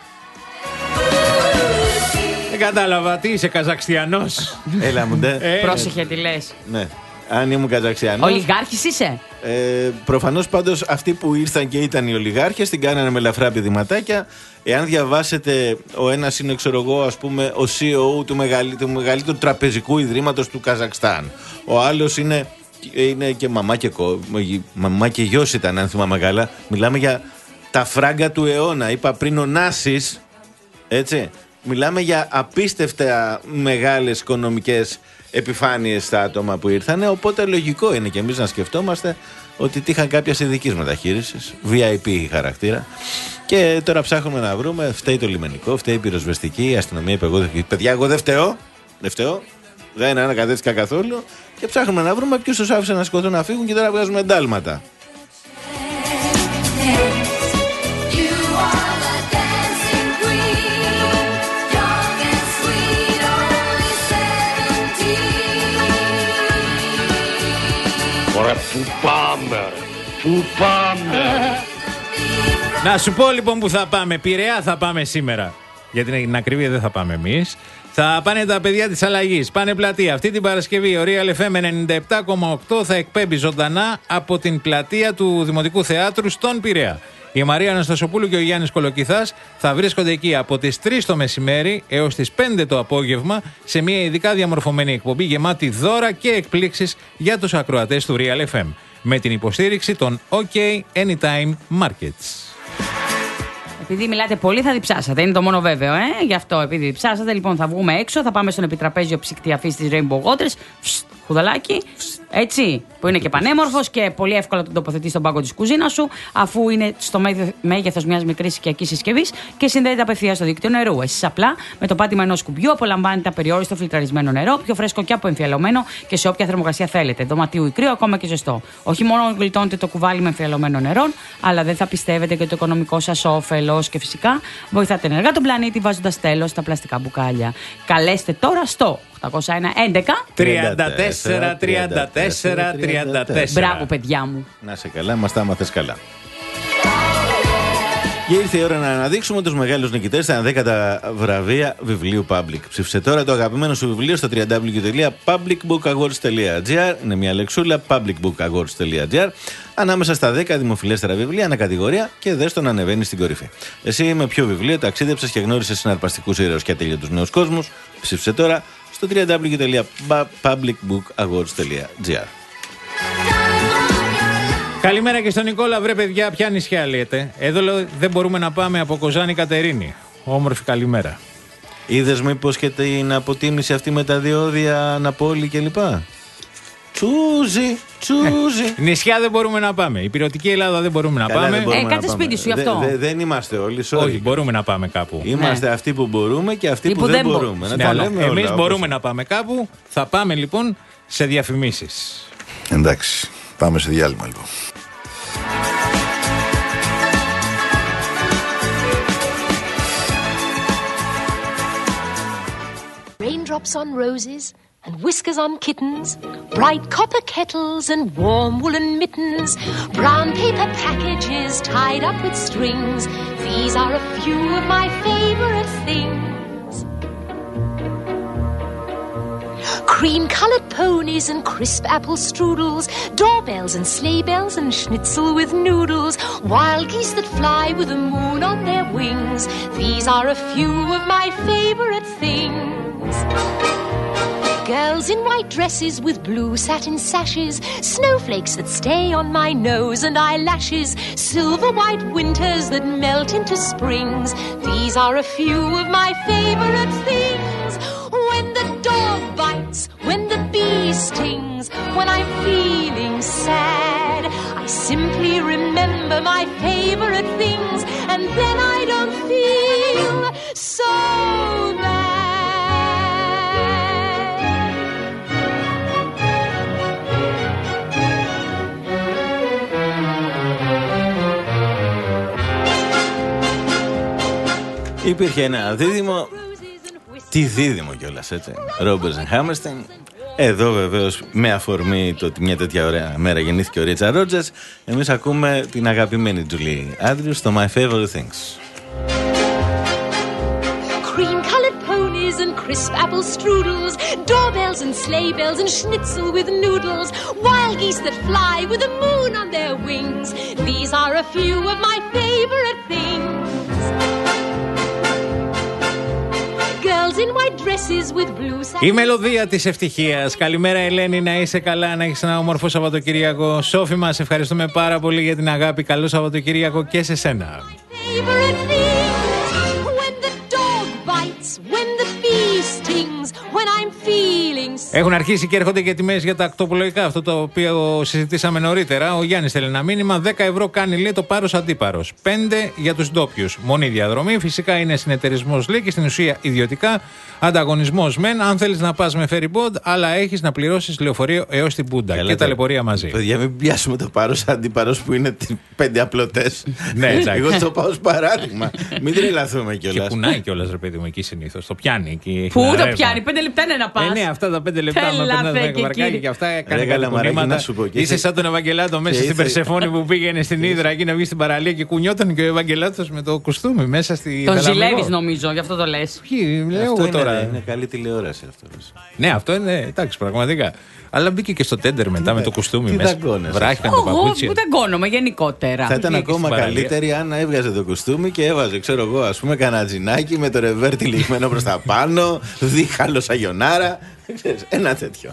Δεν κατάλαβα, τι είσαι, Καζακστιανός.
Έλα μου, ντε.
Ε,
πρόσεχε τι λες.
Ναι. Αν ήμουν Καζαξιανός.
Ολιγάρχης είσαι.
Ε, προφανώς πάντως αυτοί που ήρθαν και ήταν οι ολιγάρχες την κάνανε με ελαφρά πηδηματάκια. Εάν διαβάσετε, ο ένας είναι, ξέρω εγώ, ας πούμε, ο σι ι ο του, μεγαλύ, του μεγαλύτερου τραπεζικού ιδρύματος του Καζακστάν. Ο άλλος είναι, είναι και μαμά και, κο, μαμά και γιος ήταν, αν θυμάμαι καλά. Μιλάμε για τα φράγκα του αιώνα. Είπα πριν ο Νάσης, έτσι. Μιλάμε για απίστευτα μεγάλες οικονομικές επιφάνειες στα άτομα που ήρθανε, οπότε λογικό είναι και εμείς να σκεφτόμαστε ότι τύχαν κάποια ειδικής μεταχείρισης, βι άι πι χαρακτήρα. Και τώρα ψάχνουμε να βρούμε, φταίει το λιμενικό, φταίει η πυροσβεστική, η αστυνομία είπε εγώ, παιδιά, εγώ δεν φταίω, δεν φταίω, δεν ανακατεύτηκα καθόλου. Και ψάχνουμε να βρούμε ποιους τους άφησαν να σκοτώσουν να φύγουν και τώρα βγάζουμε εντάλματα.
Ωραία, πού πάμε, ρε, πού πάμε.
Να σου πω λοιπόν που θα πάμε. Πειραιά θα πάμε σήμερα. Γιατί την ακρίβεια δεν θα πάμε εμείς. Θα πάνε τα παιδιά της αλλαγής. Πάνε πλατεία. Αυτή την Παρασκευή ο Real εφ εμ ενενήντα επτά κόμμα οκτώ θα εκπέμπει ζωντανά από την πλατεία του Δημοτικού Θεάτρου στον Πειραιά. Η Μαρία Αναστασοπούλου και ο Γιάννης Κολοκυθάς θα βρίσκονται εκεί από τις τρεις το μεσημέρι έως τις πέντε το απόγευμα σε μια ειδικά διαμορφωμένη εκπομπή γεμάτη δώρα και εκπλήξεις για τους ακροατές του Real εφ εμ με την υποστήριξη των OK Anytime Markets.
Επειδή μιλάτε πολύ, θα διψάσατε. Είναι το μόνο βέβαιο, ε. Γι' αυτό, επειδή διψάσατε, λοιπόν, θα βγούμε έξω. Θα πάμε στον επιτραπέζιο ψυκτή αφής της Rainbow Waters. Φστ, χουδαλάκι. Έτσι. Που είναι και πανέμορφος και πολύ εύκολα τον τοποθετεί στον πάγκο της κουζίνας σου, αφού είναι στο μέγεθος μιας μικρής οικιακής συσκευής και συνδέεται απευθείας στο δίκτυο νερού. Εσείς απλά με το πάτημα ενός κουμπιού απολαμβάνετε απεριόριστο φιλτραρισμένο νερό, πιο φρέσκο και αποεμφιαλωμένο και σε όποια θερμοκρασία θέλετε. Δωματίου ή κρύο, ακόμα και ζεστό. Όχι μόνο γλιτώνετε το κουβάλι με εμφιαλωμένο νερό, αλλά δεν θα πιστεύετε και το οικονομικό σας όφελος και φυσικά βοηθάτε ενεργά τον πλανήτη βάζοντας τέλος στα πλαστικά μπουκάλια. Καλέστε τώρα στο οκτώ ένα έντεκα
τριάντα τέσσερα τριάντα τέσσερα τριάντα τέσσερα.
Μπράβο, παιδιά μου.
Να σε καλά, μας τα μάθες καλά. Και ήρθε η ώρα να αναδείξουμε τους μεγάλους νικητές στα ενδέκατα βραβεία βιβλίου Public. Ψήφισε τώρα το αγαπημένο σου βιβλίο στο double-u double-u double-u τελεία public book awards τελεία gr. Είναι μια λεξούλα public book awards τελεία gr. Ανάμεσα στα δέκα δημοφιλέστερα βιβλία ανακατηγορία και δες το να ανεβαίνει στην κορυφή. Εσύ με ποιο βιβλίο ταξίδεψες και γνώρισες συναρπαστικούς ήρωες και ατέλειωτους νέους κόσμους. Ψήφισε τώρα στο double-u double-u double-u τελεία public book awards τελεία gr.
Καλημέρα και στον Νικόλα, βρε παιδιά, ποια νησιά λέτε. Εδώ λέω, δεν μπορούμε να πάμε από Κοζάνη Κατερίνη. Όμορφη καλημέρα.
Είδες μήπως και την αποτίμηση αυτή με τα διόδια Αναπόλη κλπ. Τσούζι, τσούζι.
Ε, νησιά δεν μπορούμε να πάμε. Η πυρωτική Ελλάδα δεν μπορούμε να
Καλά,
πάμε.
δεν μπορούμε
Ε,
να
κάτσε
πάμε.
σπίτι σου γι' αυτό.
Δε- δε- δεν είμαστε όλοι, sorry.
Όχι, μπορούμε να πάμε κάπου.
Είμαστε
Ναι.
αυτοί που μπορούμε και αυτοί
Ή
που,
που
δεν
δεν μπο-
μπορούμε. Να
Ναι,
τα
αλλά
λέμε
εμείς
όλα,
μπορούμε
όπως-
να πάμε κάπου. Θα πάμε λοιπόν σε διαφημίσεις.
Εντάξει, πάμε σε διάλειμμα λοιπόν.
Raindrops on roses
and whiskers on kittens, bright copper kettles and warm woolen mittens, brown paper packages tied up with strings. These are a few of my favorite things. Cream-colored ponies and crisp apple strudels, doorbells and sleigh bells and schnitzel with noodles, wild geese that fly with the moon on their wings. These are a few of my favorite things. Girls in white dresses with blue satin sashes, snowflakes that stay on my nose and eyelashes, silver white winters that melt into springs. These are a few of my favorite things. When the dog bites, when the bee stings, when I'm feeling sad, I simply remember my favorite things, and then I don't feel so bad.
Υπήρχε ένα δίδυμο. Τι δίδυμο κιόλας, έτσι. Ρόμπερς and Χάμερστιν. Εδώ βεβαίως με αφορμή το ότι μια τέτοια ωραία μέρα γεννήθηκε ο Ρίτσαρντ Ρότζερς, εμείς ακούμε την αγαπημένη Τζουλί Άντριους στο My Favorite Things.
Cream-colored ponies and crisp apple strudels, doorbells and sleigh bells and schnitzel with noodles, wild geese that fly with the moon on their wings. These are a few of my favorite things.
Η μελωδία της ευτυχίας. Καλημέρα Ελένη, να είσαι καλά, να έχεις ένα όμορφο Σαββατοκύριακο. Σόφη μας, ευχαριστούμε πάρα πολύ για την αγάπη. Καλό Σαββατοκύριακο και σε σένα. Έχουν αρχίσει και έρχονται και τιμές για τα ακτοπλοϊκά. Αυτό το οποίο συζητήσαμε νωρίτερα. Ο Γιάννης θέλει ένα μήνυμα. δέκα ευρώ κάνει, λέει, το πάρος αντίπαρος. πέντε για τους ντόπιους. Μονή διαδρομή. Φυσικά είναι συνεταιρισμός, λέει, και στην ουσία ιδιωτικά. Ανταγωνισμός μεν. Αν θέλεις να πας με ferryboat, αλλά έχεις να πληρώσεις λεωφορείο έως την Πούντα. Καλά, και τα λεωφορεία μαζί.
Παιδιά, μην πιάσουμε το πάρος αντίπαρος που είναι πέντε απλωτές.
Ναι,
εγώ το πάω ως παράδειγμα. Μην τρελαθούμε κιόλας.
Και κουνάει κιόλας, ρε παιδί μου, εκεί συνήθως. Το πιάνει. Εκεί,
πού το πιάνει, πέντε λεπτά είναι να πας.
Ε, ναι, αυτά τα πέντε λεπτά με πέντε βαρκάκι και αυτά έκανε κάτι κουνήματα. Είσαι σαν τον Ευαγγελάτο μέσα στην Περσεφόνη που πήγαινε στην Ύδρα εκεί να βγει στην παραλία και κουνιόταν και ο Ευαγγελάτος με το κουστούμι μέσα στη.
Τον ζηλεύεις νομίζω, γι' αυτό το λες.
Ποιοι, λέω εγώ τώρα.
Είναι καλή τηλεόραση αυτό.
Ναι, αυτό είναι, εντάξει, πραγματικά. Αλλά μπήκε και στο τέντερ μετά με το κουστούμι μέσα. Βράχηκαν το παπούτσι.
Εγώ δεν κόνομαι γενικότερα.
Θα ήταν ακόμα καλύτερη αν έβγαζε το κουστούμι και έβαζε, ξέρω εγώ, ας πούμε, κανένα τζινάκι με το ρεβέρ τυλιγμένο προς τα πάνω, δίχαλο σαγιονάρα. Ένα τέτοιο.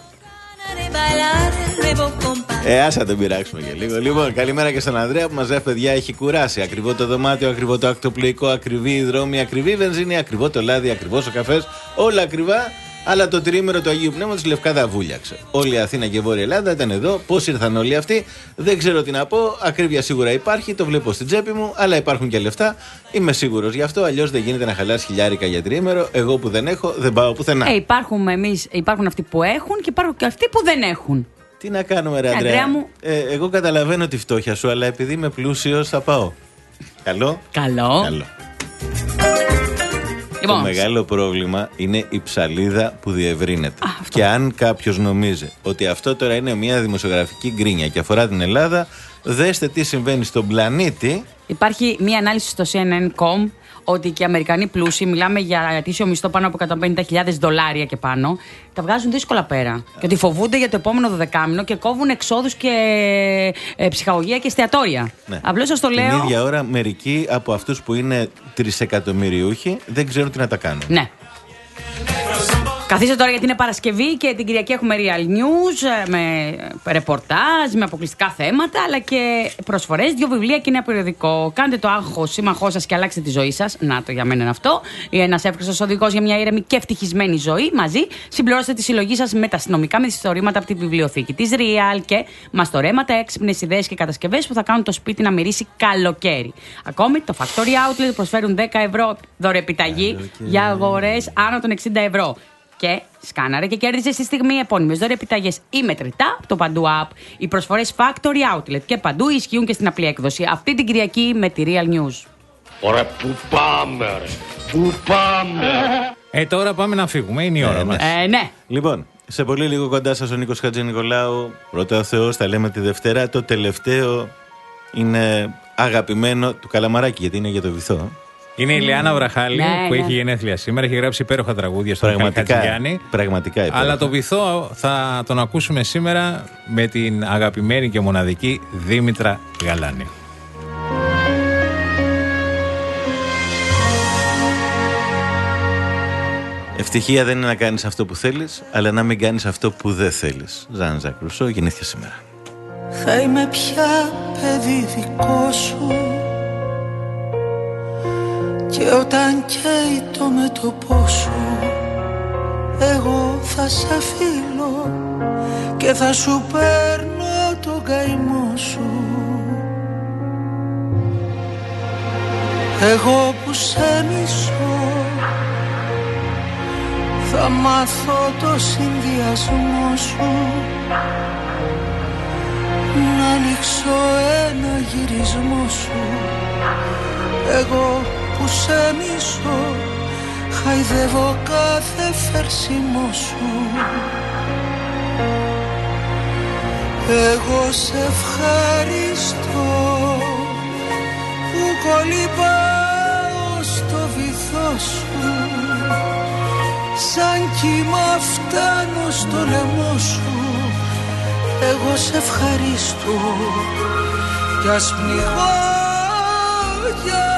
Ε, άσα τον πειράξουμε και λίγο. Λοιπόν, καλημέρα και στον Ανδρέα που μας λέει: παιδιά, έχει κουράσει. Ακριβό το δωμάτιο, ακριβό το ακτοπλοϊκό, ακριβή η δρόμη, ακριβή η βενζίνη, ακριβό το λάδι, ακριβώς ο καφές. Όλα ακριβά. Αλλά το τριήμερο του Αγίου Πνεύματος Λευκάδα βούλιαξε. Όλη η Αθήνα και η Βόρεια Ελλάδα ήταν εδώ. Πώς ήρθαν όλοι αυτοί, δεν ξέρω τι να πω. Ακρίβεια σίγουρα υπάρχει, το βλέπω στην τσέπη μου, αλλά υπάρχουν και λεφτά. Είμαι σίγουρος γι' αυτό. Αλλιώς δεν γίνεται να χαλάσει χιλιάρικα για τριήμερο. Εγώ που δεν έχω, δεν πάω πουθενά.
Ε, υπάρχουν εμείς, υπάρχουν αυτοί που έχουν και υπάρχουν και αυτοί που δεν έχουν.
Τι να κάνουμε, ρε Ανδρέα μου. Ε, εγώ καταλαβαίνω τη φτώχεια σου, αλλά επειδή είμαι πλούσιος θα πάω. Καλό.
Καλό.
Καλό. Το μεγάλο πρόβλημα είναι η ψαλίδα που διευρύνεται. Α, και αν κάποιος νομίζει ότι αυτό τώρα είναι μια δημοσιογραφική γκρίνια και αφορά την Ελλάδα, δέστε τι συμβαίνει στον πλανήτη.
Υπάρχει μια ανάλυση στο σι εν εν τελεία κομ ότι και οι Αμερικανοί πλούσιοι, μιλάμε για ετήσιο μισθό πάνω από εκατόν πενήντα χιλιάδες δολάρια και πάνω, τα βγάζουν δύσκολα πέρα. Και ότι φοβούνται για το επόμενο δωδεκάμηνο και κόβουν εξόδους και ε, ψυχαγωγία και εστιατόρια. Ναι. Απλώς σας το λέω.
Την ίδια ώρα, μερικοί από αυτούς που είναι τρισεκατομμυριούχοι δεν ξέρουν τι να τα κάνουν.
Ναι. Καθίστε τώρα γιατί είναι Παρασκευή και την Κυριακή έχουμε real news, με ρεπορτάζ, με αποκλειστικά θέματα, αλλά και προσφορές, δύο βιβλία και ένα περιοδικό. Κάντε το άγχος, σύμμαχό σας και αλλάξτε τη ζωή σας. Να το για μένα είναι αυτό. Ένας εύκολος οδηγός για μια ήρεμη και ευτυχισμένη ζωή. Μαζί συμπληρώστε τη συλλογή σας με τα αστυνομικά μυθιστορήματα από τη βιβλιοθήκη της Real και μαστορέματα, έξυπνες ιδέες και κατασκευές που θα κάνουν το σπίτι να μυρίσει καλοκαίρι. Ακόμη το Factory Outlet προσφέρουν δέκα ευρώ δωρεπιταγή για αγορές άνω των εξήντα ευρώ. Και σκάναρε και κέρδιζε στη στιγμή επώνυμες δωρεπιταγές ή μετρητά από το Παντού App. Οι προσφορές Factory Outlet και παντού ισχύουν και στην απλή έκδοση. Αυτή την Κυριακή με τη Real News.
Ωραία, πού πάμε, ρε. Πού πάμε.
Ε, τώρα πάμε να φύγουμε. Είναι η ώρα
ε,
μας.
Ε, ναι.
Λοιπόν, Σε πολύ λίγο κοντά σας ο Νίκος Χατζηνικολάου. Πρώτα ο Θεός, τα λέμε τη Δευτέρα. Το τελευταίο είναι αγαπημένο του Καλαμαράκη, γιατί είναι για το βυθό.
Είναι η Λιάννα Βραχάλη,
Ναι,
που
ναι.
έχει γενέθλια σήμερα. Έχει γράψει υπέροχα τραγούδια στον Μιχάλη Χατζηγιάννη.
Πραγματικά υπέροχα.
Αλλά το βυθό θα τον ακούσουμε σήμερα με την αγαπημένη και μοναδική Δήμητρα Γαλάνη.
Ευτυχία δεν είναι να κάνεις αυτό που θέλεις, αλλά να μην κάνεις αυτό που δεν θέλεις. Ζαν Ζακ Ρουσό, γεννήθηκε σήμερα.
Θα είμαι πια παιδί δικό σου και όταν καίει το μέτωπό σου εγώ θα σε φίλω και θα σου παίρνω τον καημό σου. Εγώ που σε μισώ θα μάθω το συνδυασμό σου, να ανοίξω ένα γυρισμό σου. Εγώ που σε μισώ χαϊδεύω κάθε φερσιμό σου. Εγώ σε ευχαριστώ που κολυμπάω στο βυθό σου, σαν κύμα φτάνω στο λαιμό σου. Εγώ σε ευχαριστώ κι ας πνιγώ κι